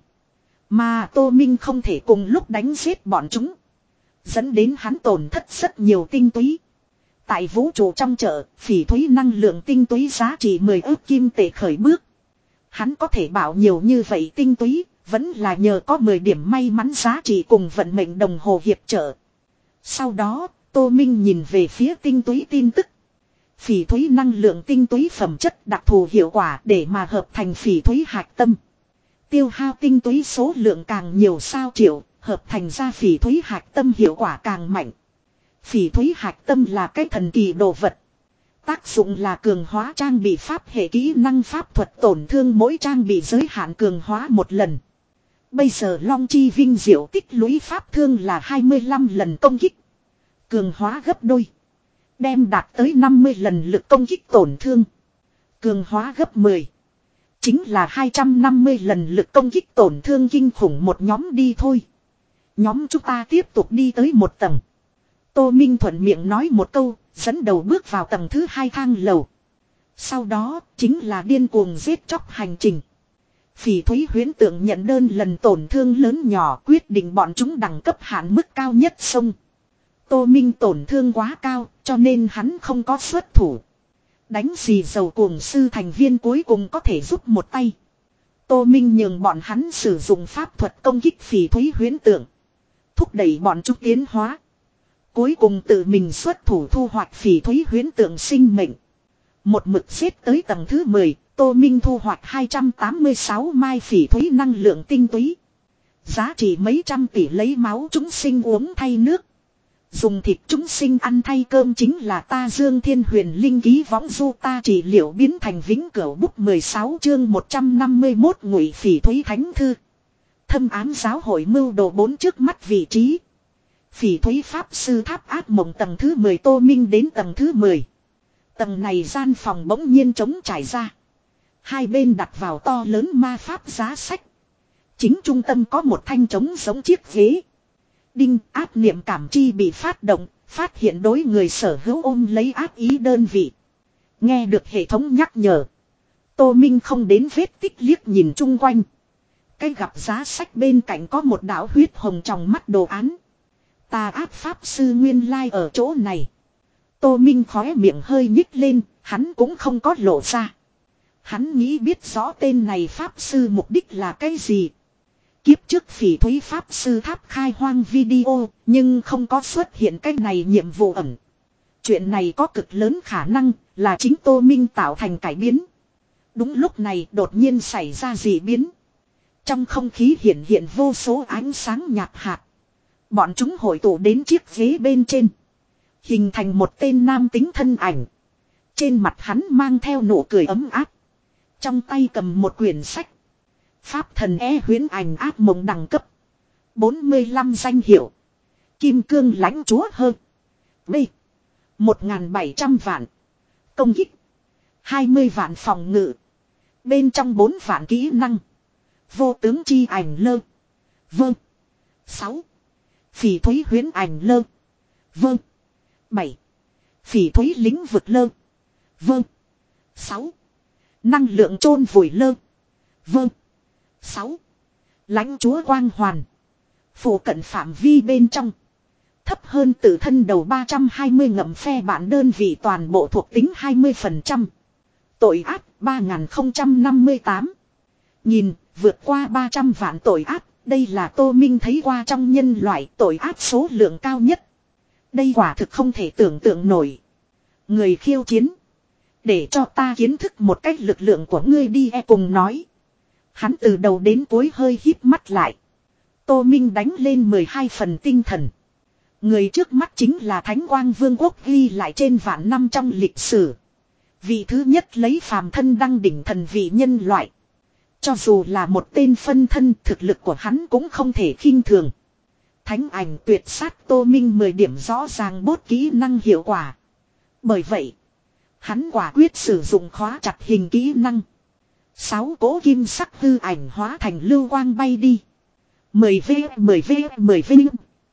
Mà Tô Minh không thể cùng lúc đánh giết bọn chúng. Dẫn đến hắn tổn thất rất nhiều tinh túy. Tại vũ trụ trong chợ, phỉ thúy năng lượng tinh túy giá trị mười ức kim tệ khởi bước. Hắn có thể bảo nhiều như vậy tinh túy, vẫn là nhờ có mười điểm may mắn giá trị cùng vận mệnh đồng hồ hiệp trợ. Sau đó, Tô Minh nhìn về phía tinh túy tin tức. Phỉ thúy năng lượng tinh túy phẩm chất đặc thù hiệu quả để mà hợp thành phỉ thúy hạch tâm. Tiêu hao tinh túy số lượng càng nhiều sao triệu, hợp thành ra phỉ thúy hạch tâm hiệu quả càng mạnh. Phỉ thúy hạch tâm là cái thần kỳ đồ vật. Tác dụng là cường hóa trang bị pháp hệ kỹ năng pháp thuật tổn thương mỗi trang bị giới hạn cường hóa một lần. Bây giờ Long Chi Vinh Diệu tích lũy pháp thương là hai mươi lăm lần công kích. Cường hóa gấp đôi. Đem đạt tới năm mươi lần lực công kích tổn thương. Cường hóa gấp mười. Chính là hai trăm năm mươi lần lực công kích tổn thương kinh khủng một nhóm đi thôi. Nhóm chúng ta tiếp tục đi tới một tầng. Tô Minh thuận miệng nói một câu, dẫn đầu bước vào tầng thứ hai thang lầu. Sau đó, chính là điên cuồng giết chóc hành trình. Phỉ thúy huyễn tượng nhận đơn lần tổn thương lớn nhỏ quyết định bọn chúng đẳng cấp hạn mức cao nhất sông. Tô Minh tổn thương quá cao, cho nên hắn không có xuất thủ. Đánh xì dầu cuồng sư thành viên cuối cùng có thể giúp một tay. Tô Minh nhường bọn hắn sử dụng pháp thuật công kích phỉ thúy huyễn tượng. Thúc đẩy bọn chúng tiến hóa. Cuối cùng tự mình xuất thủ thu hoạch phỉ thúy huyễn tượng sinh mệnh. Một mực xếp tới tầng thứ mười, Tô Minh thu hoạch hai trăm tám mươi sáu mai phỉ thúy năng lượng tinh túy. Giá trị mấy trăm tỷ lấy máu chúng sinh uống thay nước. Dùng thịt chúng sinh ăn thay cơm chính là ta Dương Thiên Huyền Linh ký võng du ta trị liệu biến thành vĩnh cửu bút mười sáu chương một trăm năm mươi mốt ngụy phỉ thúy thánh thư. Thâm ám giáo hội mưu đồ bốn trước mắt vị trí. Phỉ thúy pháp sư tháp ác mộng tầng thứ mười Tô Minh đến tầng thứ mười. Tầng này gian phòng bỗng nhiên trống trải ra. Hai bên đặt vào to lớn ma pháp giá sách. Chính trung tâm có một thanh trống giống chiếc ghế. Đinh áp niệm cảm chi bị phát động, phát hiện đối người sở hữu ôm lấy áp ý đơn vị. Nghe được hệ thống nhắc nhở. Tô Minh không đến vết tích liếc nhìn chung quanh. Cái gặp giá sách bên cạnh có một đạo huyết hồng trong mắt đồ án. Tà ác pháp sư nguyên lai ở chỗ này. Tô Minh khóe miệng hơi nhích lên, hắn cũng không có lộ ra. Hắn nghĩ biết rõ tên này pháp sư mục đích là cái gì. Kiếp trước phỉ thúy pháp sư tháp khai hoang video, nhưng không có xuất hiện cái này nhiệm vụ ẩn. Chuyện này có cực lớn khả năng là chính Tô Minh tạo thành cải biến. Đúng lúc này đột nhiên xảy ra dị biến. Trong không khí hiện hiện vô số ánh sáng nhạt hạt. Bọn chúng hội tụ đến chiếc ghế bên trên. Hình thành một tên nam tính thân ảnh. Trên mặt hắn mang theo nụ cười ấm áp. Trong tay cầm một quyển sách. Pháp thần e huyễn ảnh ác mộng đẳng cấp. bốn mươi lăm danh hiệu. Kim cương lãnh chúa hơn. B. một nghìn bảy trăm vạn. Công kích. hai mươi vạn phòng ngự. Bên trong bốn vạn kỹ năng. Vô tướng chi ảnh lơ. Vâng. sáu. Phỉ thúy huyễn ảnh lơ. Vâng. bảy. Phỉ thúy lĩnh vực lơ. Vâng. sáu. Năng lượng chôn vùi lơ. Vâng. sáu. Lãnh chúa quang hoàn. Phủ cận phạm vi bên trong. Thấp hơn tự thân đầu ba trăm hai mươi ngậm phe bản đơn vị toàn bộ thuộc tính hai mươi phần trăm. Tội ác ba nghìn không trăm năm mươi tám. Nhìn, vượt qua ba trăm vạn tội ác. Đây là Tô Minh thấy qua trong nhân loại tội ác số lượng cao nhất. Đây quả thực không thể tưởng tượng nổi. Người khiêu chiến. Để cho ta kiến thức một cách lực lượng của ngươi đi e cùng nói. Hắn từ đầu đến cuối hơi híp mắt lại. Tô Minh đánh lên mười hai phần tinh thần. Người trước mắt chính là Thánh Quang Vương quốc ghi lại trên vạn năm trong lịch sử. Vị thứ nhất lấy phàm thân đăng đỉnh thần vị nhân loại. Cho dù là một tên phân thân, thực lực của hắn cũng không thể khinh thường. Thánh ảnh tuyệt sát Tô Minh mười điểm rõ ràng bốt kỹ năng hiệu quả. Bởi vậy, hắn quả quyết sử dụng khóa chặt hình kỹ năng. Sáu cỗ kim sắc hư ảnh hóa thành lưu quang bay đi. mười V, mười V, mười V.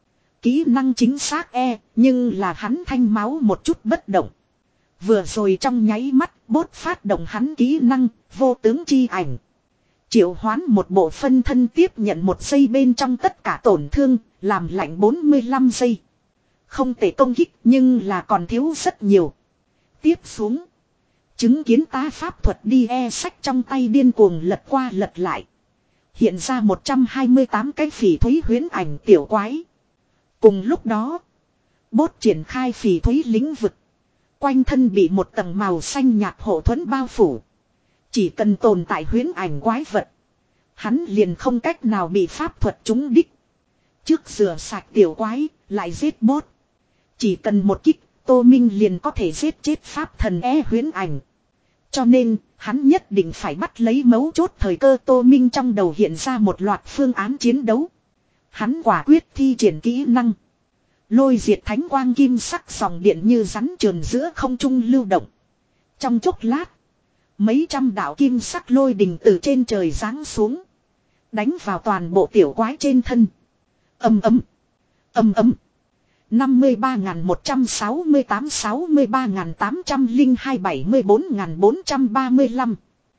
Kỹ năng chính xác E, nhưng là hắn thanh máu một chút bất động. Vừa rồi trong nháy mắt, bốt phát động hắn kỹ năng, vô tướng chi ảnh. Triệu hoán một bộ phân thân tiếp nhận một giây bên trong tất cả tổn thương, làm lạnh bốn mươi lăm giây. Không thể công kích nhưng là còn thiếu rất nhiều. Tiếp xuống. Chứng kiến tá pháp thuật đi e sách trong tay điên cuồng lật qua lật lại. Hiện ra một trăm hai mươi tám cái phỉ thúy huyễn ảnh tiểu quái. Cùng lúc đó. Bốt triển khai phỉ thúy lĩnh vực. Quanh thân bị một tầng màu xanh nhạt hộ thuẫn bao phủ. Chỉ cần tồn tại huyễn ảnh quái vật, hắn liền không cách nào bị pháp thuật trúng đích. Trước rửa sạch tiểu quái, lại giết bốt. Chỉ cần một kích, Tô Minh liền có thể giết chết pháp thần e huyễn ảnh. Cho nên, hắn nhất định phải bắt lấy mấu chốt thời cơ. Tô Minh trong đầu hiện ra một loạt phương án chiến đấu. Hắn quả quyết thi triển kỹ năng. Lôi diệt thánh quang kim sắc dòng điện như rắn trườn giữa không trung lưu động. Trong chốc lát, mấy trăm đạo kim sắc lôi đình từ trên trời giáng xuống, đánh vào toàn bộ tiểu quái trên thân. Ầm ầm, ầm ầm. năm mươi ba nghìn một trăm sáu mươi tám, sáu mươi ba nghìn tám trăm lẻ hai, bảy mươi bốn nghìn bốn trăm ba mươi lăm.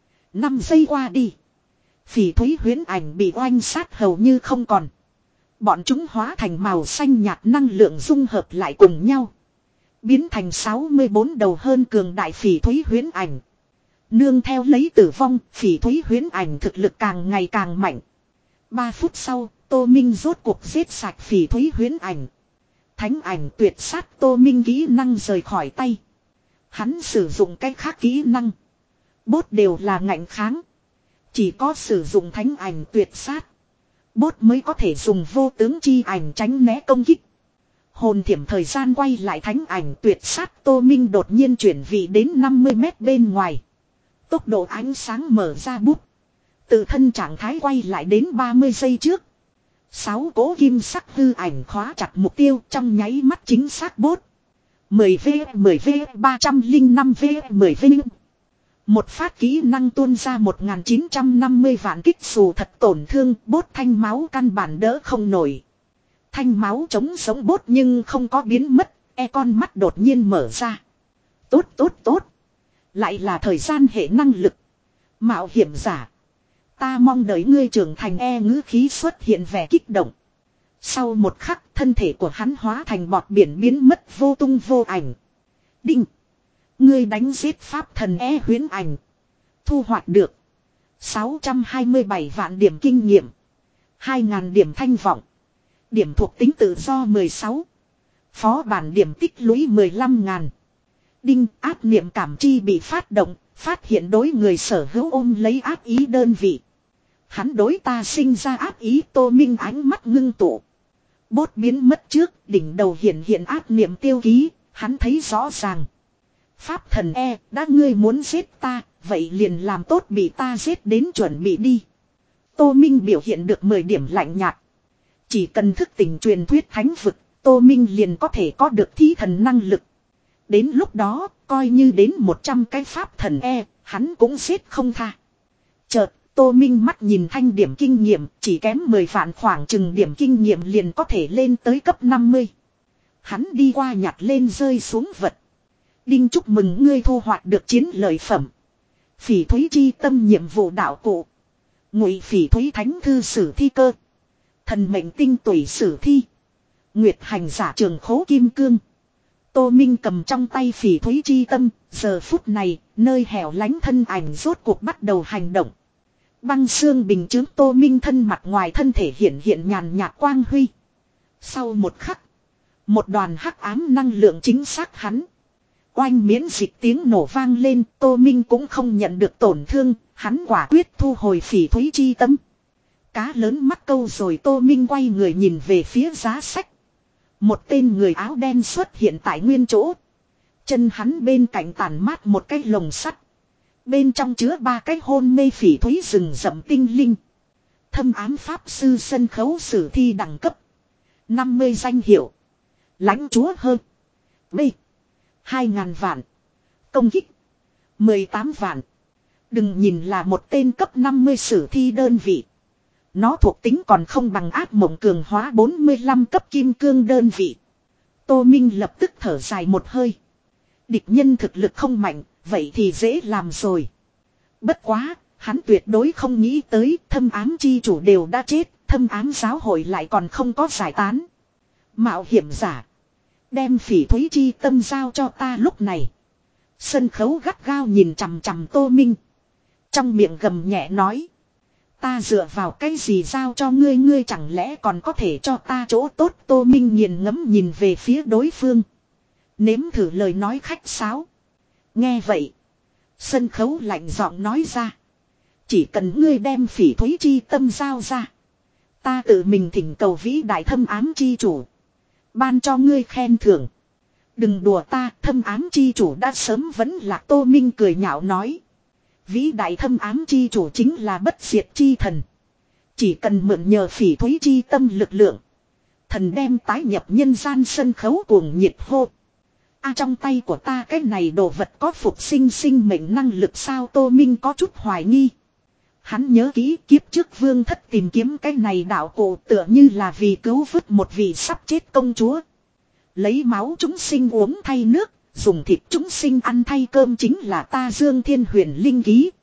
năm giây qua đi, phỉ thúy huyễn ảnh bị oanh sát hầu như không còn. Bọn chúng hóa thành màu xanh nhạt năng lượng dung hợp lại cùng nhau, biến thành sáu mươi bốn đầu hơn cường đại phỉ thúy huyễn ảnh. Nương theo lấy tử vong, phỉ thúy huyễn ảnh thực lực càng ngày càng mạnh. Ba phút sau, Tô Minh rốt cuộc giết sạch phỉ thúy huyễn ảnh. Thánh ảnh tuyệt sát Tô Minh kỹ năng rời khỏi tay. Hắn sử dụng cách khác kỹ năng, bốt đều là ngạnh kháng. Chỉ có sử dụng thánh ảnh tuyệt sát, bốt mới có thể dùng vô tướng chi ảnh tránh né công kích. Hồn thiểm thời gian quay lại thánh ảnh tuyệt sát, Tô Minh đột nhiên chuyển vị đến năm mươi mét bên ngoài. Tốc độ ánh sáng mở ra bút. Tự thân trạng thái quay lại đến ba mươi giây trước. Sáu cỗ kim sắc hư ảnh khóa chặt mục tiêu trong nháy mắt chính xác bốt. mười V, mười V, ba trăm lẻ năm V, mười V. Một phát kỹ năng tuôn ra một nghìn chín trăm năm mươi vạn kích xù thật tổn thương, bốt thanh máu căn bản đỡ không nổi. Thanh máu chống sống bốt nhưng không có biến mất, e con mắt đột nhiên mở ra. Tốt tốt tốt. Lại là thời gian hệ năng lực. Mạo hiểm giả. Ta mong đợi ngươi trưởng thành, e ngữ khí xuất hiện vẻ kích động. Sau một khắc, thân thể của hắn hóa thành bọt biển biến mất vô tung vô ảnh. Đinh. Ngươi đánh giết pháp thần e huyễn ảnh. Thu hoạch được sáu trăm hai mươi bảy vạn điểm kinh nghiệm, hai nghìn điểm thanh vọng. Điểm thuộc tính tự do mười sáu. Phó bản điểm tích lũy mười lăm nghìn. Đinh, ác niệm cảm chi bị phát động, phát hiện đối người sở hữu ôm lấy ác ý đơn vị. Hắn đối ta sinh ra ác ý. Tô Minh ánh mắt ngưng tụ. Bốt biến mất trước, đỉnh đầu hiện hiện ác niệm tiêu ký, hắn thấy rõ ràng. Pháp thần e, đã ngươi muốn giết ta, vậy liền làm tốt bị ta giết đến chuẩn bị đi. Tô Minh biểu hiện được mười điểm lạnh nhạt. Chỉ cần thức tỉnh truyền thuyết thánh vực, Tô Minh liền có thể có được thí thần năng lực. Đến lúc đó, coi như đến một trăm cái pháp thần e, hắn cũng giết không tha. Chợt, Tô Minh mắt nhìn thanh điểm kinh nghiệm, chỉ kém mười vạn, khoảng chừng điểm kinh nghiệm liền có thể lên tới cấp năm mươi. Hắn đi qua nhặt lên rơi xuống vật. Đinh, chúc mừng ngươi thu hoạch được chiến lợi phẩm. Phỉ thúy chi tâm nhiệm vụ đạo cụ. Ngụy phỉ thúy thánh thư sử thi cơ. Thần mệnh tinh tủy sử thi. Nguyệt hành giả trường khố kim cương. Tô Minh cầm trong tay phỉ thúy chi tâm, giờ phút này, nơi hẻo lánh thân ảnh rốt cuộc bắt đầu hành động. Băng xương bình chứng Tô Minh thân mặt ngoài thân thể hiện hiện nhàn nhạt quang huy. Sau một khắc, một đoàn hắc ám năng lượng chính xác hắn. Oanh miễn dịch tiếng nổ vang lên, Tô Minh cũng không nhận được tổn thương, hắn quả quyết thu hồi phỉ thúy chi tâm. Cá lớn mắc câu rồi. Tô Minh quay người nhìn về phía giá sách. Một tên người áo đen xuất hiện tại nguyên chỗ. Chân hắn bên cạnh tản mát một cái lồng sắt. Bên trong chứa ba cái hôn mê phỉ thúy rừng rậm tinh linh. Thâm ám pháp sư sân khấu sử thi đẳng cấp năm mươi danh hiệu. Lãnh chúa hơn B hai ngàn vạn. Công kích mười tám vạn. Đừng nhìn là một tên cấp năm mươi sử thi đơn vị, nó thuộc tính còn không bằng ác mộng cường hóa bốn mươi lăm cấp kim cương đơn vị. Tô Minh lập tức thở dài một hơi. Địch nhân thực lực không mạnh, vậy thì dễ làm rồi. Bất quá, hắn tuyệt đối không nghĩ tới thâm ám chi chủ đều đã chết, thâm ám giáo hội lại còn không có giải tán. Mạo hiểm giả, đem phỉ thúy chi tâm giao cho ta. Lúc này, sân khấu gắt gao nhìn chằm chằm Tô Minh, trong miệng gầm nhẹ nói. Ta dựa vào cái gì giao cho ngươi, ngươi chẳng lẽ còn có thể cho ta chỗ tốt. Tô Minh nghiền ngẫm nhìn về phía đối phương. Nếm thử lời nói khách sáo. Nghe vậy. Sân khấu lạnh giọng nói ra. Chỉ cần ngươi đem Phỉ Thúy chi tâm giao ra. Ta tự mình thỉnh cầu vĩ đại thâm ám chi chủ. Ban cho ngươi khen thưởng. Đừng đùa ta, thâm ám chi chủ đã sớm vẫn lạc. Tô Minh cười nhạo nói. Vĩ đại thâm ám chi chủ chính là bất diệt chi thần. Chỉ cần mượn nhờ Phỉ Thúy chi tâm lực lượng. Thần đem tái nhập nhân gian sân khấu cuồng nhiệt hô. A trong tay của ta cái này đồ vật có phục sinh sinh mệnh năng lực sao? Tô Minh có chút hoài nghi. Hắn nhớ kỹ kiếp trước vương thất tìm kiếm cái này đạo cổ tựa như là vì cứu vớt một vị sắp chết công chúa. Lấy máu chúng sinh uống thay nước, dùng thịt chúng sinh ăn thay cơm chính là ta Dương Thiên Huyền linh ký.